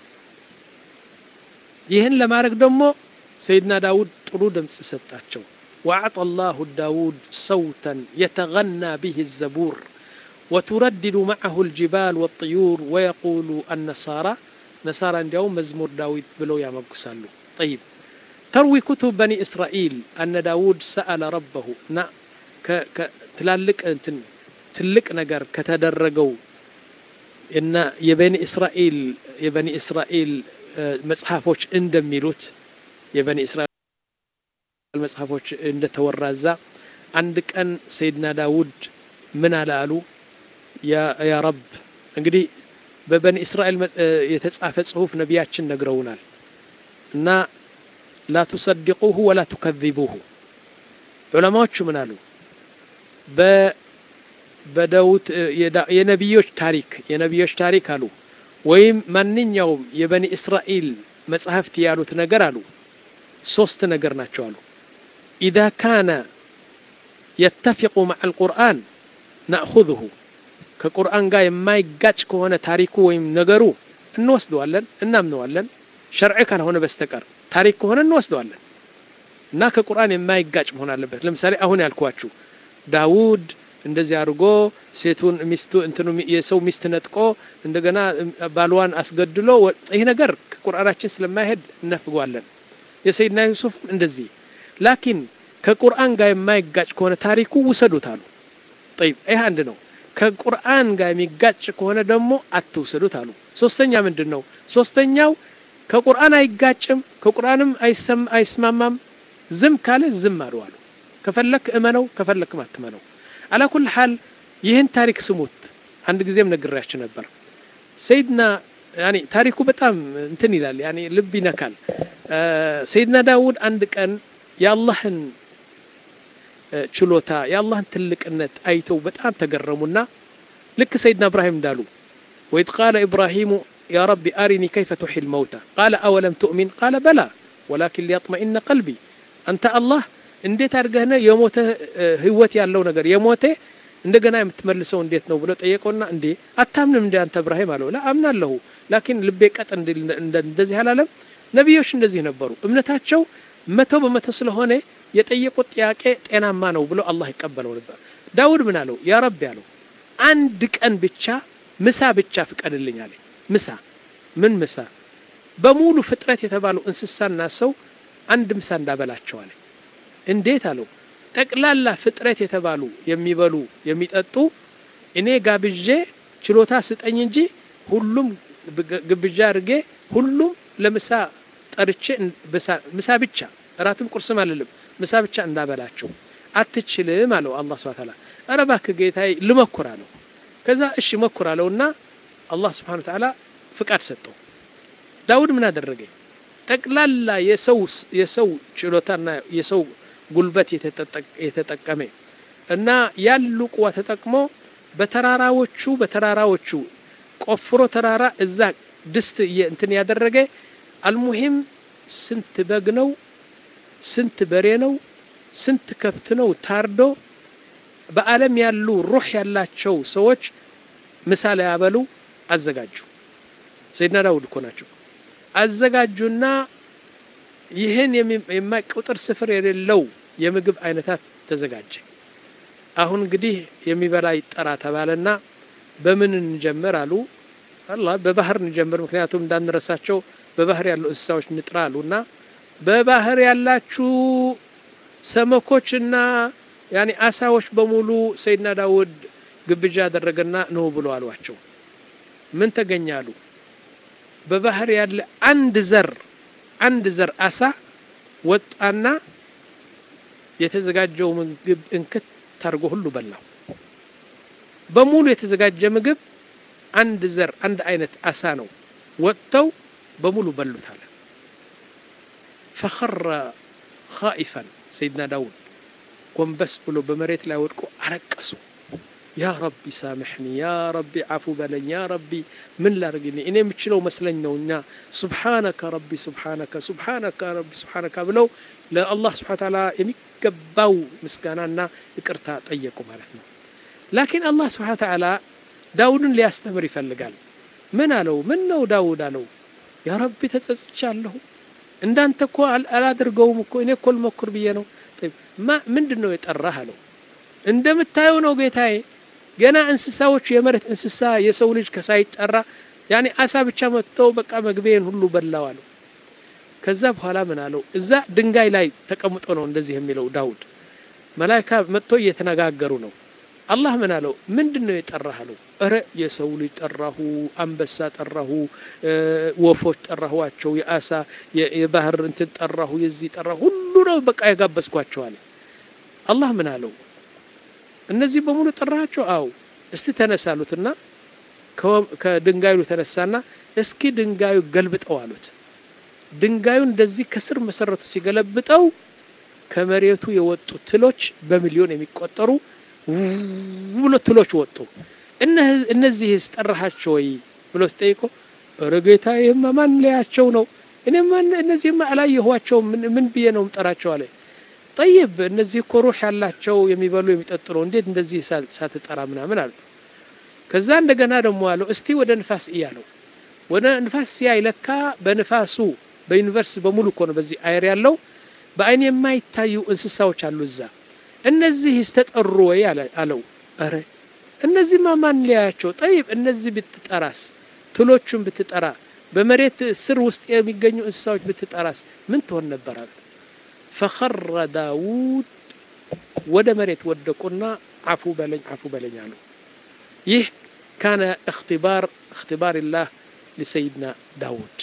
ይህን ለማድረግ ደግሞ ሰይድና ዳውድ ጥሩ ድምጽ ሰጣቸው وأعطى الله داود صوتا يتغنى به الزبور وتردد معه الجبال والطيور ويقول النصارى نصارى اليوم مزمور داود بلو يا مقسالو طيب تروي كتب بني إسرائيل أن داود سأل ربه نا ك ك تلالك انتن تلك نجر كتدرجوا إن يبني إسرائيل يبني إسرائيل مصحفوش اندميلوت يبني إسرائيل المصحفوش عند تورزا عندك أن سيدنا داود من على قالوا يا يا رب انقدي ببني إسرائيل يتصحف صحف نبياتشن نقرونال إن لا تصدقوه ولا تكذبوه علماء شو من قالوا ب بداود ينبيوش تاريخ ينبيوش تاريخ قالوا ويم من يوم يبني إسرائيل መጽሐፍት ያሉት ነገር አሉ ሶስት ነገር ናቸው አሉ إذا كان يتفق مع القرآن نأخذه ከቁርአን ጋር የማይጋጭ ከሆነ ታሪኩ ወይም ነገሩ እንወስደዋለን እናምነዋለን ሸርዕ ካልሆነ በስተቀር ታሪክ ከሆነ እንወስደዋለን እና ከቁርአን የማይጋጭ መሆን አለበት ለምሳሌ አሁን ያልኳችሁ ዳውድ እንደዚህ አድርጎ ሴቱን ሚስቱ እንትኑ የሰው ሚስት ነጥቆ እንደገና ባልዋን አስገድሎ ይሄ ነገር ከቁርአናችን ስለማይሄድ እናፍገዋለን የሰይድና ዩሱፍ እንደዚህ ላኪን ከቁርአን ጋር የማይጋጭ ከሆነ ታሪኩ ውሰዱታሉ طيب ይሄ አንድ ነው ከቁርአን ጋር የሚጋጭ ከሆነ ደግሞ አትውሰዱት አሉ ሶስተኛ ምንድነው ሶስተኛው ከቁርአን አይጋጭም ከቁርአንም አይሰም አይስማማም ዝም ካለ ዝም አሉ አሉ ከፈለክ እመነው ከፈለክ ማትመነው على كل حال ይህን ታሪክ ስሙት አንድ ጊዜም ነግሬያችሁ ነበር ሰይድና يعني ታሪኩ በጣም እንትን ይላል يعني ልብ ይነካል ሰይድና ዳውድ አንድ ቀን የአላህን ችሎታ የአላህን ትልቅነት አይተው በጣም ተገረሙና ልክ ሰይድና ኢብራሂም እንዳሉ وإذ قال إبراهيم يا رب أرني كيف تحيي الموتى قال أولم تؤمن قال بلى ولكن ليطمئن قلبي أنت الله እንዴት አድርገህ የሞተ ህይወት ያለው ነገር የሞተ እንደገና የምትመልሰው እንዴት ነው ብሎ ጠየቀውና እንዴ አታምንም እንዴ አንተ ኢብራሂም አለው لا አምናለሁ ላኪን ልቤ ቀጥ እንደዚህ አላለም ነብዮች እንደዚህ ነበሩ እምነታቸው መቶ በመቶ ስለሆነ የጠየቁት ጥያቄ ጤናማ ነው ብሎ አላህ ይቀበለው ነበር ዳውድ ምን አለው ያ ረብ ያለው አንድ ቀን ብቻ ምሳ ብቻ ፍቀድልኝ አለ ምሳ ምን ምሳ በሙሉ ፍጥረት የተባለው እንስሳና ሰው አንድ ምሳ እንዳበላቸው አለ እንዴት አለው ጠቅላላ ፍጥረት የተባሉ የሚበሉ የሚጠጡ እኔ ጋብዤ ችሎታ ስጠኝ እንጂ ሁሉም ግብዣ አርጌ ሁሉም ለምሳ ጠርቼ ምሳ ብቻ እራትም ቁርስም አልልም ምሳ ብቻ እንዳበላቸው አትችልም አለው አላህ Subhanahu Ta'ala አረባክ ጌታዬ ልመክር አለው ከዛ እሺ መክር አለውና አላህ Subhanahu Ta'ala ፍቃድ ሰጠው ዳውድ ምን አደረገ ጠቅላላ የሰው የሰው ችሎታና የሰው ጉልበት የተጠቀመ እና ያሉ ቁዋ ተጠቅሞ በተራራዎቹ በተራራዎቹ ቆፍሮ ተራራ እዛ ድስት እንትን ያደረገ አልሙሂም ስንት በግ ነው ስንት በሬ ነው ስንት ከብት ነው ታርዶ በአለም ያሉ ሩህ ያላቸው ሰዎች ምሳሌ ያበሉ አዘጋጁ ሰይድና ዳውድ እኮ ናቸው አዘጋጁና ይሄን የማይቆጥር ስፍር የሌለው የምግብ አይነታት ተዘጋጀ አሁን እንግዲህ የሚበላ ይጠራ ተባለና በምን እንጀምር አሉ አላህ በባህር እንጀምር ምክንያቱም እንዳንረሳቸው በባህር ያሉ እንስሳዎች ንጥራሉና በባህር ያላችሁ ሰመኮችና يعني አሳዎች በሙሉ ሰይድና ዳውድ ግብዣ ያደረገና ነው ብሎ አሏቸው ምን ተገኛሉ በባህር ያለ አንድ ዘር አንድ ዘር አሳ ወጣና የተዘጋጀው ምግብ እንከት ታርጎ ሁሉ በላው በሙሉ የተዘጋጀ ምግብ አንድ ዘር አንድ አይነት አሳ ነው ወጣው በሙሉ በሉታል فخر خائفا سيدنا داود ጎንበስ ብሎ በመሬት ላይ ወድቆ አለቀሱ يا ربي سامحني يا ربي عفو بلني يا ربي من لاርግኝ እኔ የምችለው መስለኝ ነውና سبحانك ربي سبحانك سبحانك ربي سبحانك ብለው ለአላህ Subhanahu Ta'ala የሚገባው ምስጋናና ይቅርታ ጠየቁ ማለት ነው لكن الله سبحانه وتعالى ዳውድን ሊያስተምር ይፈልጋል ምን አለው ምን ነው ዳውድ አለው يا ربي ተጸጽቻለሁ እንዳንተ እኮ አላደርገውም እኮ እኔ እኮ ልሞክር ብዬ ነው طيب ما ምንድነው የጠራህ አለው እንደምታየው ነው ጌታዬ ገና እንስሳዎች የመሬት እንስሳ የሰው ልጅ ከሳይጠራ يعني አሳ ብቻ መጥተው በቃ መግቤን ሁሉ በላው አለው ከዛ በኋላ ምን አለው እዛ ድንጋይ ላይ ተቀምጦ ነው እንደዚህ የሚለው ዳውድ መላእክት መጥተው እየተነጋገሩ ነው አላህ ምን አለው ምንድነው የጠራህ አለው አረ የሰው ልጅ ጠራሁ አንበሳ ጠራሁ ወፎች ጠራኋቸው የአሳ የባህር እንትን ጠራሁ የዚህ ጠራሁ ሁሉ ነው በቃ ያጋበስኳቸው አለ አላህ ምን አለው እነዚህ በሙሉ ጠራቸው አው እስቲ ተነሳሉትና ከድንጋዩ ተነሳና እስኪ ድንጋዩ ገልብጠው አሉት ድንጋዩ እንደዚህ ከስር መሰረቱ ሲገለብጠው ከመሬቱ የወጡ ትሎች በሚሊዮን የሚቆጠሩ ብሎ ትሎች ወጡ እነዚህ ጠራሃቸው ወይ ብሎ ጠይቆ ረጋታዬ ማን ሊያቸው ነው እኔማ እነዚህማ አላየኋቸው ምን ምን ብዬ ነው ምጠራቸው አለ طيب እነዚህ እኮ ሩህ ያላቸው የሚበሉ የሚጠጡ ነው እንዴት እንደዚህ ሳትጠራ ምናምን አለ ከዛ እንደገና ደግሞ አለው እስቲ ወደ ንፋስ እያለው ወደ ንፋስ ሲያይለካ በንፋሱ በዩኒቨርስ በሙሉ እኮ ነው በዚህ አየር ያለው በአይን የማይታዩ እንስሳዎች አሉ እዛ እነዚህ ይስተጠሩ ወይ አለው አረ እነዚህማ ማን ሊያያቸው طيب እነዚህ ብትጠራስ ትሎቹን ብትጠራ በመሬት ስር ውስጥ የሚገኙ እንስሳዎች ብትጠራስ ምን ትሆን ነበር አለ فخر داود ወደ መሬት ወደቁና አፉ በለኝ አፉ በለኝ አሉ ይህ كان اختبار اختبار الله لسيدنا داود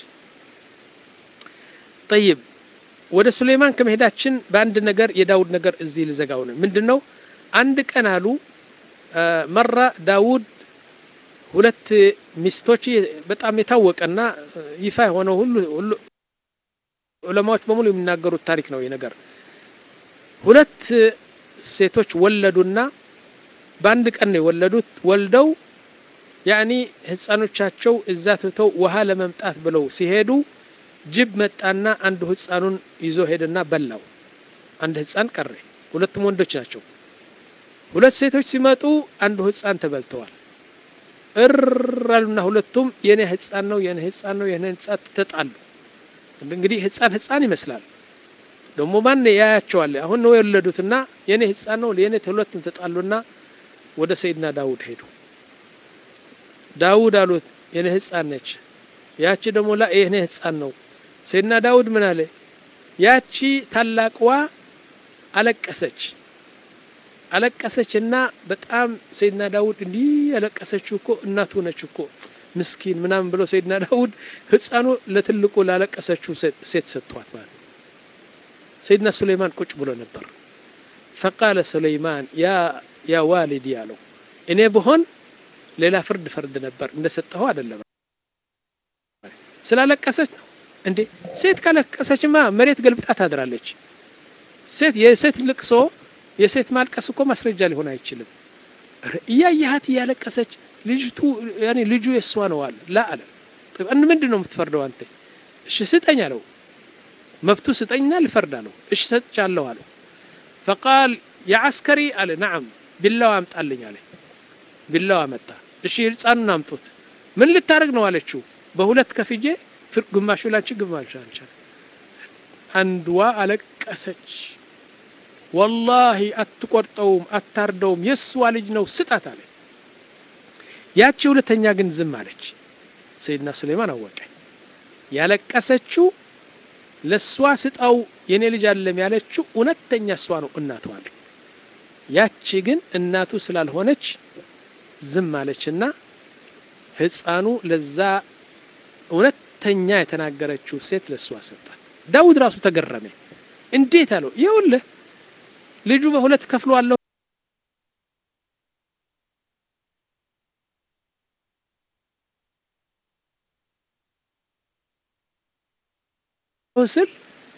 طيب ወደ ሱሌማን ከመሄዳችን በአንድ ነገር የዳውድ ነገር እዚህ ልዘጋው ነው ምንድነው አንድ ቀን አሉ መራ ዳውድ ሁለት ሚስቶች በጣም የታወቀና ይፋ ሆነው ሁሉ ሁሉ ዑለማዎች በሙሉ የሚናገሩት ታሪክ ነው የነገር ሁለት ሴቶች ወለዱና በአንድ ቀን ነው የወለዱት ወልደው ያኒ ህፃኖቻቸው እዛ ተተው ውሃ ለመምጣት ብለው ሲሄዱ ጅብ መጣና አንድ ህፃኑን ይዞ ሄደና በላው አንድ ህፃን ቀረ ሁለቱም ወንዶች ናቸው ሁለት ሴቶች ሲመጡ አንድ ህፃን ተበልተዋል እራሉና ሁለቱም የኔ ህፃን ነው የኔ ህፃን ነው የኔ ህፃን ተጣሉ እንግዲህ ህፃን ህፃን ይመስላል ደሞ ማን ያያቸዋል አሁን ነው የወለዱትና የኔ ህፃን ነው የኔ ሁለቱም ተጣሉና ወደ ሰይድና ዳውድ ሄዱ ዳውድ አሉት የኔ ህፃን ነች ያቺ ደሞ ላ የኔ ህፃን ነው ሰይድና ዳውድ ምን አለ ያቺ ታላቅዋ አለቀሰች አለቀሰችና በጣም ሰይድና ዳውድ እንዲ አለቀሰችው እኮ እናቱ ነች እኮ ምስኪን ምናምን ብሎ ሰይድና ዳውድ ህፃኑ ለትልቁ ላለቀሰችው ሴት ሰጥቷት ማለት ሰይድና ሱሌማን ቁጭ ብሎ ነበር فقال سليمان يا يا والدي ያለው እኔ በሆን ሌላ ፍርድ ፍርድ ነበር እንደሰጠው አይደለም ስላለቀሰች ነው እንዴ ሴት ካለቀሰችማ መሬት ገልብጣ ታድራለች ሴት የሴት ልቅሶ የሴት ማልቀስ እኮ ማስረጃ ሊሆን አይችልም ያያያት ያለቀሰች ልጅቱ ያኒ ልጁ የሷ ነው አለ ላ አለ طيب ان ምንድነው የምትፈርደው አንተ እሺ ስጠኝ አለው መብቱ ስጠኝና ልፈርዳለሁ እሺ ሰጥቻለሁ አለው فقال يا عسكري قال نعم بالله አምጣልኝ አለ بالله አመጣ እሺ ህፃኑን አምጡት ምን ልታረግ ነው አለችው በሁለት ከፍጄ ግማሹ ላንቺ ግማሹ አንቺ አንድዋ አለቀሰች والله አትቆርጠውም አታርደውም የስዋ ልጅ ነው ስጣት አለ ያቺ ሁለተኛ ግን ዝም አለች ሰይድና ሱሌማን አወቀ ያለቀሰችው ለሷ ስጣው የኔ ልጅ አይደለም ያለችው ሁለተኛ እሷ ነው እናቱ አለ ያቺ ግን እናቱ ስላልሆነች ዝም አለችና ህፃኑ ለዛ ሁለተኛ የተናገረችው ሴት ለሷ ሰጣት ዳውድ ራሱ ተገረመ እንዴት አለው ይኸውልህ ልጁ በሁለት ከፍሎ አለው ወስል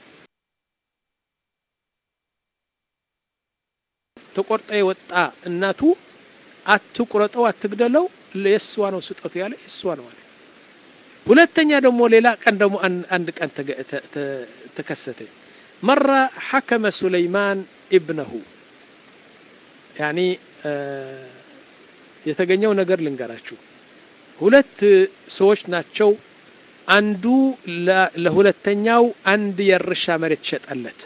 ተቆርጠ ወጣ እናቱ አትቁረጠው አትግደለው ለየስዋ ነው ስጠቱ ያለ የስዋ ነው አለ ሁለተኛ ደግሞ ሌላ ቀን ደግሞ አንድ ቀን ተከሰተ مره حكم سليمان ابنه يعني የተገኘው ነገር ልንገራችሁ ሁለት ሰዎች ናቸው አንዱ ለሁለተኛው አንድ የርሻ መሬት ሸጠለት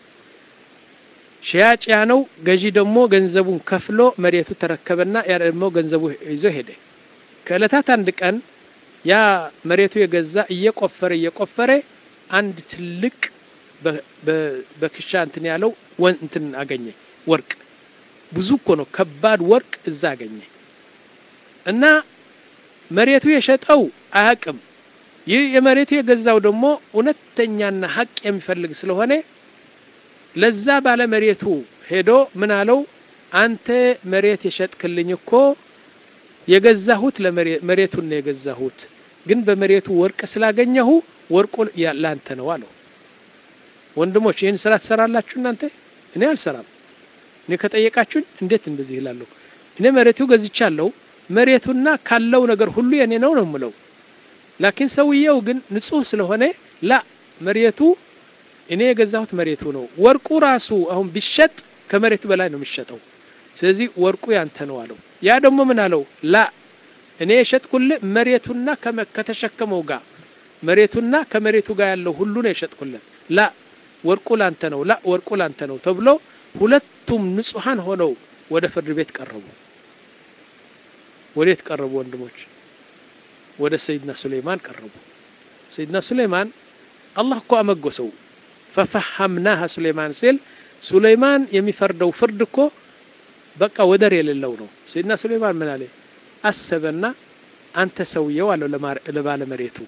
ሻጭ ያነው ገዢ ደግሞ ገንዘቡን ከፍሎ መሬቱ ተረከበና ያ ደግሞ ገንዘቡ ይዞ ሄደ ከለታት አንድ ቀን ያ መሬቱ የገዛ እየቆፈረ እየቆፈረ አንድ ትልቅ በክሻ እንትን ያለው እንትን አገኘ ወርቅ ብዙ እኮ ነው ከባድ ወርቅ እዛ አገኘ እና መሬቱ የሸጠው አያቅም ይህ የመሬቱ የገዛው ደግሞ እውነተኛና ሐቅ የሚፈልግ ስለሆነ ለዛ ባለ መሬቱ ሄዶ ምን አለው አንተ መሬት የሸጥክልኝ እኮ የገዛሁት ለመሬቱን ነው የገዛሁት ግን በመሬቱ ወርቅ ስላገኘሁ ወርቁ ያላንተ ነው አለው ወንድሞች ይሄን ስራ ተሰራላችሁ እናንተ እኔ አልሰራም እኔ ከጠየቃችሁኝ እንዴት እንደዚህ ይላሉ እኔ መሬቱ ገዝቻለሁ መሬቱና ካለው ነገር ሁሉ የኔ ነው ነው ምለው ላኪን ሰውየው ግን ንጹህ ስለሆነ لا መሬቱ እኔ የገዛሁት መሬቱ ነው ወርቁ ራሱ አሁን ቢሸጥ ከመሬቱ በላይ ነው የሚሸጠው ስለዚህ ወርቁ ያንተ ነው አለው ያ ደግሞ ምን አለው ላ እኔ የሸጥኩልህ መሬቱና ከተሸከመው ጋር መሬቱና ከመሬቱ ጋር ያለው ሁሉ ነው የሸጥኩለት ላ ወርቁ ላንተ ነው ላ ወርቁ ላንተ ነው ተብሎ ሁለቱም ንጹሃን ሆነው ወደ ፍርድ ቤት ቀረቡ ወዴት ቀረቡ ወንድሞች ወደ ሰይድና ሱለይማን ቀረቡ ሰይድና ሱለይማን አላህ እኮ አመጎሰው ففهمناها سليمان سيل سليمان የሚፈርደው ፍርድ እኮ በቃ ወደር የሌለው ነው ሰይድና ሱለይማን ምን አለ አሰበና አንተ ሰውየው አለው ለባለ መሬቱ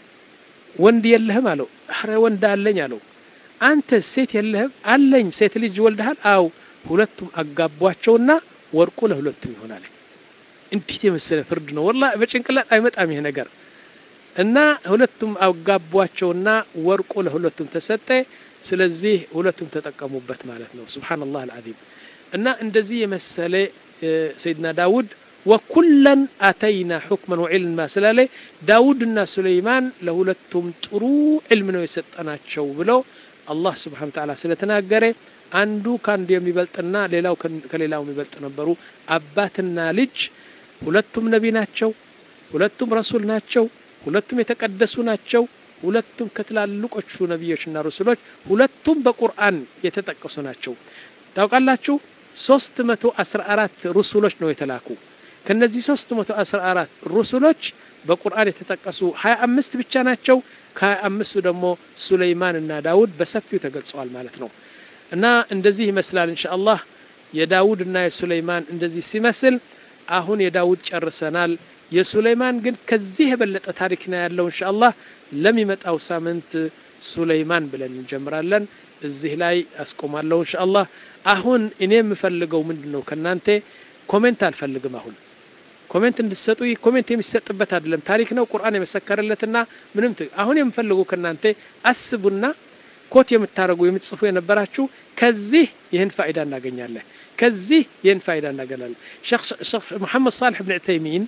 ወንድ የለህም አለው አረ ወንድ አለኝ አለው አንተ ሴት የለህም አለኝ ሴት ልጅ ወልደሃል አው ሁለቱም አጋቧቸውና ወርቁ ለሁለቱም ይሆናል እንዴት የመሰለ ፍርድ ነው والله በጭንቅላት አይመጣም ይሄ ነገር እና ሁለቱም አጋቧቸውና ወርቁ ለሁለቱም ተሰጠ ስለዚህ ሁለቱም ተጠቀሙበት ማለት ነው ሱብሃንአላህ አልዓዚም እና እንደዚህ የመሰለ ሰይድና ዳውድ وكلن اتينا حكما وعلما سلاله داودنا سليمان ለሁለቱም ጥሩ علم ነው የሰጠናቸው ብለው አላህ Subhanahu Wa Ta'ala ስለተናገረ አንዱ ካንዱ የሚበልጥና ሌላው ከሌላው የሚበልጥ ነበሩ አባትና ልጅ ሁለቱም ነቢ ናቸው ሁለቱም ረሱል ናቸው ሁለቱም የተቀደሱ ናቸው ሁለቱም ከትላልቆቹ ነብዮችና ረሱሎች ሁለቱም በቁርአን የተጠቀሱ ናቸው ታውቃላችሁ ሶስት መቶ አስራ አራት ረሱሎች ነው የተላኩ ከነዚህ ሶስት መቶ አስራ አራት ረሱሎች በቁርአን የተጠቀሱ ሃያ አምስት ብቻ ናቸው ከሃያ አምስቱ ደግሞ ሱለይማን እና ዳውድ በሰፊው ተገልጸዋል ማለት ነው እና እንደዚህ ይመስላል ኢንሻአላህ የዳውድ እና የሱለይማን እንደዚህ ሲመስል አሁን የዳውድ ጨርሰናል የሱለይማን ግን ከዚህ የበለጠ ታሪክ ነው ያለው ኢንሻአላህ ለሚመጣው ሳምንት ሱለይማን ብለን እንጀምራለን እዚህ ላይ አስቆማለሁ ኢንሻአላህ አሁን እኔ የምፈልገው ምንድነው ከናንተ ኮሜንት አልፈልግም አሁን ኮሜንት እንድትሰጡ ኮሜንት የሚሰጥበት አይደለም ታሪክ ነው ቁርአን የመሰከረለትና ምንም አሁን የምፈልገው ከናንተ አስቡና ኮት የምታረጉ የምትጽፉ የነበራችሁ ከዚህ ይሄን ፋይዳ እናገኛለን ከዚህ ይሄን ፋይዳ እናገኛለን ሼክ ሼክ መሐመድ صالح ابن عثيمين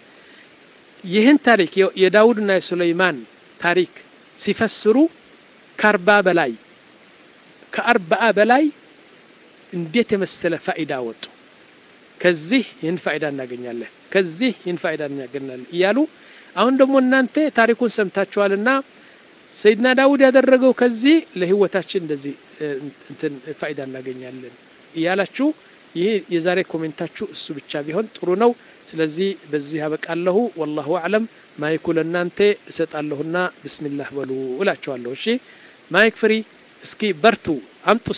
ይሄን ታሪክ የዳውድና የሱለይማን ታሪክ ሲፈስሩ ከአርባ በላይ ከአርባ በላይ እንዴት የመሰለ ፋይዳ ወጡ ከዚህ ይሄን ፋይዳ እናገኛለን ከዚህ ይሄን ፋይዳ እናገኛለን ይያሉ አሁን ደግሞ እናንተ ታሪኩን ሰምታችኋልና ሰይድና ዳውድ ያደረገው ከዚህ ለህይወታችን እንደዚህ እንትን ፋይዳ እናገኛለን ይያላችሁ ይሄ የዛሬ ኮሜንታችሁ እሱ ብቻ ቢሆን ጥሩ ነው ስለዚህ በዚህ አበቃለሁ والله اعلم ማይኩ ለናንተ እሰጣለሁና ቢስሚላህ በሉ እላችኋለሁ እሺ ማይክ ፍሪ እስኪ በርቱ አምጡ